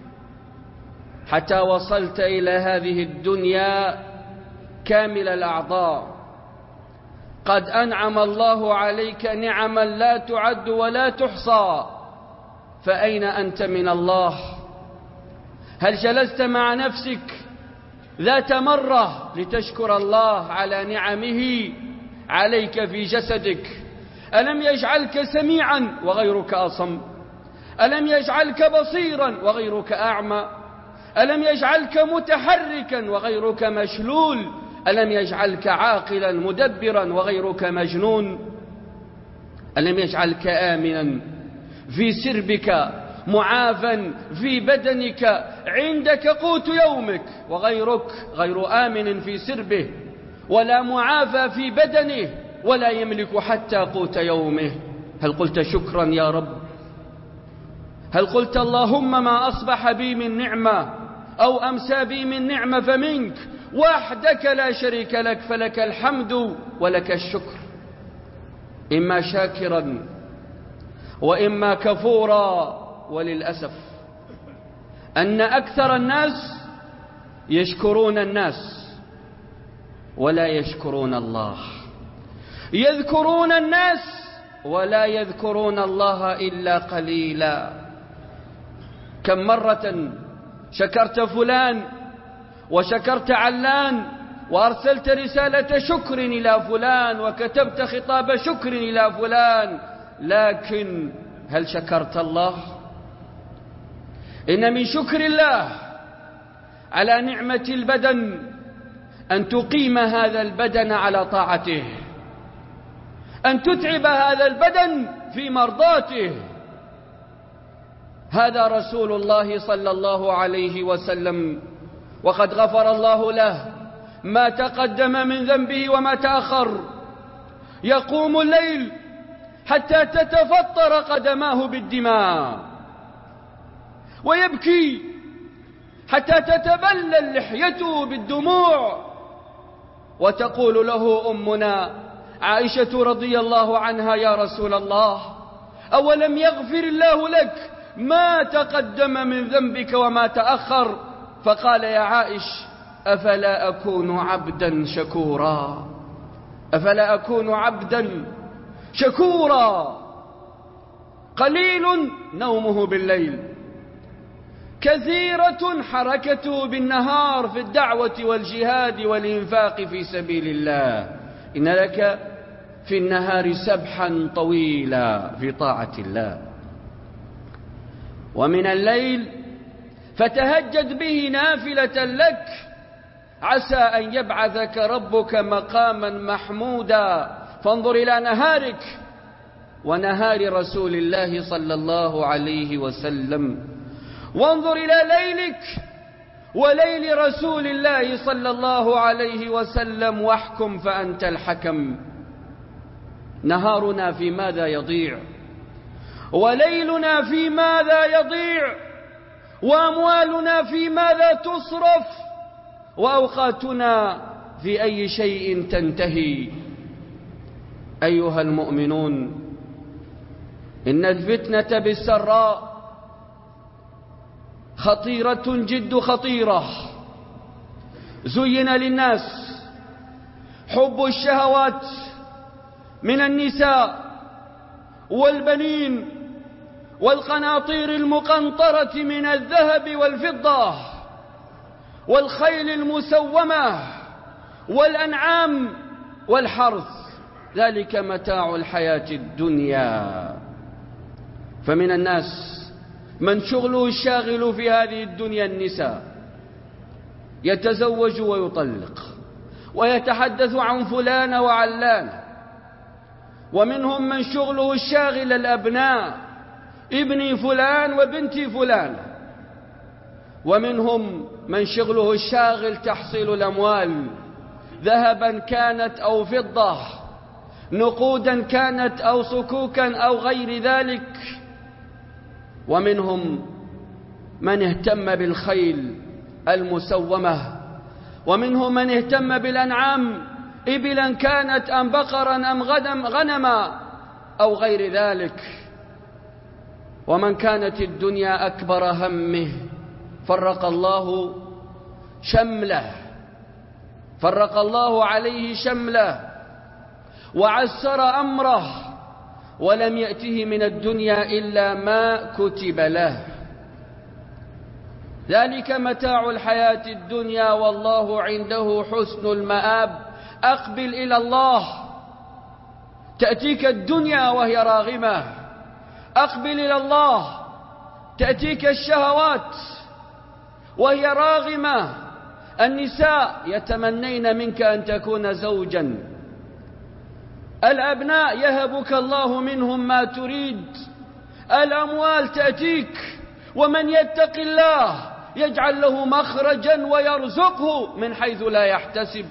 Speaker 2: حتى وصلت إلى هذه الدنيا كامل الأعضاء. قد أنعم الله عليك نعما لا تعد ولا تحصى، فأين أنت من الله؟ هل جلست مع نفسك ذات مرة لتشكر الله على نعمه عليك في جسدك؟ ألم يجعلك سميعا وغيرك أصم؟ ألم يجعلك بصيرا وغيرك أعمى؟ ألم يجعلك متحركا وغيرك مشلول؟ ألم يجعلك عاقلا مدبرا وغيرك مجنون؟ ألم يجعلك آمنا في سربك معافا في بدنك عندك قوت يومك، وغيرك غير آمن في سربه ولا معافى في بدنه ولا يملك حتى قوت يومه؟ هل قلت شكرا يا رب؟ هل قلت اللهم ما أصبح بي من نعمة أو أمسى بي من نعمة فمنك،
Speaker 1: وحدك لا شريك لك، فلك الحمد ولك الشكر، إما شاكرا وإما كفورا. وللأسف أن أكثر الناس يشكرون الناس ولا يشكرون الله، يذكرون الناس ولا يذكرون الله إلا قليلا. كم مرة شكرت فلان وشكرت علان وأرسلت رسالة شكر إلى فلان وكتبت خطاب شكر إلى فلان، لكن هل شكرت الله؟ إن من شكر الله على نعمة البدن أن تقيم هذا البدن على طاعته، أن تتعب هذا البدن في مرضاته. هذا رسول الله صلى الله عليه وسلم، وقد غفر الله له ما تقدم من ذنبه وما تأخر، يقوم الليل حتى تتفطر قدماه بالدماء، ويبكي حتى تتبلل لحيته بالدموع، وتقول له أمنا عائشة رضي الله عنها: يا رسول الله، أولم يغفر الله لك ما تقدم من ذنبك وما تأخر؟ فقال: يا عائش، أفلا أكون عبدا شكورا، أفلا أكون عبدا شكورا. قليل نومه بالليل، كثيرة حركته بالنهار في الدعوة والجهاد والإنفاق في سبيل الله. إن لك في النهار سبحا طويلا في طاعة الله، ومن الليل فتهجد به نافلة لك، عسى أن يبعثك ربك مقاما محمودا. فانظر إلى نهارك ونهار رسول الله صلى الله عليه وسلم، وانظر إلى ليلك وليل رسول الله صلى الله عليه وسلم، واحكم فأنت الحكم. نهارنا في ماذا يضيع؟ وليلنا في ماذا يضيع؟ وأموالنا في ماذا تصرف؟ وأوقاتنا في أي شيء تنتهي؟ أيها المؤمنون، إن الفتنة بالسراء خطيرة جد خطيرة. زين للناس حب الشهوات من النساء والبنين والقناطير المقنطرة من الذهب والفضة والخيل المسومة والأنعام والحرث، ذلك متاع الحياة الدنيا. فمن الناس من شغله الشاغل في هذه الدنيا النساء، يتزوج ويطلق ويتحدث عن فلان وعلان. ومنهم من شغله الشاغل الأبناء، ابني فلان وبنتي فلان. ومنهم من شغله الشاغل تحصيل الأموال، ذهبا كانت أو فضة، نقودا كانت أو صكوكا أو غير ذلك. ومنهم من اهتم بالخيل المسومة، ومنهم من اهتم بالأنعام، إبلا كانت أم بقرا أم غنم غنما أو غير ذلك. ومن كانت الدنيا أكبر همه فرق الله شمله، فرق الله عليه شمله وعسر أمره، ولم يأته من الدنيا إلا ما كتب له. ذلك متاع الحياة الدنيا، والله عنده حسن المآب. أقبل إلى الله، تأتيك الدنيا وهي راغمة. أقبل إلى الله، تأتيك الشهوات وهي راغمة. النساء يتمنين منك أن تكون زوجا، الأبناء يهبك الله منهم ما تريد، الأموال تأتيك، ومن يتق الله يجعل له مخرجا ويرزقه من حيث لا يحتسب.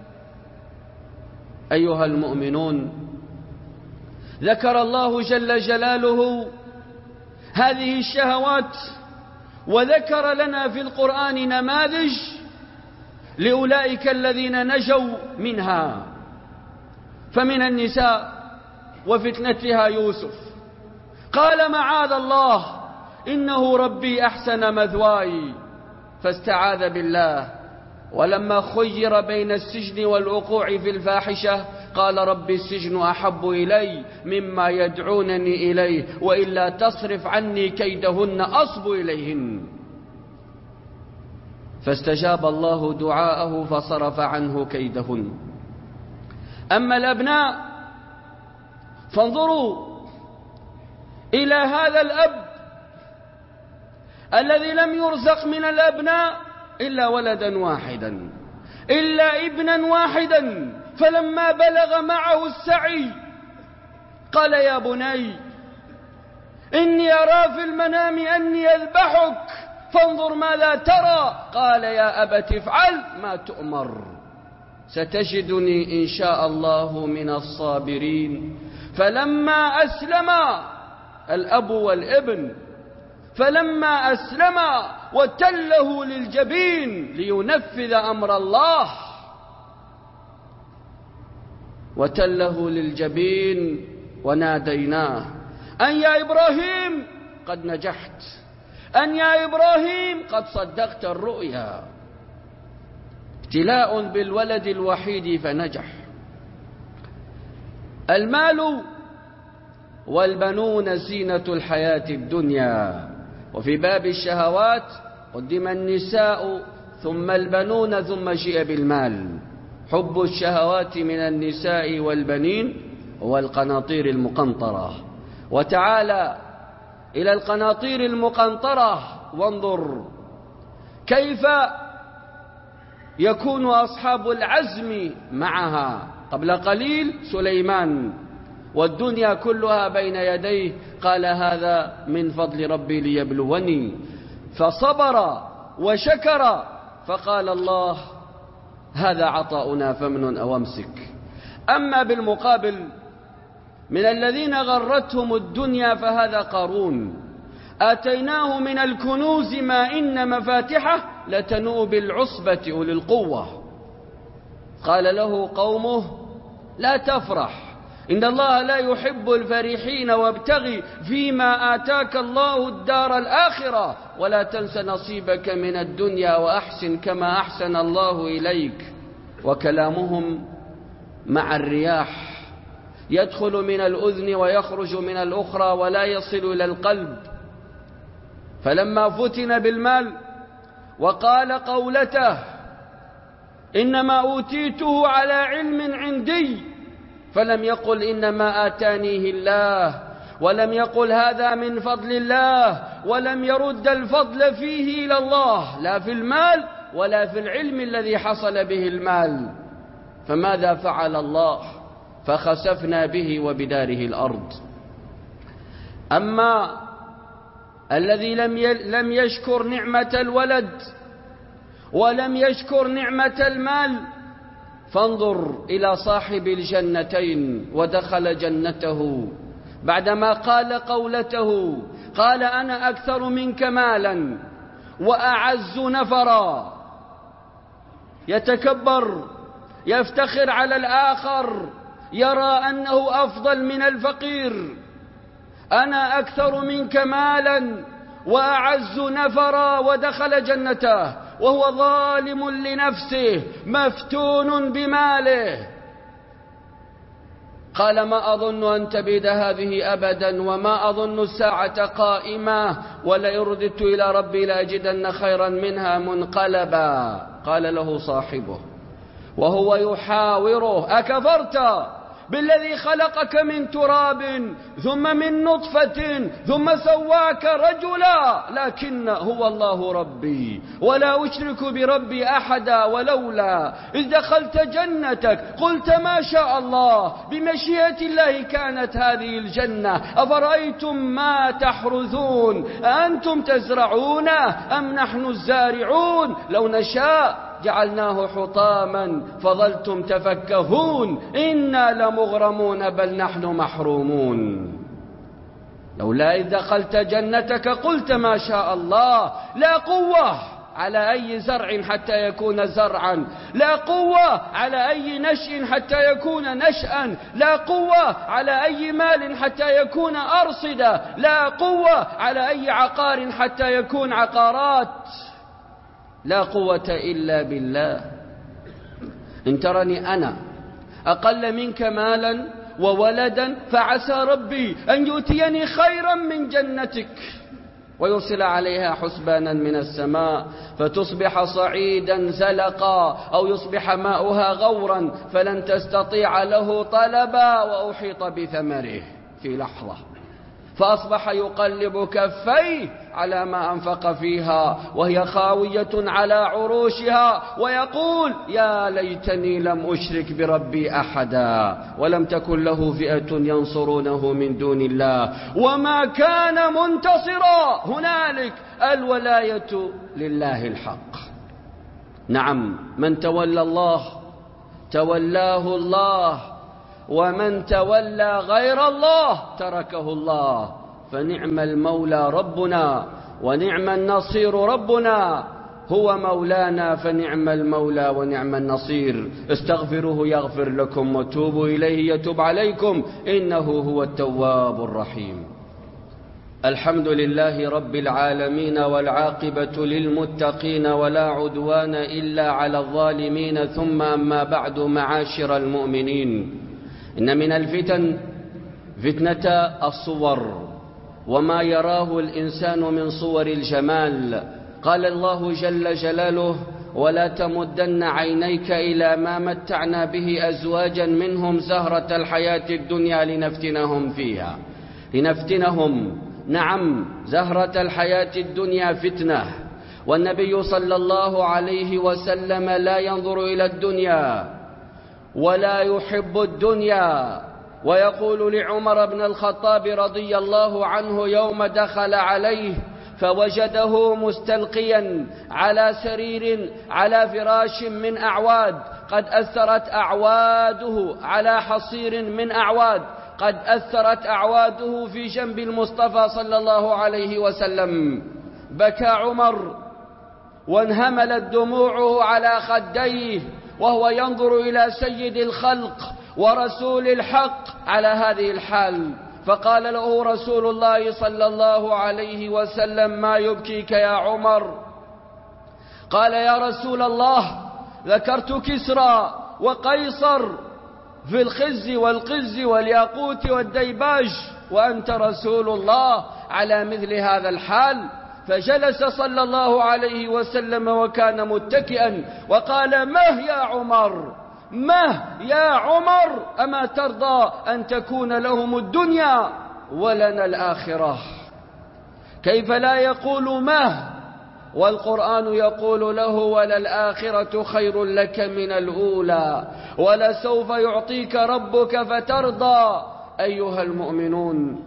Speaker 1: أيها المؤمنون، ذكر الله جل جلاله هذه الشهوات، وذكر لنا في القرآن نماذج لأولئك الذين نجوا منها. فمن النساء وفتنتها يوسف قال معاذ الله إنه ربي أحسن مثواي فاستعاذ بالله، ولما خير بين السجن والوقوع في الفاحشة قال ربي السجن أحب إلي مما يدعونني إليه وإلا تصرف عني كيدهن أصب إليهن، فاستجاب الله دعاءه فصرف عنه كيدهن. أما الأبناء فانظروا إلى هذا الأب الذي لم يرزق من الأبناء إلا ولدا واحدا، إلا ابنا واحدا، فلما بلغ معه السعي قال يا بني إني أرى في المنام أني أذبحك فانظر ماذا ترى. قال يا أبت افعل ما تؤمر ستجدني إن شاء الله من الصابرين. فلما أسلما الأب والابن فلما أسلما وتله للجبين لينفذ أمر الله وتله للجبين وناديناه أن يا إبراهيم قد نجحت، أن يا إبراهيم قد صدقت الرؤيا. ابتلاء بالولد الوحيد فنجح. المال والبنون زينة الحياة الدنيا، وفي باب الشهوات قدم النساء ثم البنون ثم جيء بالمال. حب الشهوات من النساء والبنين والقناطير المقنطرة. وتعالى إلى القناطير المقنطرة وانظر كيف يكون أصحاب العزم معها. قبل قليل سليمان والدنيا كلها بين يديه قال هذا من فضل ربي ليبلوني، فصبر وشكر فقال الله هذا عطاؤنا فمن أو امسك. أما بالمقابل من الذين غرتهم الدنيا فهذا قارون، آتيناه من الكنوز ما إن مفاتحه لتنوء بالعصبة أولي القوة. قال له قومه لا تفرح إن الله لا يحب الفرحين وابتغي فيما آتاك الله الدار الآخرة ولا تنس نصيبك من الدنيا وأحسن كما أحسن الله إليك. وكلامهم مع الرياح يدخل من الأذن ويخرج من الأخرى ولا يصل إلى القلب. فلما فتن بالمال وقال قولته إنما أوتيته على علم عندي، فلم يقل إنما آتانيه الله، ولم يقل هذا من فضل الله، ولم يرد الفضل فيه إلى الله لا في المال ولا في العلم الذي حصل به المال. فماذا فعل الله؟ فخسفنا به وبداره الأرض. أما الذي لم لم يشكر نعمة الولد ولم يشكر نعمة المال فانظر إلى صاحب الجنتين ودخل جنته بعدما قال قولته قال أنا أكثر منك مالا وأعز نفرا، يتكبر يفتخر على الآخر، يرى أنه أفضل من الفقير. أنا أكثر منك مالا وأعز نفرا ودخل جنته وهو ظالم لنفسه مفتون بماله. قال ما أظن أن تبيد هذه أبدا وما أظن الساعة قائمة ولئن رددت إلى ربي لأجدن خيرا منها منقلبا. قال له صاحبه وهو يحاوره أكفرت بالذي خلقك من تراب ثم من نطفة ثم سواك رجلا لكن هو الله ربي ولا أشرك بربي أحدا ولولا إذ دخلت جنتك قلت ما شاء الله بمشيئة الله كانت هذه الجنة أفرأيتم ما تحرثون أأنتم تزرعونه أم نحن الزارعون لو نشاء جعلناه حطاما فظلتم تفكهون إنا لمغرمون بل نحن محرومون. لولا إذ دخلت جنتك قلت ما شاء الله لا قوة على أي زرع حتى يكون زرعا، لا قوة على أي نشء حتى يكون نشأا، لا قوة على أي مال حتى يكون أرصدة، لا قوة على أي عقار حتى يكون عقارات، لا قوة إلا بالله. إن ترني أنا أقل منك مالا وولدا فعسى ربي أن يؤتيني خيرا من جنتك ويرسل عليها حسبانا من السماء فتصبح صعيدا زلقا أو يصبح ماؤها غورا فلن تستطيع له طلبا وأحيط بثمره في لحظة، فأصبح يقلب كفيه على ما أنفق فيها وهي خاوية على عروشها ويقول يا ليتني لم أشرك بربي أحدا ولم تكن له فئة ينصرونه من دون الله وما كان منتصرا. هنالك الولاية لله الحق. نعم، من تولى الله تولاه الله، ومن تولى غير الله تركه الله، فنعم المولى ربنا ونعم النصير ربنا، هو مولانا فنعم المولى ونعم النصير. استغفروه يغفر لكم وتوبوا إليه يتوب عليكم إنه هو التواب الرحيم. الحمد لله رب العالمين والعاقبة للمتقين ولا عدوان إلا على الظالمين، ثم أما بعد معاشر المؤمنين، إن من الفتن فتنة الصور وما يراه الإنسان من صور الجمال. قال الله جل جلاله ولا تمدن عينيك إلى ما متعنا به أزواجا منهم زهرة الحياة الدنيا لنفتنهم فيها لنفتنهم نعم، زهرة الحياة الدنيا فتنة، والنبي صلى الله عليه وسلم لا ينظر إلى الدنيا ولا يحب الدنيا. ويقول لعمر بن الخطاب رضي الله عنه يوم دخل عليه فوجده مستلقيا على سرير على فراش من أعواد قد أثرت أعواده على حصير من أعواد قد أثرت أعواده في جنب المصطفى صلى الله عليه وسلم. بكى عمر وانهملت دموعه على خديه وهو ينظر إلى سيد الخلق ورسول الحق على هذه الحال، فقال له رسول الله صلى الله عليه وسلم ما يبكيك يا عمر؟ قال يا رسول الله ذكرت كسرى وقيصر في الخز والقز والياقوت والديباج وأنت رسول الله على مثل هذا الحال. فجلس صلى الله عليه وسلم وكان متكئا وقال مه يا عمر مه يا عمر أما ترضى أن تكون لهم الدنيا ولنا الآخرة؟ كيف لا يقول مه والقرآن يقول له وللآخرة خير لك من الأولى ولسوف يعطيك ربك فترضى. أيها المؤمنون،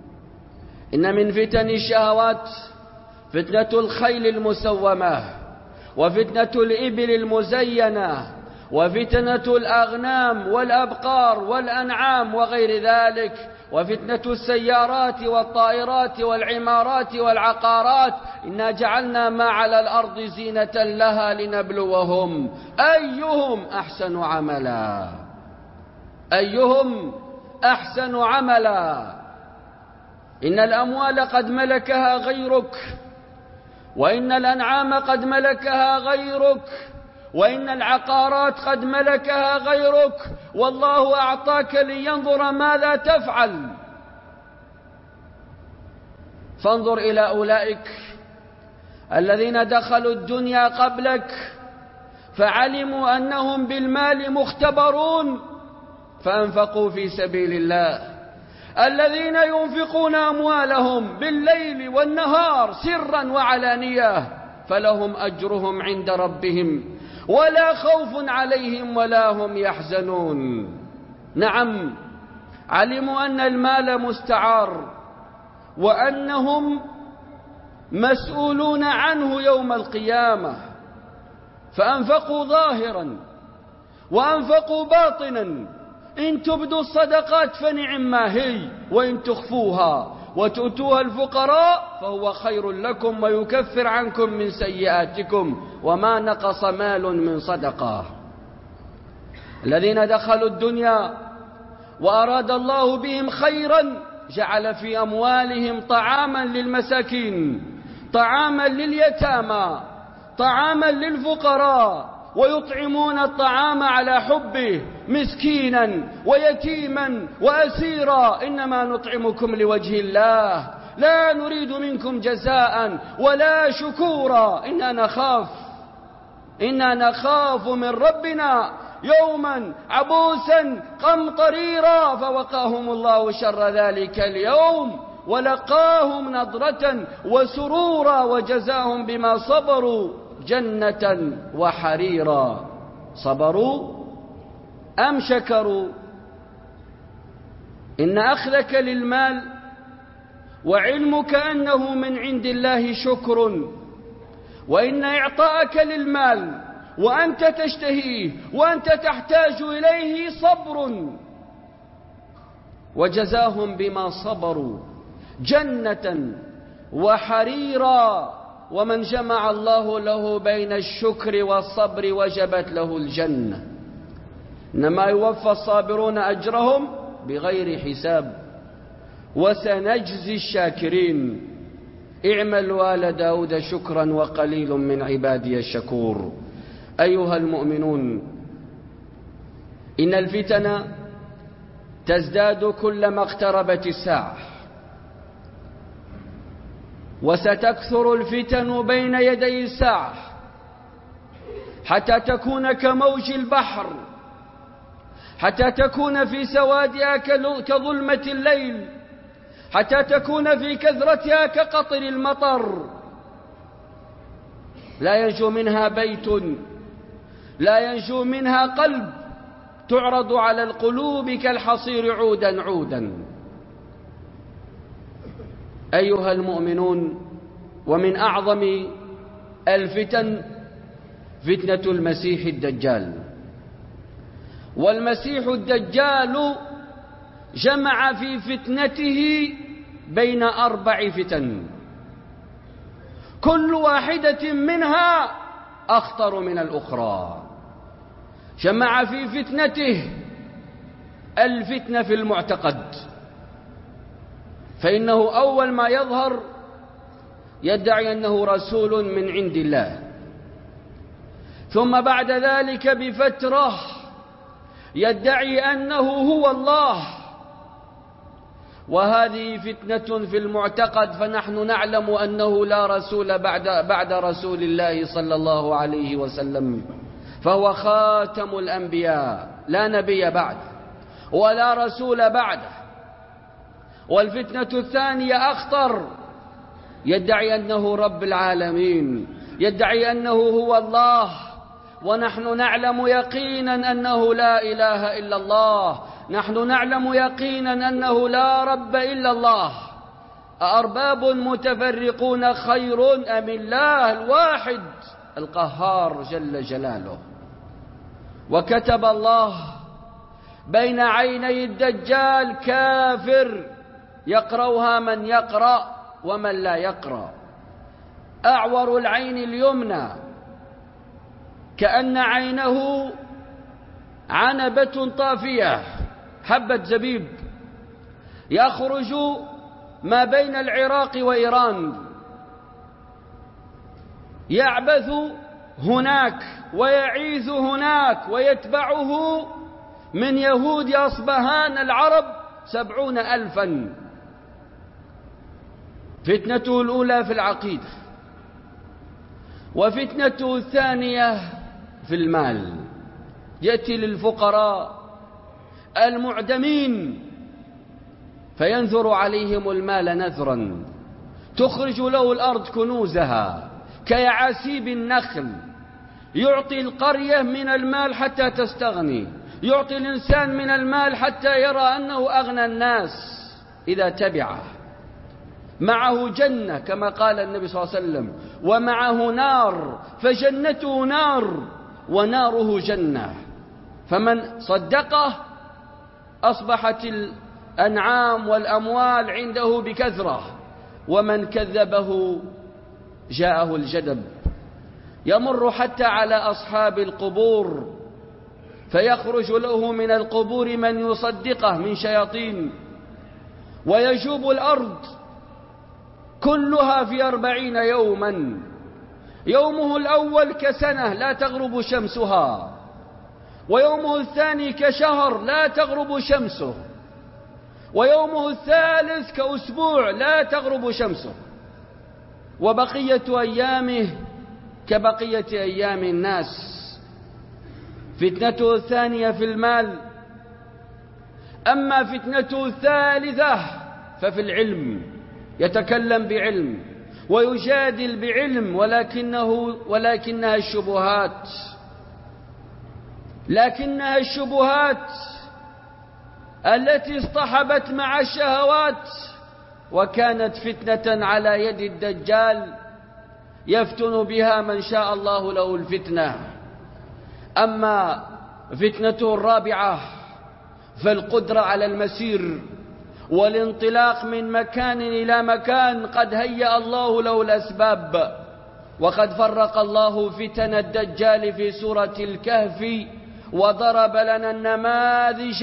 Speaker 1: إن من فتن الشهوات فتنة الخيل المسومة وفتنة الإبل المزينة وفتنة الأغنام والأبقار والأنعام وغير ذلك وفتنة السيارات والطائرات والعمارات والعقارات. إنا جعلنا ما على الأرض زينة لها لنبلوهم أيهم أحسن عملا أيهم أحسن عملا. إن الأموال قد ملكها غيرك وإن الأنعام قد ملكها غيرك وإن العقارات قد ملكها غيرك، والله أعطاك لينظر ماذا تفعل. فانظر إلى أولئك الذين دخلوا الدنيا قبلك فعلموا أنهم بالمال مختبرون فأنفقوا في سبيل الله، الذين ينفقون أموالهم بالليل والنهار سرا وعلانية فلهم أجرهم عند ربهم ولا خوف عليهم ولا هم يحزنون. نعم، علموا أن المال مستعار وأنهم مسؤولون عنه يوم القيامة، فأنفقوا ظاهرا وأنفقوا باطنا. إن تبدوا الصدقات فنعم ما هي، وإن تخفوها وتؤتوها الفقراء فهو خير لكم ويكفر عنكم من سيئاتكم وما نقص مال من صدقة. الذين دخلوا الدنيا وأراد الله بهم خيرا جعل في أموالهم طعاما للمساكين، طعاما لليتامى، طعاما للفقراء، ويطعمون الطعام على حبه مسكينا ويتيما وأسيرا، إنما نطعمكم لوجه الله لا نريد منكم جزاء ولا شكورا، إنا نخاف إنا نخاف من ربنا يوما عبوسا قمطريرا، فوقاهم الله شر ذلك اليوم ولقاهم نضرة وسرورا وجزاهم بما صبروا جنة وحريرا. صبروا أم شكروا؟ إن أخذك للمال وعلمك أنه من عند الله شكر، وإن إعطاءك للمال وأنت تشتهيه وأنت تحتاج إليه صبر، وجزاهم بما صبروا جنة وحريرا. ومن جمع الله له بين الشكر والصبر وجبت له الجنة. إنما يوفى الصابرون أجرهم بغير حساب وسنجزي الشاكرين. اعملوا آل داود شكرا وقليل من عبادي الشكور. أيها المؤمنون، إن الفتن تزداد كلما اقتربت الساعة، وستكثر الفتن بين يدي الساعة حتى تكون كموج البحر، حتى تكون في سوادها كظلمة الليل، حتى تكون في كثرتها كقطر المطر. لا ينجو منها بيت، لا ينجو منها قلب، تعرض على القلوب كالحصير عودا عودا. أيها المؤمنون، ومن أعظم الفتن فتنة المسيح الدجال. والمسيح الدجال جمع في فتنته بين أربع فتن، كل واحدة منها أخطر من الأخرى. جمع في فتنته الفتنة في المعتقد، فإنه أول ما يظهر يدعي أنه رسول من عند الله، ثم بعد ذلك بفترة يدعي أنه هو الله، وهذه فتنة في المعتقد، فنحن نعلم أنه لا رسول بعد, بعد رسول الله صلى الله عليه وسلم، فهو خاتم الأنبياء، لا نبي بعده ولا رسول بعده. والفتنة الثانية أخطر، يدعي أنه رب العالمين، يدعي أنه هو الله، ونحن نعلم يقينا أنه لا إله إلا الله، نحن نعلم يقينا أنه لا رب إلا الله. أأرباب متفرقون خير أم الله الواحد القهار جل جلاله؟ وكتب الله بين عيني الدجال كافر يقرأها من يقرأ ومن لا يقرأ. أعور العين اليمنى كأن عينه عنبة طافية، حبة زبيب، يخرج ما بين العراق وإيران، يعبث هناك ويعيث هناك، ويتبعه من يهود أصبهان العرب سبعون ألفا. فتنته الأولى في العقيدة، وفتنته الثانية في المال. يأتي للفقراء المعدمين فينثر عليهم المال نثرا، تخرج له الأرض كنوزها كيعاسيب النخل، يعطي القرية من المال حتى تستغني، يعطي الإنسان من المال حتى يرى أنه أغنى الناس إذا تبعه. معه جنة كما قال النبي صلى الله عليه وسلم، ومعه نار، فجنته نار وناره جنة، فمن صدقه أصبحت والأنعام والأموال عنده بكثرة، ومن كذبه جاءه الجدب. يمر حتى على أصحاب القبور فيخرج له من القبور من يصدقه من شياطين، ويجوب الأرض كلها في أربعين يوما، يومه الأول كسنة لا تغرب شمسها، ويومه الثاني كشهر لا تغرب شمسه، ويومه الثالث كأسبوع لا تغرب شمسه، وبقية أيامه كبقية أيام الناس. فتنته الثانية في المال. أما فتنته الثالثة ففي العلم، يتكلم بعلم ويجادل بعلم، ولكنه ولكنها الشبهات لكنها الشبهات التي اصطحبت مع الشهوات، وكانت فتنة على يد الدجال يفتن بها من شاء الله له الفتنة. أما فتنته الرابعة فالقدرة على المسير والانطلاق من مكان إلى مكان قد هيأ الله له الأسباب، وقد فرق الله فتن الدجال في سورة الكهف وضرب لنا النماذج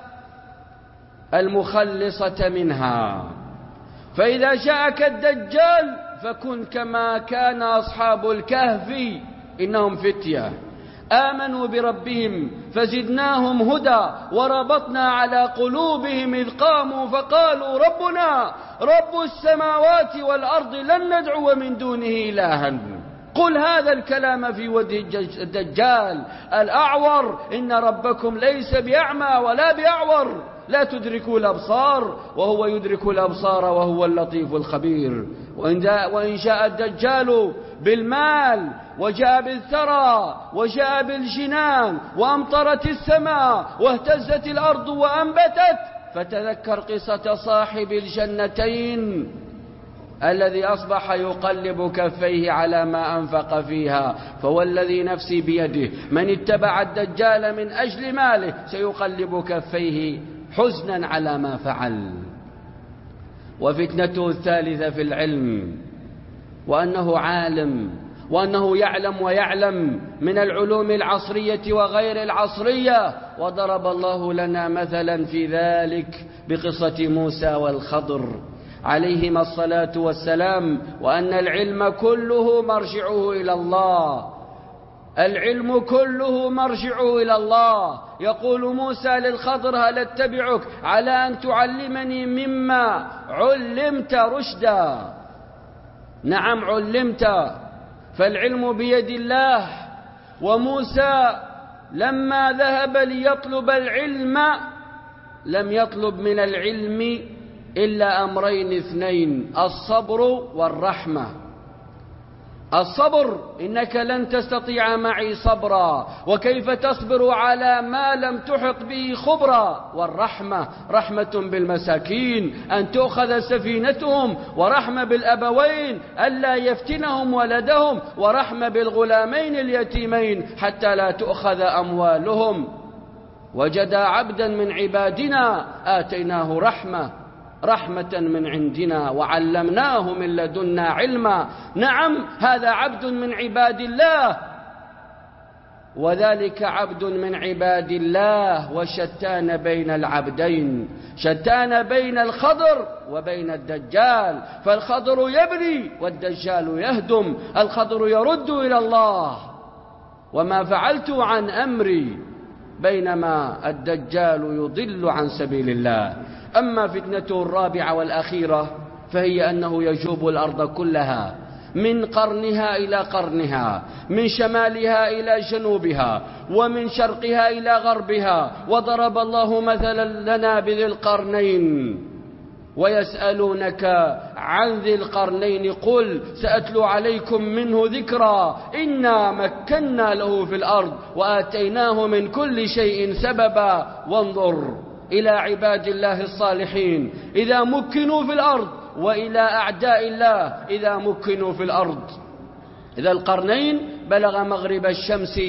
Speaker 1: المخلصة منها. فإذا جاءك الدجال فكن كما كان أصحاب الكهف، إنهم فتية آمنوا بربهم فزدناهم هدى وربطنا على قلوبهم إذ قاموا فقالوا ربنا رب السماوات والأرض لن ندعو من دونه إلها. قل هذا الكلام في وجه الدجال الأعور إن ربكم ليس بأعمى ولا بأعور لا تدركوا الأبصار وهو يدرك الأبصار وهو اللطيف الخبير. وإن جاء الدجال بالمال وجاء بالثرى وجاء بالجنان وأمطرت السماء واهتزت الأرض وأنبتت، فتذكر قصة صاحب الجنتين الذي أصبح يقلب كفيه على ما أنفق فيها، فوالذي نفسي بيده من اتبع الدجال من أجل ماله سيقلب كفيه حزنا على ما فعل. وفتنته الثالثة في العلم، وأنه عالم، وأنه يعلم ويعلم من العلوم العصرية وغير العصرية، وضرب الله لنا مثلا في ذلك بقصة موسى والخضر عليهما الصلاة والسلام، وأن العلم كله مرجعه إلى الله، العلم كله مرجعه إلى الله. يقول موسى للخضر هل اتبعك على أن تعلمني مما علمت رشدا؟ نعم علمت، فالعلم بيد الله. وموسى لما ذهب ليطلب العلم لم يطلب من العلم إلا أمرين اثنين: الصبر والرحمة. الصبر إنك لن تستطيع معي صبرا، وكيف تصبر على ما لم تحط به خبرا. والرحمة رحمة بالمساكين أن تؤخذ سفينتهم، ورحمة بالأبوين ألا يفتنهم ولدهم، ورحمة بالغلامين اليتيمين حتى لا تؤخذ أموالهم. وجد عبدا من عبادنا آتيناه رحمة رحمة من عندنا وعلمناه من لدنا علما. نعم هذا عبد من عباد الله، وذلك عبد من عباد الله. وشتان بين العبدين، شتان بين الخضر وبين الدجال، فالخضر يبني والدجال يهدم. الخضر يرد إلى الله وما فعلت عن أمري، بينما الدجال يضل عن سبيل الله. أما فتنته الرابعة والأخيرة فهي أنه يجوب الأرض كلها من قرنها إلى قرنها، من شمالها إلى جنوبها، ومن شرقها إلى غربها. وضرب الله مثلا لنا بذي القرنين. ويسألونك عن ذي القرنين قل سأتلو عليكم منه ذكرا إنا مكنا له في الأرض وآتيناه من كل شيء سببا. وانظر إلى عباد الله الصالحين إذا مكنوا في الأرض، وإلى أعداء الله إذا مكنوا في الأرض. إذا القرنين بلغ مغرب الشمس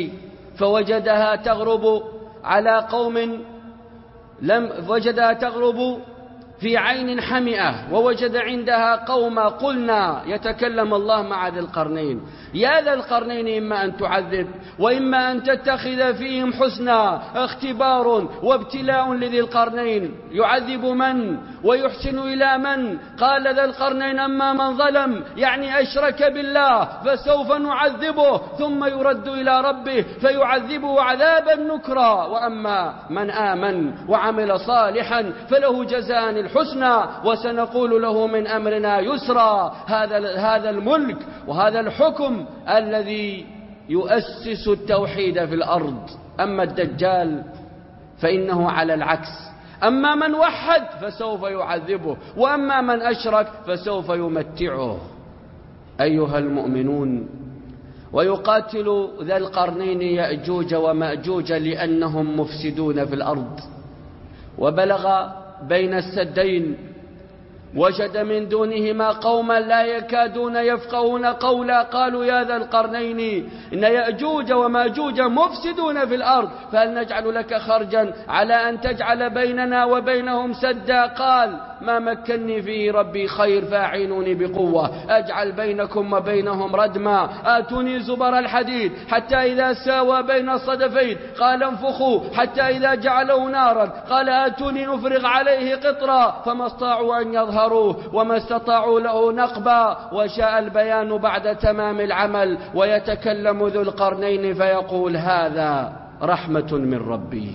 Speaker 1: فوجدها تغرب على قوم لم وجدها تغرب في عين حمئة ووجد عندها قوما قلنا يتكلم الله مع ذي القرنين: يا ذا القرنين إما أن تعذب وإما أن تتخذ فيهم حسنا. اختبار وابتلاء لذي القرنين، يعذب من ويحسن إلى من؟ قال ذا القرنين: أما من ظلم يعني أشرك بالله فسوف نعذبه ثم يرد إلى ربه فيعذبه عذابا نكرا، وأما من آمن وعمل صالحا فله جزاء الحسنى وسنقول له من أمرنا يسرا. هذا هذا الملك وهذا الحكم الذي يؤسس التوحيد في الأرض. أما الدجال فإنه على العكس، أما من وحد فسوف يعذبه، وأما من أشرك فسوف يمتعه. أيها المؤمنون، ويقاتل ذا القرنين يأجوج ومأجوج لأنهم مفسدون في الأرض. وبلغ بين السدين وجد من دونهما قوما لا يكادون يفقهون قولا، قالوا: يا ذا القرنين إن يأجوج وماجوج مفسدون في الأرض فهل نجعل لك خرجا على أن تجعل بيننا وبينهم سدا؟ قال: ما مكنني فيه ربي خير فاعينوني بقوة أجعل بينكم وبينهم ردما. آتوني زبر الحديد حتى إذا ساوى بين الصدفين قال انفخوا حتى إذا جعله نارا قال آتوني نفرغ عليه قطرا، فما استطاعوا أن يظهروه وما استطاعوا له نقبا. وشاء البيان بعد تمام العمل، ويتكلم ذو القرنين فيقول: هذا رحمة من ربي،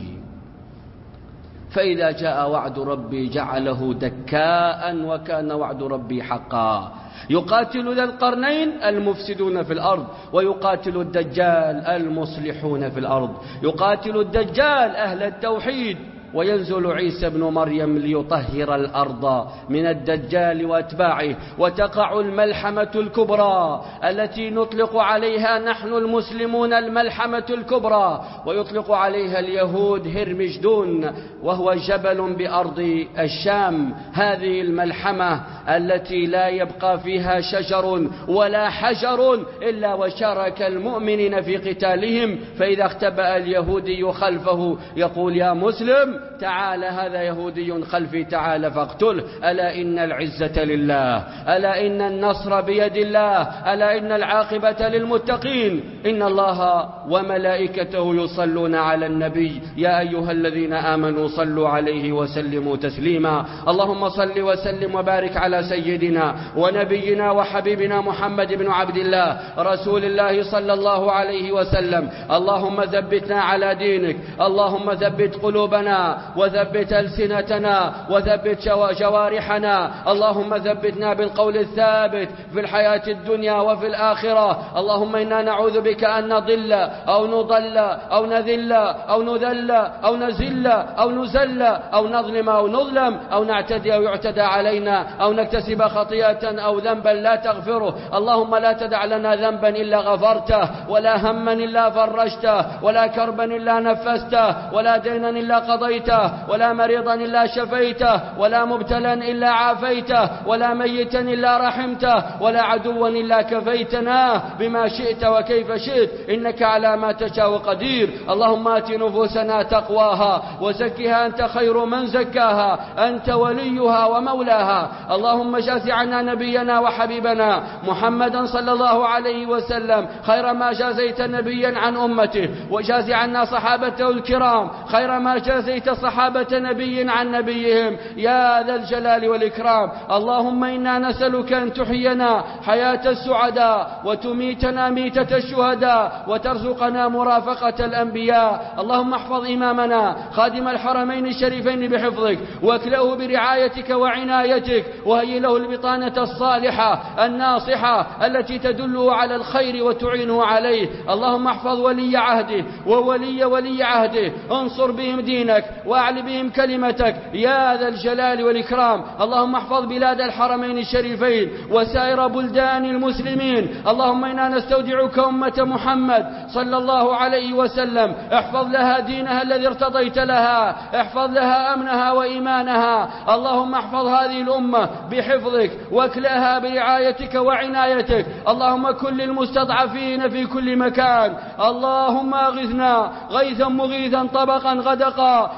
Speaker 1: فإذا جاء وعد ربي جعله دكاء وكان وعد ربي حقا. يقاتل ذا القرنين المفسدون في الأرض، ويقاتل الدجال المصلحون في الأرض. يقاتل الدجال أهل التوحيد، وينزل عيسى بن مريم ليطهر الأرض من الدجال وأتباعه، وتقع الملحمة الكبرى التي نطلق عليها نحن المسلمون الملحمة الكبرى، ويطلق عليها اليهود هرمجدون، وهو جبل بأرض الشام. هذه الملحمة التي لا يبقى فيها شجر ولا حجر إلا وشارك المؤمنين في قتالهم، فإذا اختبأ اليهودي خلفه يقول: يا مسلم تعال، هذا يهودي خلفي، تعال فاقتله. ألا إن العزة لله، ألا إن النصر بيد الله، ألا إن العاقبة للمتقين. إن الله وملائكته يصلون على النبي يا أيها الذين آمنوا صلوا عليه وسلموا تسليما. اللهم صل وسلم وبارك على سيدنا ونبينا وحبيبنا محمد بن عبد الله رسول الله صلى الله عليه وسلم. اللهم ثبتنا على دينك، اللهم ثبت قلوبنا وثبت ألسنتنا وثبت جوارحنا، اللهم ثبتنا بالقول الثابت في الحياة الدنيا وفي الآخرة. اللهم إنا نعوذ بك أن نضل أو نضل أو نذل أو نذل أو نزل أو نزل أو نظلم أو نظلم أو نعتدي أو يعتدى علينا أو نكتسب خطيئة أو ذنبا لا تغفره. اللهم لا تدع لنا ذنبا إلا غفرته، ولا هما إلا فرجته، ولا كربا إلا نفسته، ولا دينا إلا قضيته، ولا مريضا إلا شفيته، ولا مبتلا إلا عافيته، ولا ميتا إلا رحمته، ولا عدوا إلا كفيتناه بما شئت وكيف شئت، إنك على ما تشاء قدير. اللهم آت نفوسنا تقواها وزكها أنت خير من زكاها، أنت وليها ومولاها. اللهم جاز عنا نبينا وحبيبنا محمدا صلى الله عليه وسلم خير ما جازيت نبيا عن أمته، وجاز عنا صحابته الكرام خير ما جازيت صحابة نبي عن نبيهم يا ذا الجلال والإكرام. اللهم إنا نسألك أن تحيينا حياة السعداء وتميتنا ميتة الشهداء وترزقنا مرافقة الأنبياء. اللهم احفظ إمامنا خادم الحرمين الشريفين بحفظك، واكله برعايتك وعنايتك، وهيئ له البطانة الصالحة الناصحة التي تدله على الخير وتعينه عليه. اللهم احفظ ولي عهده وولي ولي عهده، انصر بهم دينك واعل بهم كلمتك يا ذا الجلال والإكرام. اللهم احفظ بلاد الحرمين الشريفين وسائر بلدان المسلمين. اللهم إنا نستودعك أمة محمد صلى الله عليه وسلم، احفظ لها دينها الذي ارتضيت لها، احفظ لها أمنها وإيمانها. اللهم احفظ هذه الأمة بحفظك واكلها برعايتك وعنايتك. اللهم كن للمستضعفين في كل مكان. اللهم اغثنا غيثا مغيثا طبقا غدقا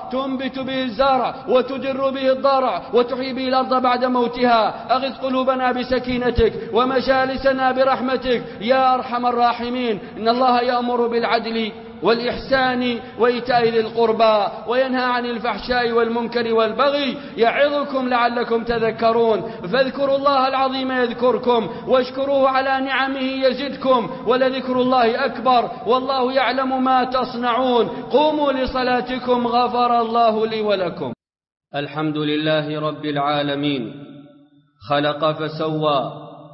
Speaker 1: تنبت به الزرع وتدر به الضرع وتحيي به الأرض بعد موتها. أغث قلوبنا بسكينتك ومجالسنا برحمتك يا أرحم الراحمين. إن الله يأمر بالعدل والإحسان وإيتاء ذي القربى وينهى عن الفحشاء والمنكر والبغي يعظكم لعلكم تذكرون. فاذكروا الله العظيم يذكركم واشكروه على نعمه يزدكم ولذكر الله أكبر والله يعلم ما تصنعون. قوموا لصلاتكم غفر الله لي ولكم.
Speaker 2: الحمد لله رب العالمين، خلق فسوى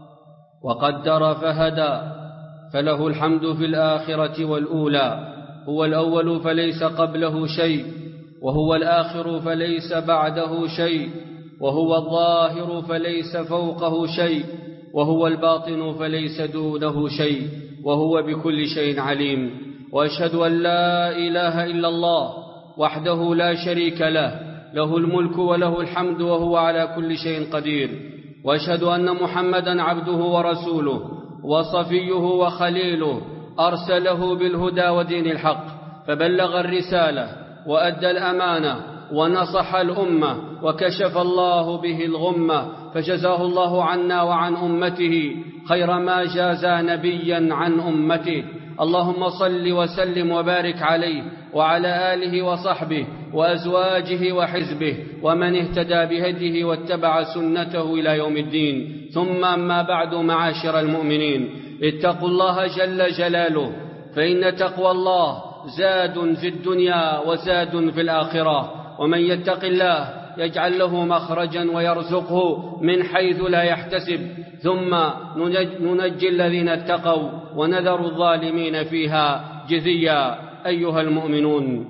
Speaker 2: وقدر فهدى، فله الحمد في الآخرة والأولى. هو الأول فليس قبله شيء، وهو الآخر فليس بعده شيء، وهو الظاهر فليس فوقه شيء، وهو الباطن فليس دونه شيء، وهو بكل شيء عليم. وأشهد أن لا إله إلا الله وحده لا شريك له، له الملك وله الحمد وهو على كل شيء قدير. وأشهد أن محمدا عبده ورسوله وصفيه وخليله، أرسله بالهدى ودين الحق فبلغ الرسالة وأدى الأمانة ونصح الأمة وكشف الله به الغمة، فجزاه الله عنا وعن أمته خير ما جازى نبيا عن أمته. اللهم صل وسلم وبارك عليه وعلى آله وصحبه وأزواجه وحزبه ومن اهتدى بهديه واتبع سنته إلى يوم الدين. ثم أما بعد، معاشر المؤمنين، اتقوا الله جل جلاله، فإن تقوى الله زاد في الدنيا وزاد في الآخرة. ومن يتق الله يجعل له مخرجا ويرزقه من حيث لا يحتسب. ثم ننجي الذين اتقوا ونذر الظالمين فيها جثيا. أيها المؤمنون،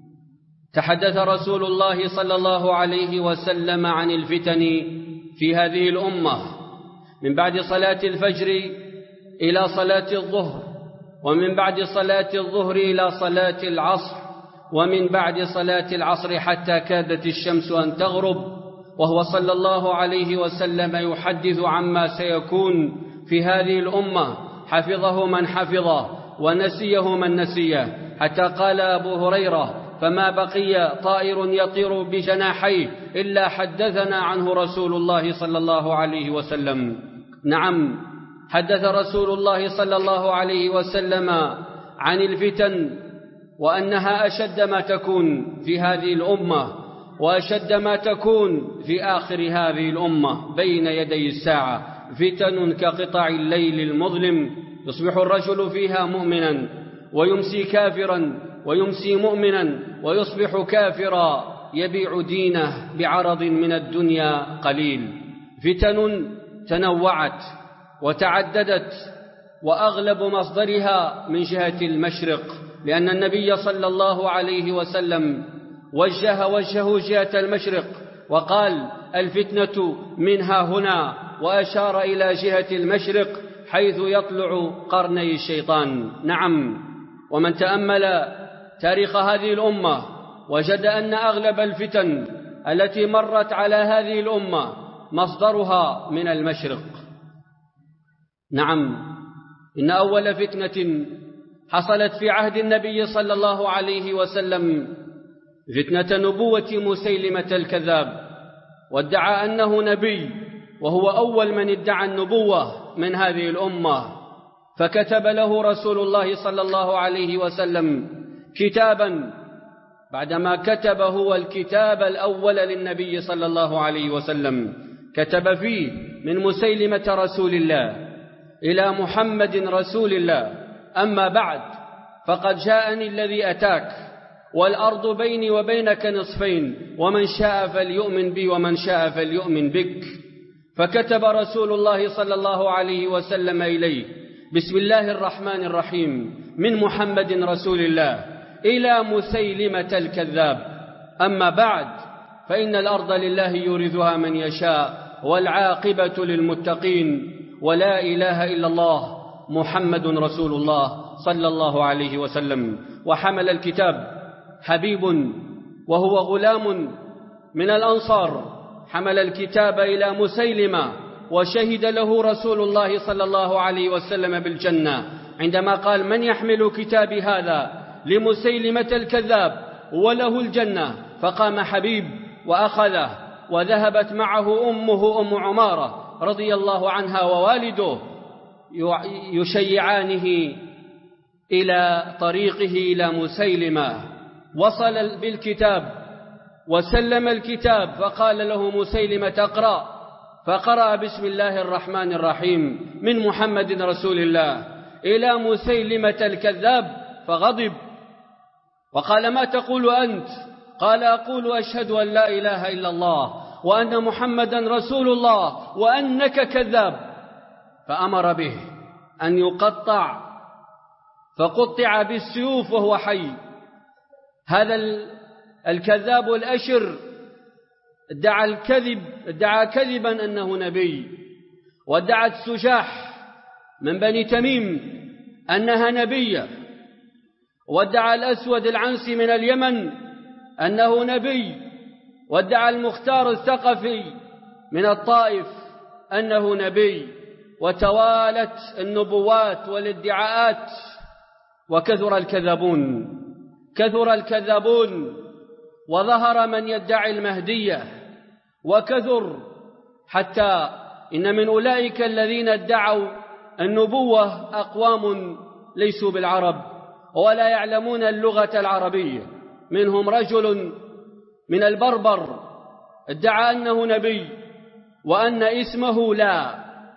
Speaker 2: تحدث رسول الله صلى الله عليه وسلم عن الفتن في هذه الأمة من بعد صلاة الفجر إلى صلاة الظهر، ومن بعد صلاة الظهر إلى صلاة العصر، ومن بعد صلاة العصر حتى كادت الشمس أن تغرب، وهو صلى الله عليه وسلم يحدث عما سيكون في هذه الأمة، حفظه من حفظه ونسيه من نسيه، حتى قال أبو هريرة: فما بقي طائر يطير بجناحيه إلا حدثنا عنه رسول الله صلى الله عليه وسلم. نعم، حدث رسول الله صلى الله عليه وسلم عن الفتن، وأنها أشد ما تكون في هذه الأمة، وأشد ما تكون في آخر هذه الأمة بين يدي الساعة. فتن كقطع الليل المظلم، يصبح الرجل فيها مؤمنا ويمسي كافرا، ويمسي مؤمنا ويصبح كافرا، يبيع دينه بعرض من الدنيا قليل. فتن تنوعت وتعددت، وأغلب مصدرها من جهة المشرق، لأن النبي صلى الله عليه وسلم وجه وجهه جهة المشرق وقال: الفتنة منها هنا، وأشار إلى جهة المشرق حيث يطلع قرني الشيطان. نعم، ومن تأمل تاريخ هذه الأمة وجد أن أغلب الفتن التي مرت على هذه الأمة مصدرها من المشرق. نعم، إن أول فتنة حصلت في عهد النبي صلى الله عليه وسلم فتنة نبوة مسيلمة الكذاب، وادعى أنه نبي، وهو أول من ادعى النبوة من هذه الأمة. فكتب له رسول الله صلى الله عليه وسلم كتابا، بعدما كتب هو الكتاب الأول للنبي صلى الله عليه وسلم، كتب فيه: من مسيلمة رسول الله إلى محمد رسول الله، أما بعد، فقد جاءني الذي أتاك، والأرض بيني وبينك نصفين، ومن شاء فليؤمن بي ومن شاء فليؤمن بك. فكتب رسول الله صلى الله عليه وسلم إليه: بسم الله الرحمن الرحيم، من محمد رسول الله إلى مسيلمة الكذاب، أما بعد، فإن الأرض لله يورثها من يشاء، والعاقبة للمتقين، ولا إله إلا الله محمد رسول الله صلى الله عليه وسلم. وحمل الكتاب حبيب وهو غلام من الأنصار، حمل الكتاب إلى مسيلمة، وشهد له رسول الله صلى الله عليه وسلم بالجنة عندما قال: من يحمل كتابي هذا لمسيلمة الكذاب وله الجنة؟ فقام حبيب وأخذه، وذهبت معه أمه أم عمارة رضي الله عنها ووالده يشيعانه إلى طريقه إلى مسيلمة. وصل بالكتاب وسلم الكتاب، فقال له مسيلمة اقرأ، فقرأ بسم الله الرحمن الرحيم من محمد رسول الله إلى مسيلمة الكذاب، فغضب وقال ما تقول أنت؟ قال أقول أشهد أن لا إله إلا الله وأن محمدا رسول الله وأنك كذاب. فأمر به أن يقطع، فقطع بالسيوف وهو حي. هذا الكذاب الأشر ادعى الكذب ادعى كذبا أنه نبي، وادعت سجاح من بني تميم أنها نبية، وادعى الأسود العنسي من اليمن أنه نبي، وادعى المختار الثقفي من الطائف أنه نبي، وتوالت النبوات والادعاءات، وكثر الكذابون كثر الكذابون وظهر من يدعي المهدية وكثر، حتى إن من أولئك الذين ادعوا النبوة أقوام ليسوا بالعرب ولا يعلمون اللغة العربية. منهم رجل من البربر ادعى أنه نبي وأن اسمه لا،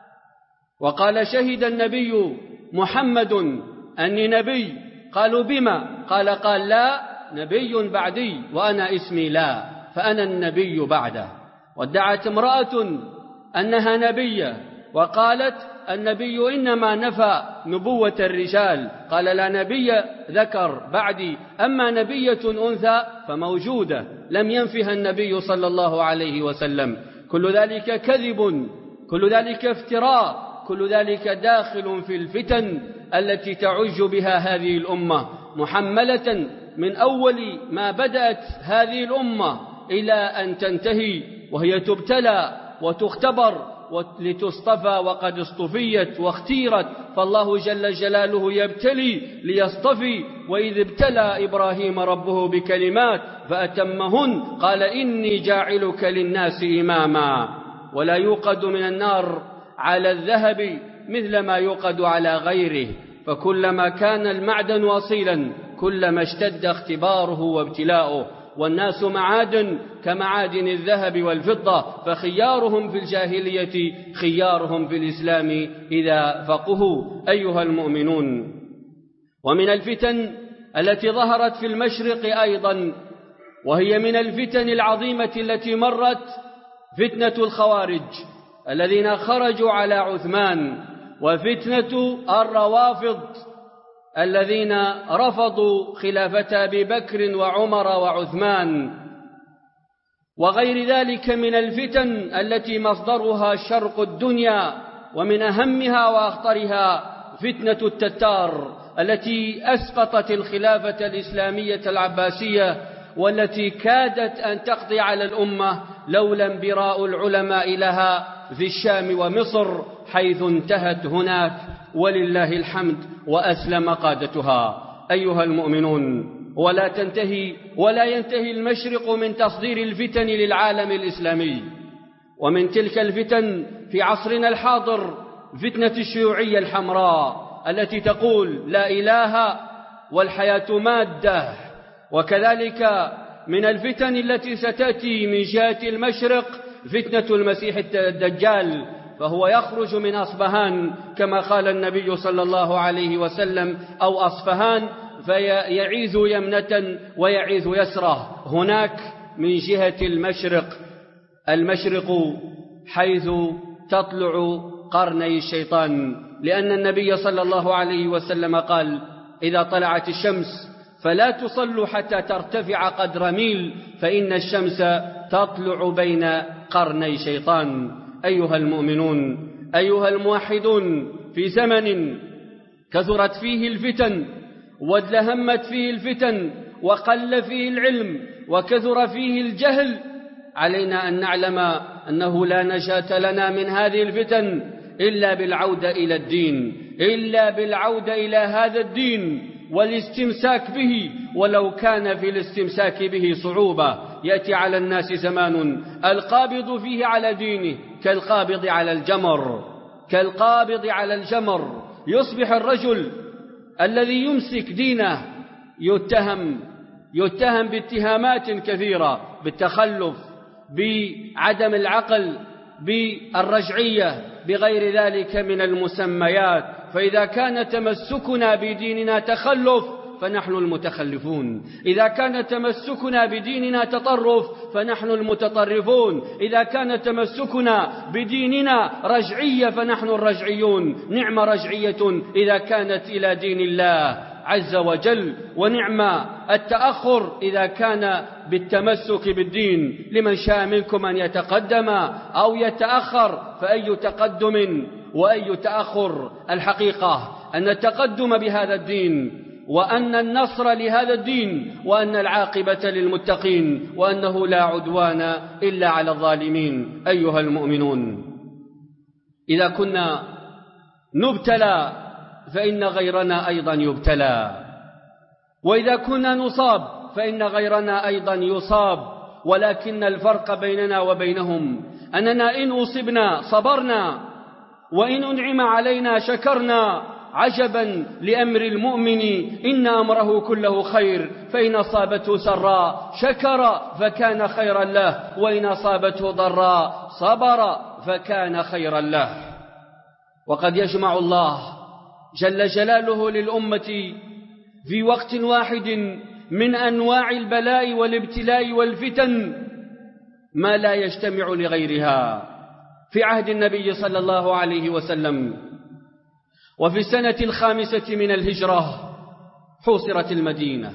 Speaker 2: وقال شهد النبي محمد أني نبي. قالوا بما؟ قال قال لا، نبي بعدي وأنا اسمي لا، فأنا النبي بعده. وادعت امرأة أنها نبية وقالت النبي إنما نفى نبوة الرجال، قال لا نبي ذكر بعدي، أما نبية أنثى فموجودة لم ينفها النبي صلى الله عليه وسلم. كل ذلك كذب، كل ذلك افتراء، كل ذلك داخل في الفتن التي تعج بها هذه الأمة، محملة من أول ما بدأت هذه الأمة إلى أن تنتهي، وهي تبتلى وتختبر لتصطفى، وقد اصطفيت واختيرت، فالله جل جلاله يبتلي ليصطفي. وإذ ابتلى إبراهيم ربه بكلمات فأتمهن قال إني جاعلك للناس إماما. ولا يوقد من النار على الذهب مثل ما يوقد على غيره، فكلما كان المعدن أصيلا كلما اشتد اختباره وابتلاؤه. والناس معادن كمعادن الذهب والفضة، فخيارهم في الجاهلية خيارهم في الإسلام إذا فقهوا. أيها المؤمنون، ومن الفتن التي ظهرت في المشرق أيضا، وهي من الفتن العظيمة التي مرت، فتنة الخوارج الذين خرجوا على عثمان، وفتنة الروافض الذين رفضوا خلافة أبي بكر وعمر وعثمان، وغير ذلك من الفتن التي مصدرها شرق الدنيا. ومن أهمها وأخطرها فتنة التتار التي أسقطت الخلافة الإسلامية العباسية، والتي كادت أن تقضي على الأمة لولا انبراء العلماء لها في الشام ومصر، حيث انتهت هناك ولله الحمد وأسلم قادتها. أيها المؤمنون، ولا تنتهي ولا ينتهي المشرق من تصدير الفتن للعالم الإسلامي. ومن تلك الفتن في عصرنا الحاضر فتنة الشيوعية الحمراء التي تقول لا إله والحياة مادة. وكذلك من الفتن التي ستأتي من جهة المشرق فتنة المسيح الدجال، فهو يخرج من أصبهان كما قال النبي صلى الله عليه وسلم، أو أصفهان، فيعيذ يمنة ويعيذ يسرة. هناك من جهة المشرق، المشرق حيث تطلع قرني الشيطان، لأن النبي صلى الله عليه وسلم قال إذا طلعت الشمس فلا تصلوا حتى ترتفع قدر ميل، فإن الشمس تطلع بين قرني شيطان. أيها المؤمنون، أيها الموحدون، في زمن كثرت فيه الفتن وازدهمت فيه الفتن وقل فيه العلم وكثر فيه الجهل، علينا أن نعلم أنه لا نجاة لنا من هذه الفتن إلا بالعودة إلى الدين، إلا بالعودة إلى هذا الدين والاستمساك به، ولو كان في الاستمساك به صعوبة. يأتي على الناس زمان القابض فيه على دينه كالقابض على الجمر كالقابض على الجمر يصبح الرجل الذي يمسك دينه يتهم يتهم باتهامات كثيرة، بالتخلف، بعدم العقل، بالرجعية، بغير ذلك من المسميات. فإذا كان تمسكنا بديننا تخلف فنحن المتخلفون، إذا كان تمسكنا بديننا تطرف فنحن المتطرفون، إذا كان تمسكنا بديننا رجعية فنحن الرجعيون. نعم رجعية إذا كانت إلى دين الله عز وجل، ونعم التأخر إذا كان بالتمسك بالدين. لمن شاء منكم أن يتقدم أو يتأخر، فأي تقدم وأي تأخر. الحقيقة أن التقدم بهذا الدين، وأن النصر لهذا الدين، وأن العاقبة للمتقين، وأنه لا عدوان إلا على الظالمين. أيها المؤمنون، إذا كنا نبتلى فإن غيرنا أيضا يبتلى، وإذا كنا نصاب فإن غيرنا أيضا يصاب، ولكن الفرق بيننا وبينهم أننا إن أصبنا صبرنا، وإن أنعم علينا شكرنا. عجبا لأمر المؤمن إن أمره كله خير، فإن أصابته سراء شكر فكان خيرا له، وإن أصابته ضراء صبر فكان خيرا له. وقد يجمع الله جل جلاله للأمة في وقت واحد من أنواع البلاء والابتلاء والفتن ما لا يجتمع لغيرها. في عهد النبي صلى الله عليه وسلم وفي السنة الخامسة من الهجرة حوصرت المدينة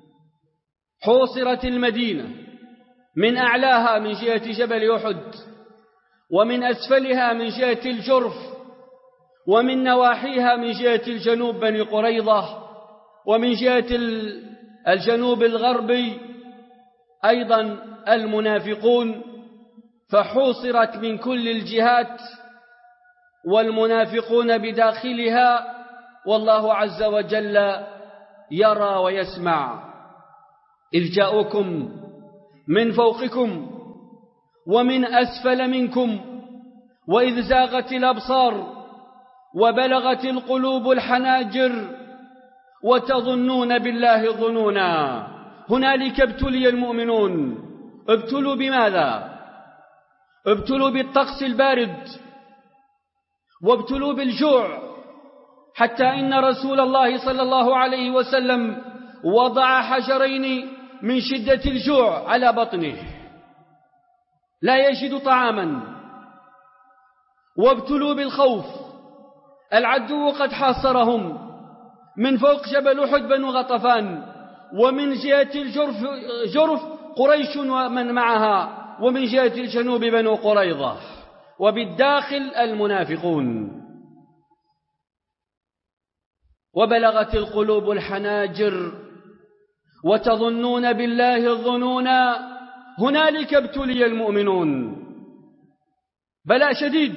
Speaker 2: حوصرت المدينة من أعلاها من جهة جبل أحد، ومن أسفلها من جهة الجرف، ومن نواحيها من جهة الجنوب بني قريظة، ومن جهة الجنوب الغربي أيضا المنافقون. فحوصرت من كل الجهات والمنافقون بداخلها، والله عز وجل يرى ويسمع. إذ جاءوكم من فوقكم ومن أسفل منكم وإذ زاغت الأبصار وبلغت القلوب الحناجر وتظنون بالله الظنونا. هنالك ابتلي المؤمنون. ابتلوا بماذا؟ ابتلوا بالطقس البارد، وابتلوا بالجوع، حتى إن رسول الله صلى الله عليه وسلم وضع حجرين من شدة الجوع على بطنه لا يجد طعاما. وابتلوا بالخوف، العدو قد حاصرهم من فوق جبل أحد بنو غطفان، ومن جهة الجرف جرف قريش ومن معها، ومن جهة الجنوب بنو قريظة، وبالداخل المنافقون. وبلغت القلوب الحناجر وتظنون بالله الظنونا. هنالك ابتلي المؤمنون بلاء شديد،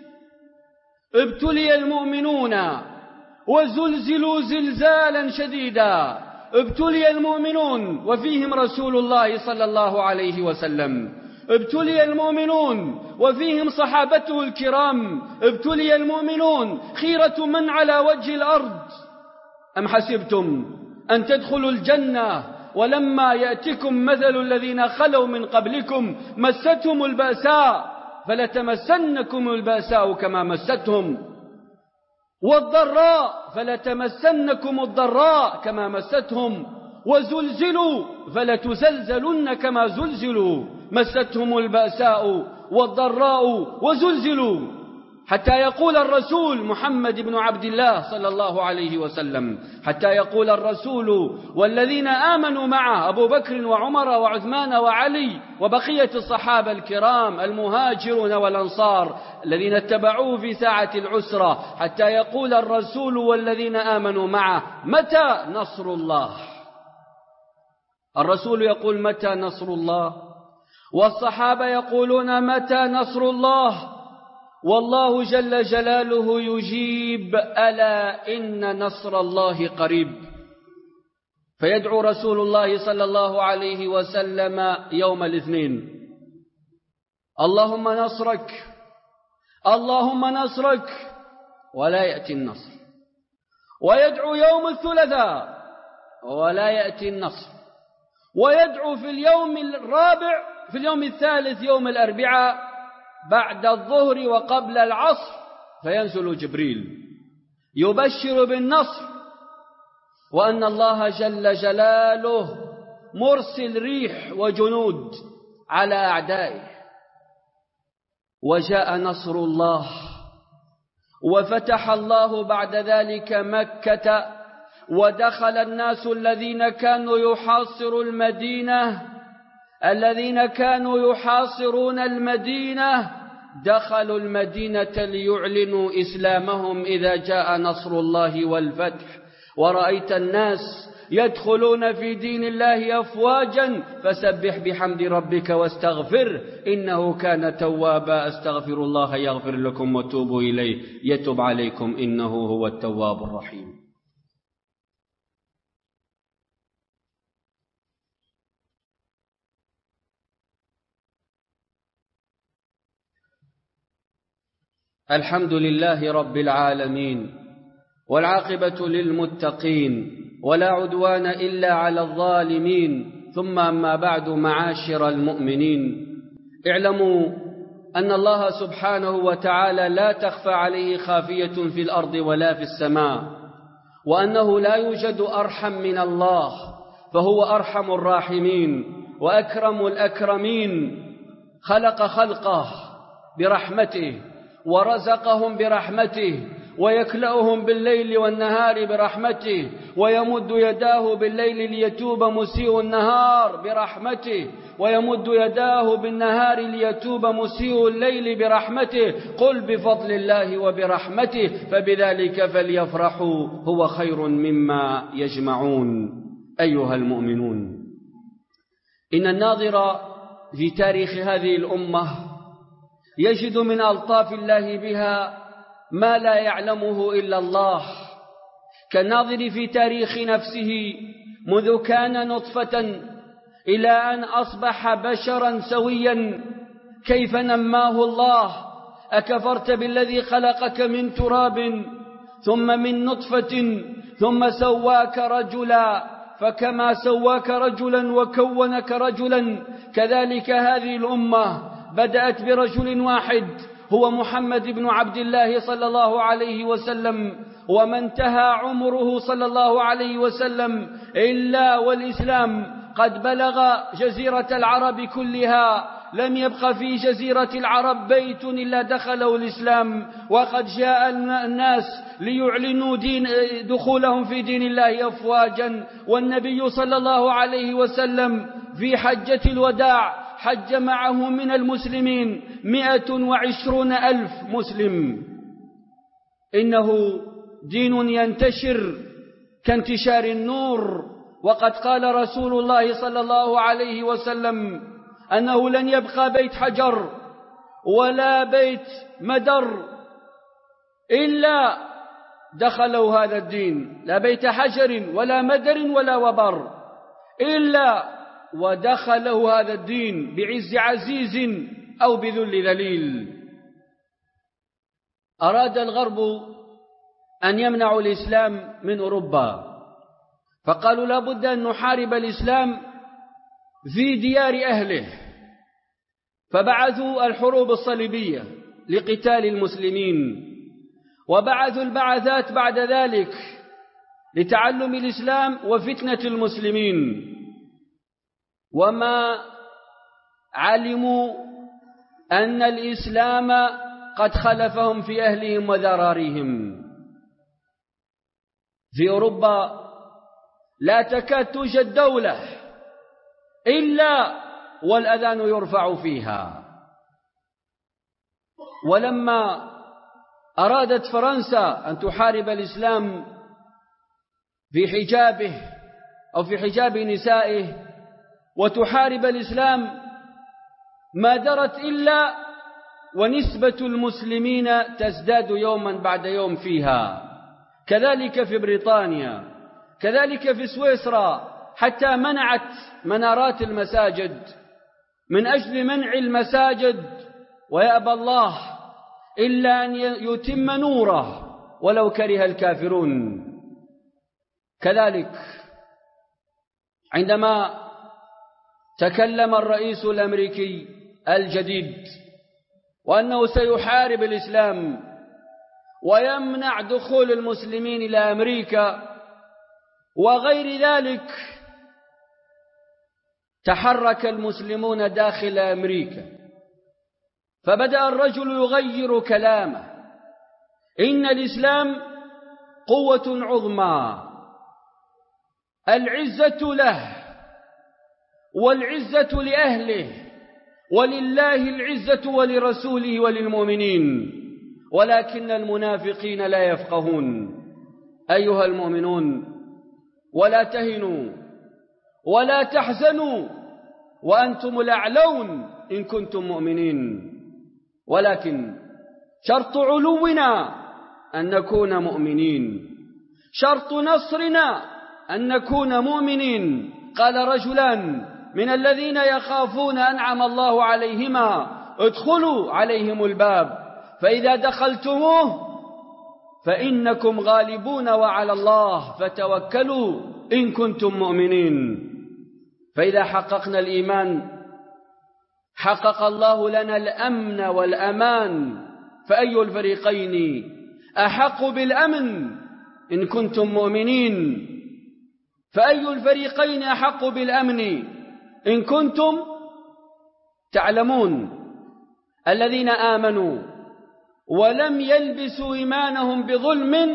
Speaker 2: ابتلي المؤمنون وزلزلوا زلزالا شديدا. ابتلي المؤمنون وفيهم رسول الله صلى الله عليه وسلم، ابتلي المؤمنون وفيهم صحابته الكرام، ابتلي المؤمنون خيرة من على وجه الأرض. أم حسبتم أن تدخلوا الجنة ولما يأتكم مثل الذين خلوا من قبلكم مستهم البأساء فلتمسنكم البأساء كما مستهم، والضراء فلتمسنكم الضراء كما مستهم، وزلزلوا فلتزلزلن كما زلزلوا. مستهم البأساء والضراء وزلزلوا، حتى يقول الرسول محمد بن عبد الله صلى الله عليه وسلم، حتى يقول الرسول والذين آمنوا معه أبو بكر وعمر وعثمان وعلي وبقية الصحابة الكرام المهاجرون والأنصار الذين اتبعوه في ساعة العسرة، حتى يقول الرسول والذين آمنوا معه متى نصر الله. الرسول يقول متى نصر الله، والصحابة يقولون متى نصر الله، والله جل جلاله يجيب ألا إن نصر الله قريب.
Speaker 1: فيدعو رسول الله صلى الله عليه وسلم يوم الاثنين: اللهم نصرك، اللهم نصرك، ولا يأتي النصر. ويدعو يوم الثلاثاء ولا يأتي النصر. ويدعو في اليوم الرابع في اليوم الثالث يوم الأربعاء بعد الظهر وقبل العصر، فينزل جبريل يبشر بالنصر، وأن الله جل جلاله مرسل ريح وجنود على أعدائه. وجاء نصر الله، وفتح الله بعد ذلك مكة، ودخل الناس الذين كانوا يحاصروا المدينة الذين كانوا يحاصرون المدينة دخلوا المدينة ليعلنوا إسلامهم إذا جاء نصر الله والفتح. ورأيت الناس يدخلون في دين الله أفواجا، فسبح بحمد ربك واستغفر إنه كان توابا. أستغفر الله يغفر لكم وتوبوا إليه يتوب عليكم إنه هو التواب الرحيم. الحمد لله رب العالمين، والعاقبة للمتقين، ولا عدوان إلا على الظالمين. ثم أما بعد، معاشر المؤمنين، اعلموا أن الله سبحانه وتعالى لا تخفى عليه خافية في الأرض ولا في السماء، وأنه لا يوجد أرحم من الله، فهو أرحم الراحمين وأكرم الأكرمين. خلق خلقه برحمته، ورزقهم برحمته، ويكلأهم بالليل والنهار برحمته، ويمد يداه بالليل ليتوب مسيء النهار برحمته، ويمد يداه بالنهار ليتوب مسيء الليل برحمته. قل بفضل الله وبرحمته فبذلك فليفرحوا هو خير مما يجمعون. أيها المؤمنون، إن الناظر في تاريخ هذه الأمة يجد من ألطاف الله بها ما لا يعلمه إلا الله، كالناظر في تاريخ نفسه منذ كان نطفة إلى أن أصبح بشرا سويا، كيف نماه الله. أكفرت بالذي خلقك من تراب ثم من نطفة ثم سواك رجلا، فكما سواك رجلا وكونك رجلا، كذلك هذه الأمة بدأت برجل واحد هو محمد بن عبد الله صلى الله عليه وسلم، وما انتهى عمره صلى الله عليه وسلم إلا والإسلام قد بلغ جزيرة العرب كلها. لم يبق في جزيرة العرب بيت إلا دخله الإسلام، وقد جاء الناس ليعلنوا دين دخولهم في دين الله أفواجا. والنبي صلى الله عليه وسلم في حجة الوداع حج معه من المسلمين مئة وعشرون ألف مسلم. إنه دين ينتشر كانتشار النور، وقد قال رسول الله صلى الله عليه وسلم أنه لن يبقى بيت حجر ولا بيت مدر إلا دخلوا هذا الدين، لا بيت حجر ولا مدر ولا وبر إلا ودخله هذا الدين بعز عزيز أو بذل ذليل. أراد الغرب أن يمنعوا الإسلام من أوروبا، فقالوا لا بد أن نحارب الإسلام في ديار أهله، فبعثوا الحروب الصليبية لقتال المسلمين، وبعثوا البعثات بعد ذلك لتعلم الإسلام وفتنة المسلمين. وما علموا أن الإسلام قد خلفهم في أهلهم وذراريهم. في أوروبا لا تكاد توجد دولة إلا والأذان يرفع فيها. ولما أرادت فرنسا أن تحارب الإسلام في حجابه أو في حجاب نسائه وتحارب الإسلام، ما درت إلا ونسبة المسلمين تزداد يوما بعد يوم فيها. كذلك في بريطانيا، كذلك في سويسرا حتى منعت منارات المساجد من أجل منع المساجد، ويأبى الله إلا أن يتم نوره ولو كره الكافرون. كذلك عندما تكلم الرئيس الأمريكي الجديد وأنه سيحارب الإسلام ويمنع دخول المسلمين إلى أمريكا وغير ذلك، تحرك المسلمون داخل أمريكا، فبدأ الرجل يغير كلامه: إن الإسلام قوة عظمى، العزة له والعزة لأهله، ولله العزة ولرسوله وللمؤمنين، ولكن المنافقين لا يفقهون. أيها المؤمنون، ولا تهنوا ولا تحزنوا وأنتم الأعلون إن كنتم مؤمنين، ولكن شرط علونا أن نكون مؤمنين، شرط نصرنا أن نكون مؤمنين. قال رجلان من الذين يخافون أنعم الله عليهما: ادخلوا عليهم الباب فإذا دخلتموه فإنكم غالبون وعلى الله فتوكلوا إن كنتم مؤمنين. فإذا حققنا الإيمان حقق الله لنا الأمن والأمان، فأي الفريقين أحق بالأمن إن كنتم مؤمنين؟ فأي الفريقين أحق بالأمن إن كنتم تعلمون؟ الذين آمنوا ولم يلبسوا إيمانهم بظلم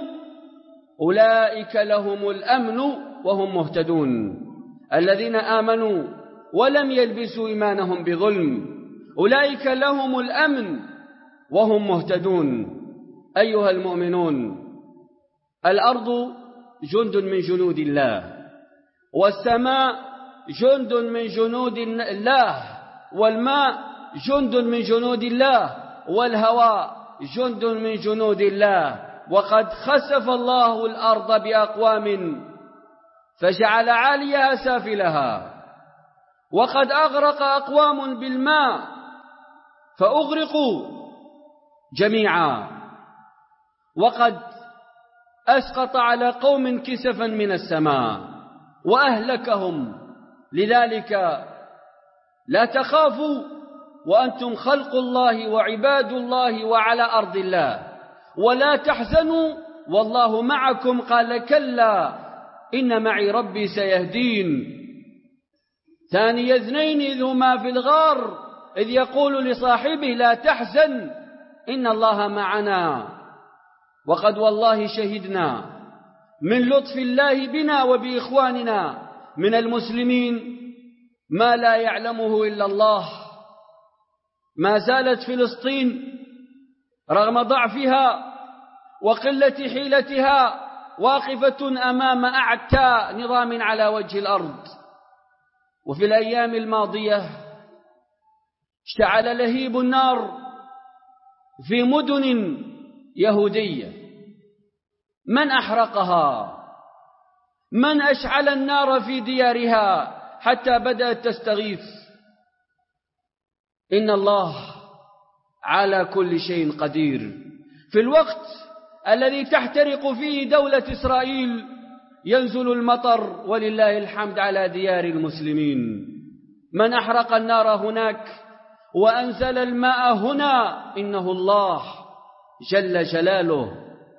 Speaker 1: أولئك لهم الأمن وهم مهتدون. الذين آمنوا ولم يلبسوا إيمانهم بظلم أولئك لهم الأمن وهم مهتدون. أيها المؤمنون، الأرض جند من جنود الله، والسماء جند من جنود الله، والماء جند من جنود الله، والهواء جند من جنود الله. وقد خسف الله الأرض بأقوام فجعل عاليها سافلها، وقد أغرق أقوام بالماء فأغرقوا جميعا، وقد أسقط على قوم كسفا من السماء وأهلكهم. لذلك لا تخافوا وأنتم خلق الله وعباد الله وعلى أرض الله، ولا تحزنوا والله معكم. قال: كلا إن معي ربي سيهدين. ثاني اثنين إذ هما في الغار إذ يقول لصاحبه لا تحزن إن الله معنا. وقد والله شهدنا من لطف الله بنا وبإخواننا من المسلمين ما لا يعلمه إلا الله. ما زالت فلسطين رغم ضعفها وقلة حيلتها واقفة أمام أعتى نظام على وجه الأرض. وفي الأيام الماضية اشتعل لهيب النار في مدن يهودية. من أحرقها؟ من أشعل النار في ديارها حتى بدأت تستغيث؟ إن الله على كل شيء قدير. في الوقت الذي تحترق فيه دولة إسرائيل ينزل المطر ولله الحمد على ديار المسلمين. من أحرق النار هناك وأنزل الماء هنا إنه الله جل جلاله.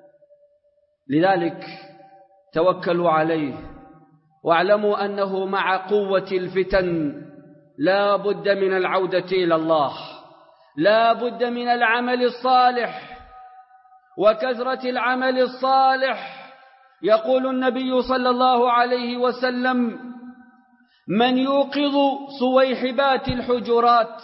Speaker 1: لذلك توكلوا عليه واعلموا أنه مع قوة الفتن لا بد من العودة إلى الله، لا بد من العمل الصالح وكثرة العمل الصالح. يقول النبي صلى الله عليه وسلم: من يوقظ صويحبات الحجرات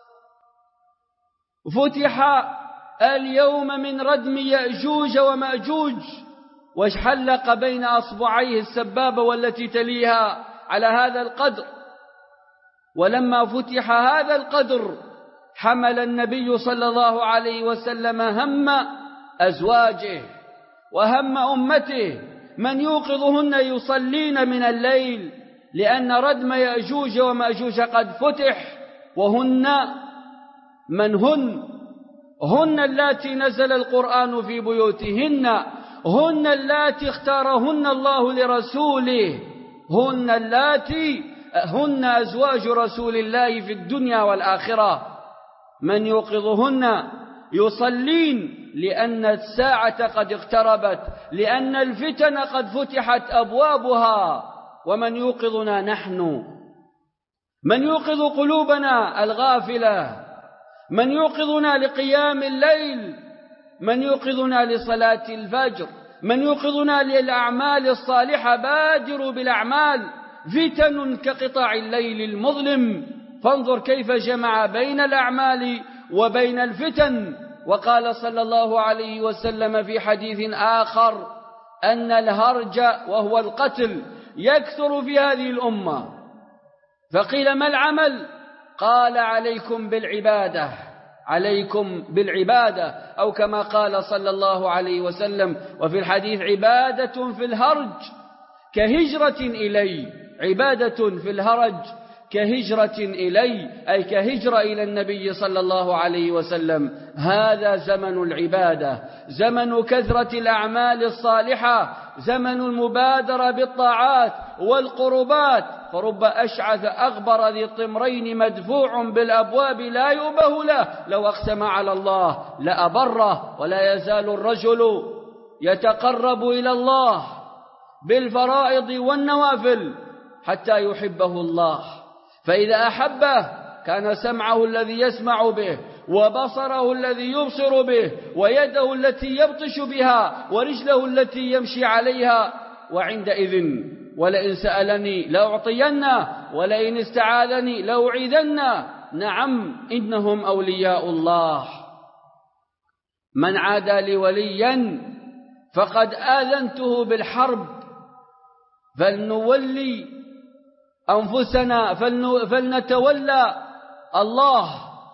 Speaker 1: فتح اليوم من ردم يأجوج ومأجوج وحلق بين أصبعيه السبابة والتي تليها على هذا القدر. ولما فتح هذا القدر حمل النبي صلى الله عليه وسلم هم أزواجه وهم أمته من يوقظهن يصلين من الليل، لأن ردم يأجوج ومأجوج قد فتح. وهن من هن؟ هن اللاتي نزل القرآن في بيوتهن، هن اللاتي اختارهن الله لرسوله، هن اللاتي هن أزواج رسول الله في الدنيا والآخرة. من يوقظهن يصلين لأن الساعة قد اقتربت، لأن الفتن قد فتحت أبوابها. ومن يوقظنا نحن؟ من يوقظ قلوبنا الغافلة؟ من يوقظنا لقيام الليل؟ من يوقظنا لصلاة الفجر؟ من يوقظنا للأعمال الصالحة؟ بادروا بالأعمال، فتن كقطع الليل المظلم. فانظر كيف جمع بين الأعمال وبين الفتن. وقال صلى الله عليه وسلم في حديث آخر أن الهرج وهو القتل يكثر في هذه الأمة. فقيل ما العمل؟ قال عليكم بالعبادة، عليكم بالعبادة، أو كما قال صلى الله عليه وسلم. وفي الحديث عبادة في الهرج كهجرة إلي، عبادة في الهرج كهجرة إلي، أي كهجرة إلى النبي صلى الله عليه وسلم. هذا زمن العبادة، زمن كثرة الأعمال الصالحة، زمن المبادرة بالطاعات والقربات. فرب أشعث أغبر ذي الطمرين مدفوع بالأبواب لا يؤبه له، لو أقسم على الله لأبره. ولا يزال الرجل يتقرب إلى الله بالفرائض والنوافل حتى يحبه الله، فإذا أحبه كان سمعه الذي يسمع به، وبصره الذي يبصر به، ويده التي يبطش بها، ورجله التي يمشي عليها. وعندئذ ولئن سألني لأعطينه، ولئن استعاذني لأعيذنه. نعم، إنهم أولياء الله. من عادى لي وليا فقد آذنته بالحرب. فلنولي أنفسنا، فلنتولى الله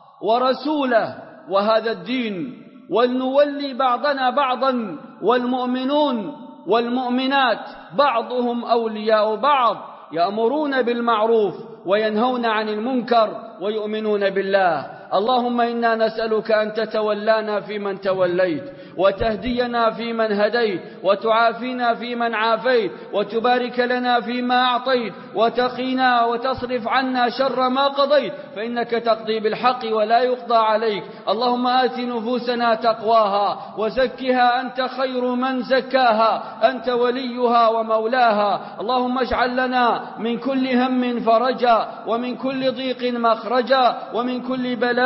Speaker 1: ورسوله وهذا الدين، ولنولي بعضنا بعضا، والمؤمنون والمؤمنات بعضهم أولياء بعض، يأمرون بالمعروف وينهون عن المنكر ويؤمنون بالله. اللهم إنا نسألك أن تتولانا فيمن توليت، وتهدينا فيمن هديت، وتعافينا فيمن عافيت، وتبارك لنا فيما أعطيت، وتقينا وتصرف عنا شر ما قضيت، فإنك تقضي بالحق ولا يقضى عليك. اللهم آت نفوسنا تقواها وزكها أنت خير من زكاها، أنت وليها ومولاها. اللهم اجعل لنا من كل هم فرجا، ومن كل ضيق مخرجا، ومن كل بلاء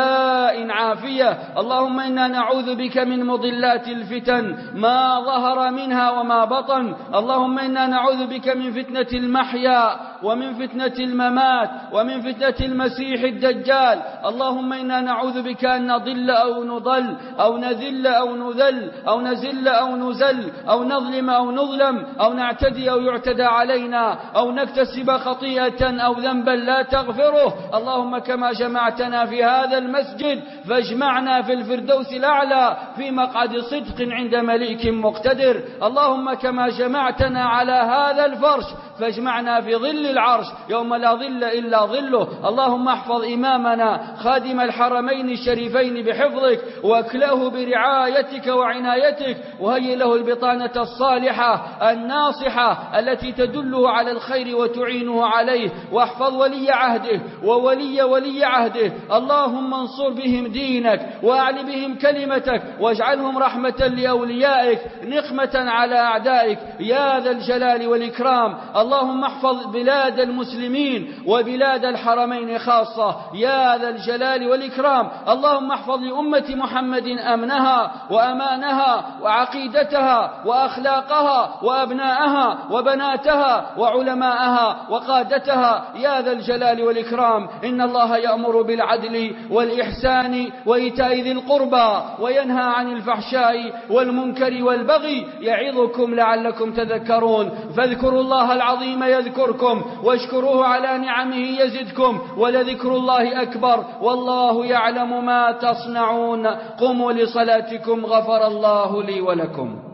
Speaker 1: عافية. اللهم إنا نعوذ بك من مضلات الفتن ما ظهر منها وما بطن. اللهم إنا نعوذ بك من فتنة المحيا، ومن فتنة الممات، ومن فتنة المسيح الدجال. اللهم إنا نعوذ بك أن نضل أو نضل، أو نذل أو نذل، أو نزل أو نزل، أو نظلم أو نظلم، أو نعتدي أو يعتدى علينا، أو نكتسب خطيئة أو ذنبا لا تغفره. اللهم كما جمعتنا في هذا المسجد فاجمعنا في الفردوس الأعلى في مقعد صدق عند مليك مقتدر. اللهم كما جمعتنا على هذا الفرش فاجمعنا في ظل العرش يوم لا ظل إلا ظله. اللهم احفظ إمامنا خادم الحرمين الشريفين بحفظك، واكله برعايتك وعنايتك، وهيئ له البطانة الصالحة الناصحة التي تدله على الخير وتعينه عليه. واحفظ ولي عهده وولي ولي عهده. اللهم انصر بهم دينك، وأعل بهم كلمتك، واجعلهم رحمة لأوليائك، نقمة على أعدائك يا ذا الجلال والإكرام. اللهم احفظ بلاد المسلمين وبلاد الحرمين خاصة يا ذا الجلال والإكرام. اللهم احفظ لأمة محمد أمنها وأمانها وعقيدتها وأخلاقها وأبناءها وبناتها وعلماءها وقادتها يا ذا الجلال والإكرام. إن الله يأمر بالعدل والإحسان وإيتاء ذي القربى، وينهى عن الفحشاء والمنكر والبغي، يعظكم لعلكم تذكرون. فاذكروا الله العظيم يذكركم، واشكروه على نعمه يزدكم، ولذكر الله أكبر، والله يعلم ما تصنعون. قوموا لصلاتكم، غفر الله لي ولكم.